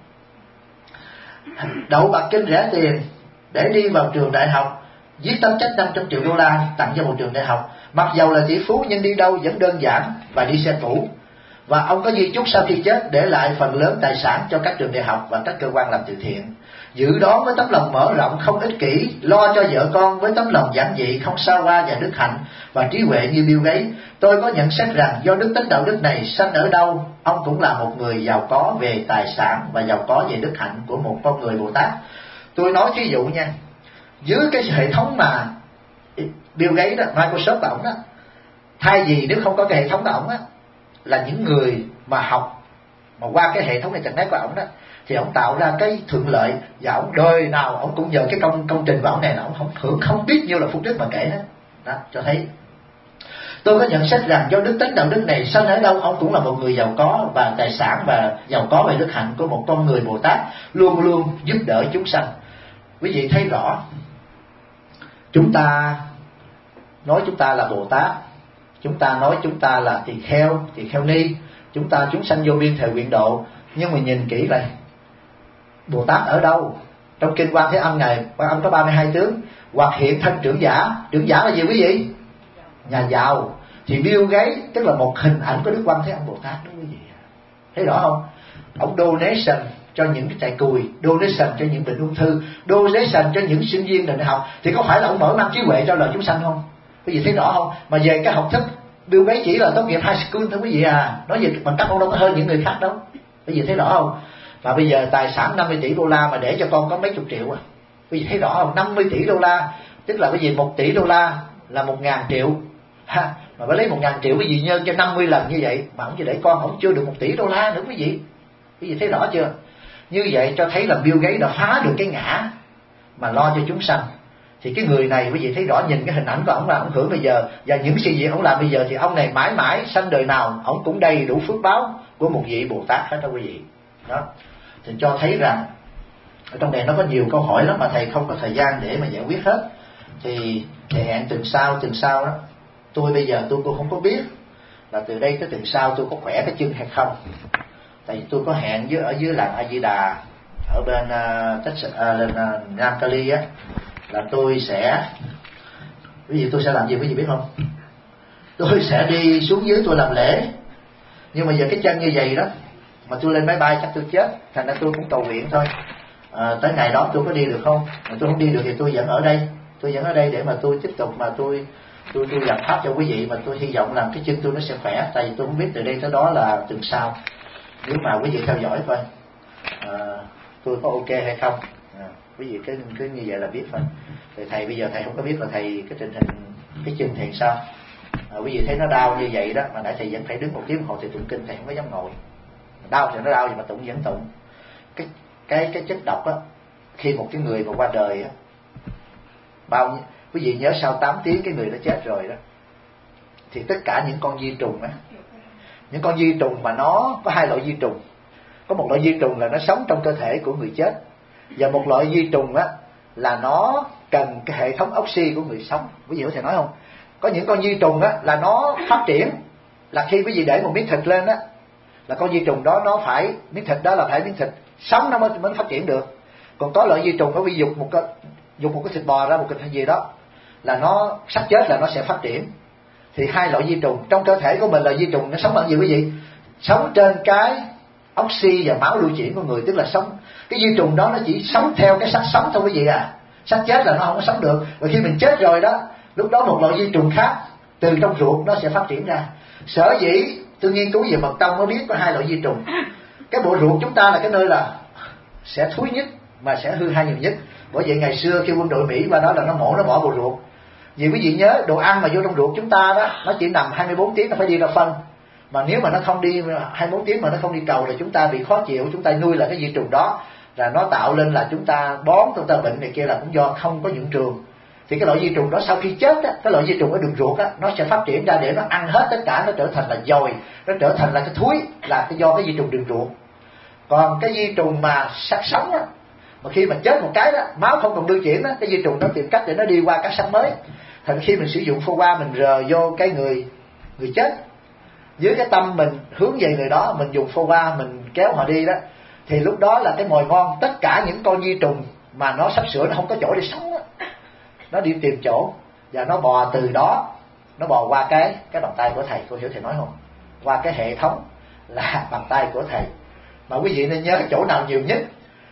Đậu bậc kinh rẻ tiền để đi vào trường đại học, viết tấm chất 500 triệu đô la tặng cho một trường đại học. Mặc dầu là tỷ phú nhưng đi đâu vẫn đơn giản và đi xe cũ. Và ông có di chúc sau khi chết để lại phần lớn tài sản cho các trường đại học và các cơ quan làm từ thiện. giữ đó với tấm lòng mở rộng không ích kỷ, lo cho vợ con với tấm lòng giản dị không xa hoa và đức hạnh và trí huệ như Bill Gates. Tôi có nhận xét rằng do đức tính đạo đức này sanh ở đâu, ông cũng là một người giàu có về tài sản và giàu có về đức hạnh của một con người Bồ Tát. Tôi nói thí dụ nha, dưới cái hệ thống mà Bill Gates đó, Microsoft của ổng đó, thay vì nếu không có cái hệ thống của ổng á, là những người mà học mà qua cái hệ thống internet của ổng đó, thì ổng tạo ra cái thuận lợi và ổng đời nào ổng cũng nhờ cái công trình của ổng này là ổng hưởng không biết nhiêu là phút trước mà kể hết đó, cho thấy. Tôi có nhận xét rằng do đức tính đạo đức này sanh ở đâu, ông cũng là một người giàu có và tài sản và giàu có về đức hạnh của một con người Bồ Tát, luôn luôn giúp đỡ chúng sanh. Quý vị thấy rõ, chúng ta nói chúng ta là Bồ Tát, chúng ta nói chúng ta là tỳ kheo ni, chúng ta chúng sanh vô biên thời nguyện độ, nhưng mà nhìn kỹ lại, Bồ Tát ở đâu? Trong kinh Quan Thế Âm này, Quan Âm có 32 tướng, hoặc hiện thân trưởng giả là gì quý vị? Nhà giàu. Thì Bill Gates tức là một hình ảnh của Đức Quan Thế Âm Bồ Tát đó quý vị. Thấy rõ không? Ông donation cho những cái trại cùi, donation cho những bệnh ung thư, donation cho những sinh viên đại học, thì có phải là ông mở mang trí huệ cho loài chúng sanh không? Quý vị thấy rõ không? Mà về cái học thức, Bill Gates chỉ là tốt nghiệp high school thôi quý vị à. Nói về bằng cấp ông đâu có hơn những người khác đâu. Quý vị thấy rõ không? Và bây giờ tài sản 50 tỷ đô la mà để cho con có mấy chục triệu à. Quý vị thấy rõ không? 50 tỷ đô la, tức là cái gì 1 tỷ đô la là 1.000 triệu. Ha, mà phải lấy 1.000 triệu quý vị nhân cho 50 lần như vậy, mà ông chỉ để con ông chưa được 1 tỷ đô la nữa quý vị. Quý vị thấy rõ chưa? Như vậy cho thấy là Bill Gates đã phá được cái ngã mà lo cho chúng sanh. Thì cái người này quý vị thấy rõ, nhìn cái hình ảnh của ông là ông hưởng bây giờ, và những sự gì ông làm bây giờ thì ông này mãi mãi sanh đời nào ông cũng đầy đủ phước báo của một vị Bồ Tát hết đó quý vị. Đó, thì cho thấy rằng ở trong này nó có nhiều câu hỏi lắm mà thầy không có thời gian để mà giải quyết hết. Thì hẹn tuần sau đó. Tôi bây giờ tôi cũng không có biết là từ đây tới tuần sau tôi có khỏe cái chân hay không. Tại vì tôi có hẹn ở dưới làng A Di Đà ở bên Nam Cali á, là tôi sẽ, ví dụ tôi sẽ làm gì quý vị biết không? Tôi sẽ đi xuống dưới tôi làm lễ. Nhưng mà giờ cái chân như vậy đó, mà tôi lên máy bay chắc tôi chết. Thành ra tôi cũng cầu nguyện thôi, tới ngày đó tôi có đi được không? Mà tôi không đi được thì tôi vẫn ở đây. Tôi vẫn ở đây để mà tôi tiếp tục mà tôi làm pháp cho quý vị. Mà tôi hy vọng rằng cái chân tôi nó sẽ khỏe. Tại vì tôi không biết từ đây tới đó là tuần sau. Nếu mà quý vị theo dõi coi tôi có ok hay không. Quý vị cứ như vậy là biết thôi. Thì thầy bây giờ thầy không có biết là thầy cái tình hình cái chân thầy sao. Quý vị thấy nó đau như vậy đó, mà nãy thầy vẫn phải đứng một tiếng đồng hồ thì tụng kinh, thầy không có dám ngồi. Đau thì nó đau, nhưng mà tụng vẫn tụng. Cái chất độc á, khi một cái người mà qua đời á, quý vị nhớ sau 8 tiếng cái người đã chết rồi đó, thì tất cả những con vi trùng á, những con vi trùng mà nó có hai loại vi trùng. Có một loại vi trùng là nó sống trong cơ thể của người chết, và một loại vi trùng á là nó cần cái hệ thống oxy của người sống. Quý vị có thể nói không? Có những con vi trùng á là nó phát triển, là khi quý vị để một miếng thịt lên á, là con vi trùng đó nó phải, miếng thịt đó là phải miếng thịt sống nó mới phát triển được. Còn có loại vi trùng nó bị dục một cái thịt bò ra, một cái gì đó, là nó sắp chết là nó sẽ phát triển. Thì hai loại vi trùng trong cơ thể của mình là vi trùng nó sống bằng gì quý vị? Sống trên cái oxy và máu lưu chuyển của người, tức là sống. Cái vi trùng đó nó chỉ sống theo cái xác sống thôi quý vị à. Xác chết là nó không có sống được. Và khi mình chết rồi đó, lúc đó một loại vi trùng khác từ trong ruột nó sẽ phát triển ra. Sở dĩ tôi nghiên cứu về mật tông mới biết có hai loại vi trùng. Cái bộ ruột chúng ta là cái nơi là sẽ thúi nhất mà sẽ hư hại nhiều nhất. Bởi vậy ngày xưa khi quân đội Mỹ qua đó là nó bỏ bộ ruột. Vì quý vị nhớ đồ ăn mà vô trong ruột chúng ta đó, nó chỉ nằm 24 tiếng nó phải đi ra phân. Mà nếu mà nó không đi 24 tiếng mà nó không đi cầu là chúng ta bị khó chịu, chúng ta nuôi lại cái vi trùng đó, là nó tạo lên là chúng ta bón, chúng ta bệnh này kia là cũng do không có nhuận trường. Thì cái loại vi trùng đó sau khi chết á, cái loại vi trùng ở đường ruột á, nó sẽ phát triển ra để nó ăn hết tất cả, nó trở thành là dồi, nó trở thành là cái thúi, là do cái vi trùng đường ruột. Còn cái vi trùng mà xác sống á, mà khi mà chết một cái đó, máu không còn lưu chuyển đó, cái vi trùng nó tìm cách để nó đi qua các xác mới. Thành khi mình sử dụng phô qua mình rờ vô cái người chết, dưới cái tâm mình hướng về người đó, mình dùng phô qua mình kéo họ đi đó, thì lúc đó là cái mồi ngon. Tất cả những con vi trùng mà nó sắp sửa nó không có chỗ để sống đó, nó đi tìm chỗ và nó bò từ đó, nó bò qua cái bàn tay của thầy. Cô hiểu thầy nói không? Qua cái hệ thống là bàn tay của thầy. Mà quý vị nên nhớ chỗ nào nhiều nhất,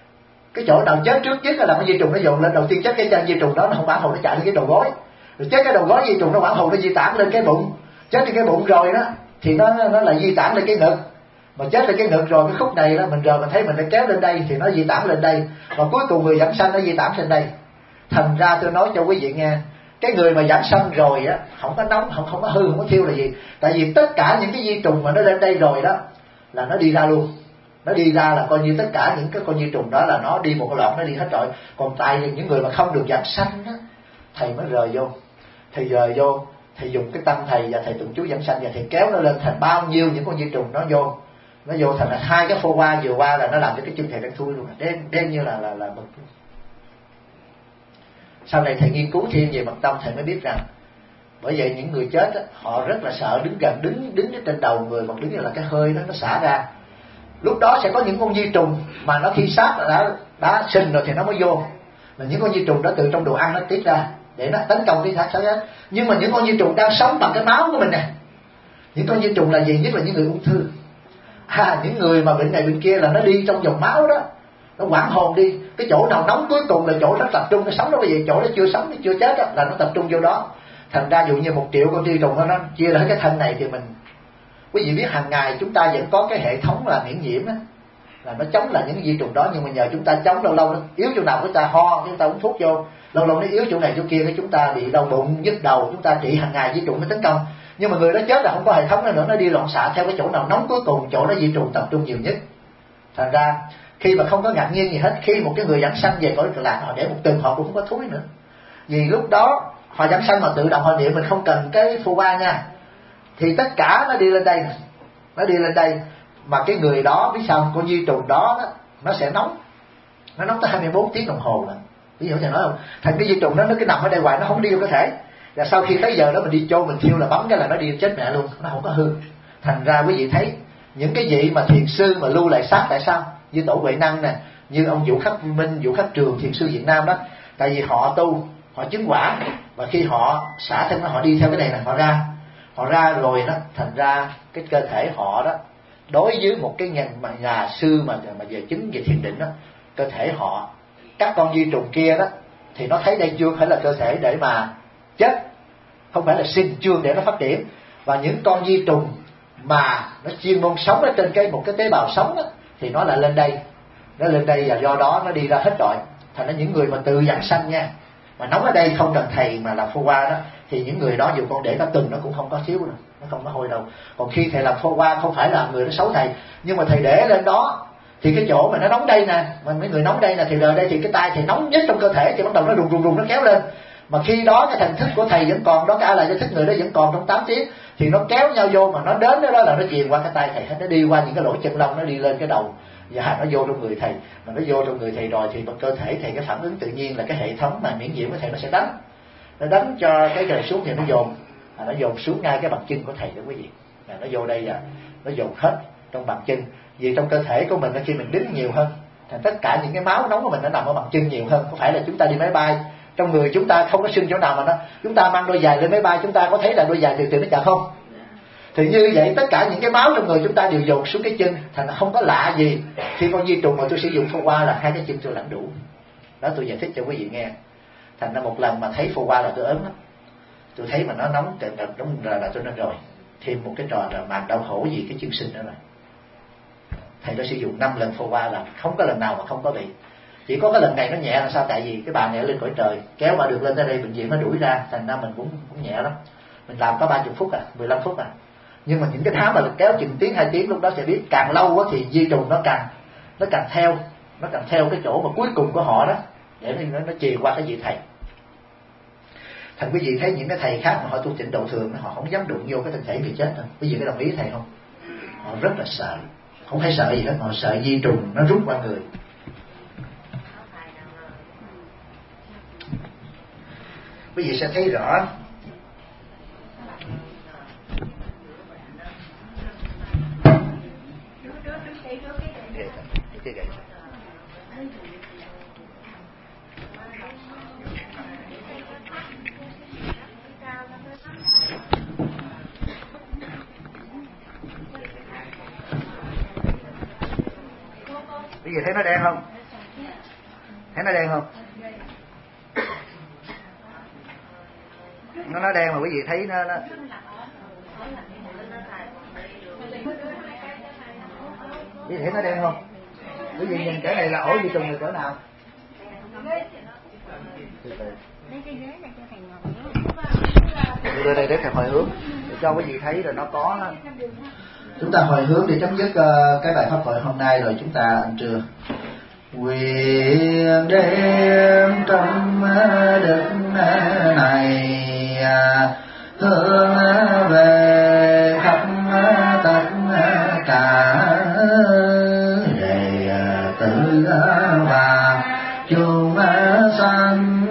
Cái chỗ nào chết trước nhất là cái di trùng nó dồn lên, đầu tiên chết cái chân di trùng đó, nó không bản hồn nó chạy lên cái đầu gối, rồi chết cái đầu gối di trùng nó bản hồn nó di tản lên cái bụng, chết trên cái bụng rồi đó thì nó lại di tản lên cái ngực, mà chết lên cái ngực rồi cái khúc này đó mình rồi mình thấy mình phải kéo lên đây thì nó di tản lên đây, và cuối cùng người giảng sanh nó di tản lên đây. Thành ra tôi nói cho quý vị nghe, cái người mà giảng sanh rồi á không có nóng, không có hư, không có thiêu là gì, tại vì tất cả những cái di trùng mà nó lên đây rồi đó là nó đi ra luôn, nó đi ra là coi như tất cả những cái con di trùng đó là nó đi một cái loạt, nó đi hết rồi. Còn tại những người mà không được giảng sanh á, thầy mới rời vô, thầy rời vô, thầy dùng cái tâm thầy và thầy tụng chú giảng sanh và thầy kéo nó lên thành bao nhiêu những con di trùng nó vô thành là 2 cái phô qua vừa qua là nó làm cho cái chân thầy đang thui luôn, đen như là mực. Sau này thầy nghiên cứu thêm về mật tông, thầy mới biết rằng bởi vậy những người chết á, họ rất là sợ đứng gần, đứng trên đầu người, hoặc đứng như là cái hơi đó nó xả ra. Lúc đó sẽ có những con di trùng mà nó khi xác đã sinh rồi thì nó mới vô, là những con di trùng đó từ trong đồ ăn nó tiết ra để nó tấn công cái xác chết. Nhưng mà những con di trùng đang sống bằng cái máu của mình nè, những con di trùng là gì? Nhất là những người ung thư, những người mà bệnh này bệnh kia là nó đi trong dòng máu đó, nó quảng hồn đi. Cái chỗ nào nóng cuối cùng là chỗ nó tập trung nó sống đó, bởi vì chỗ nó chưa sống, nó chưa chết đó, là nó tập trung vô đó. Thành ra dụ như 1 triệu con di trùng nó chia ra cái thân này thì mình, quý vị biết hàng ngày chúng ta vẫn có cái hệ thống là miễn nhiễm đó, là nó chống lại những cái di trùng đó. Nhưng mà nhờ chúng ta chống, lâu lâu nó yếu chỗ nào chúng ta ho, chúng ta uống thuốc vô, lâu lâu nó yếu chỗ này chỗ kia, cái chúng ta bị đau bụng nhức đầu, chúng ta trị hàng ngày di trùng nó tấn công. Nhưng mà người đó chết là không có hệ thống nữa, nó đi loạn xạ theo cái chỗ nào nóng cuối cùng, chỗ đó di trùng tập trung nhiều nhất. Thành ra khi mà không có ngạc nhiên gì hết, khi một cái người giảng sanh về cõi Cực Lạc họ để một tuần họ cũng không có thúi nữa, vì lúc đó họ giảng sanh mà tự động họ niệm, mình không cần cái phô qua nha, thì tất cả nó đi lên đây, nó đi lên đây. Mà cái người đó biết sao, con di trùng đó nó sẽ nóng, nó nóng tới 24 tiếng đồng hồ. Là ví dụ thầy nói không, thành cái di trùng đó nó cứ nằm ở đây hoài, nó không đi vô cơ thể, và sau khi tới giờ đó mình đi chôn mình thiêu là bấm cái là nó đi chết mẹ luôn, nó không có hư. Thành ra quý vị thấy những cái vị mà thiền sư mà lưu lại xác, tại sao? Như Tổ Huệ Năng nè, như ông Vũ Khắc Minh, Vũ Khắc Trường, thiền sư Việt Nam đó, tại vì họ tu, họ chứng quả, và khi họ xả thân họ đi theo cái này là họ ra rồi đó, thành ra cái cơ thể họ đó đối với một cái nhà sư mà về chứng về thiền định đó, cơ thể họ, các con vi trùng kia đó thì nó thấy đây chưa phải là cơ thể để mà chết, không phải là sinh chương để nó phát triển. Và những con vi trùng mà nó chuyên môn sống ở trên một cái tế bào sống đó, thì nó lại lên đây, nó lên đây và do đó nó đi ra hết rồi. Thành ra những người mà tự giảng sanh nha, mà nóng ở đây không cần thầy mà làm phô qua đó, thì những người đó dù con để cả tuần nó cũng không có xíu đâu, nó không có hôi đâu. Còn khi thầy làm phô qua không phải là người nó xấu thầy, nhưng mà thầy để lên đó thì cái chỗ mà nó nóng đây nè, mà mấy người nóng đây nè, thì rồi đây thì cái tay thầy nóng nhất trong cơ thể thì bắt đầu nó rùng nó kéo lên. Mà khi đó cái thần thức của thầy vẫn còn đó, cái A La Gia Thức người đó vẫn còn trong 8 tiếng, thì nó kéo nhau vô, mà nó đến đó là nó truyền qua cái tay thầy hết, nó đi qua những cái lỗ chân lông, nó đi lên cái đầu và nó vô trong người thầy. Mà nó vô trong người thầy rồi thì cơ thể thầy cái phản ứng tự nhiên là cái hệ thống mà miễn nhiễm của thầy nó sẽ đánh, nó đánh cho cái trời xuống thì nó dồn xuống ngay cái bàn chân của thầy đó quý vị. Nó vô đây và nó dồn hết trong bàn chân, vì trong cơ thể của mình khi mình đứng nhiều hơn, thành tất cả những cái máu nóng của mình nó nằm ở bàn chân nhiều hơn. Có phải là chúng ta đi máy bay, trong người chúng ta không có sưng chỗ nào mà chúng ta mang đôi giày lên máy bay, chúng ta có thấy là đôi giày từ từ nó chặt không? Thì như vậy tất cả những cái máu trong người chúng ta đều dồn xuống cái chân, thành nó không có lạ gì khi con vi trùng mà tôi sử dụng phô qua là 2 cái chân tôi lãnh đủ. Đó tôi giải thích cho quý vị nghe. Thành ra một lần mà thấy phô qua là tôi ớn lắm, tôi thấy mà nó nóng đúng là tôi nói rồi, thêm một cái trò là màn đau khổ gì cái chân sinh nữa rồi. Thầy đã sử dụng 5 lần phô qua là không có lần nào mà không có bị. Chỉ có cái lần này nó nhẹ là sao? Tại vì cái bà này lên cõi trời kéo bà được lên tới đây bệnh viện nó đuổi ra, thành ra mình cũng nhẹ lắm. Mình làm có 30 phút 15 phút Nhưng mà những cái tháng mà kéo chừng tiếng 2 tiếng, lúc đó sẽ biết càng lâu thì di trùng nó càng theo cái chỗ mà cuối cùng của họ đó, để nó chì qua cái vị thầy. Thành quý vị thấy những cái thầy khác mà họ tu tịnh độ thường họ không dám đụng vô cái thân thể người chết đâu. Quý vị có đồng ý thầy không? Họ rất là sợ, không phải sợ gì hết, họ sợ di trùng nó rút qua người. Quý vị sẽ thấy rõ cái gậy. Quý vị thấy nó đen không? Thấy nó đen không? Nó đen mà quý vị thấy nó quý vị thấy nó đen không? Quý vị nhìn cái này là ổ vi trùng là cỡ nào? Đưa đây để thầy hồi hướng để cho quý vị thấy rồi nó có. Chúng ta hồi hướng để chấm dứt cái bài pháp thoại hôm nay rồi chúng ta ăn trưa. Nguyện đêm trong đất này hướng về khắp tất cả đệ tử và chúng sanh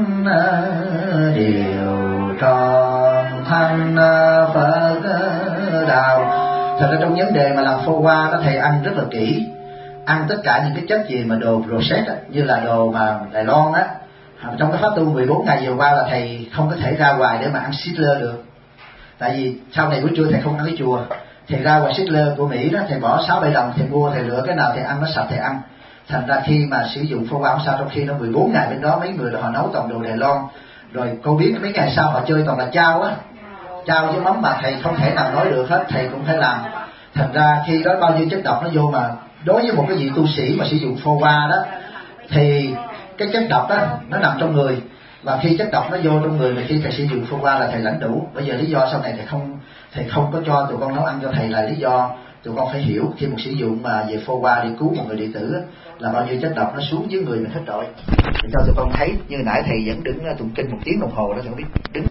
đều tròn thanh Phật đạo. Thật ra trong vấn đề mà làm phô hoa đó thầy ăn rất là kỹ, ăn tất cả những cái chất gì mà đồ process á, như là đồ mà Đài Loan á. Trong cái pháp tu 14 ngày vừa qua là thầy không có thể ra ngoài để mà ăn Sizzler được, tại vì sau này buổi trưa thầy không ăn cái chùa, thầy ra ngoài Sizzler của Mỹ đó, thầy bỏ 6-7 đồng thầy mua, thầy lựa cái nào thầy ăn nó sạch thầy ăn. Thành ra khi mà sử dụng phô hoa không sao, trong khi nó 14 ngày bên đó mấy người họ nấu toàn đồ Đài Loan, rồi cô biết mấy ngày sau họ chơi toàn là chao á, chao với mắm mà thầy không thể nào nói được hết, thầy cũng phải làm. Thành ra khi đó bao nhiêu chất độc nó vô, mà đối với một cái vị tu sĩ mà sử dụng phô hoa đó thì cái chất độc đó nó nằm trong người, và khi chất độc nó vô trong người mà khi thầy sử dụng phô hoa là thầy lãnh đủ. Bây giờ lý do sau này thầy không có cho tụi con nấu ăn cho thầy là lý do tụi con phải hiểu khi một sử dụng mà về phô hoa để cứu một người đệ tử là bao nhiêu chất độc nó xuống dưới người mình hết rồi. Cho tụi con thấy như nãy thầy vẫn đứng tụng kinh 1 tiếng đồng hồ đó, tụi con biết đứng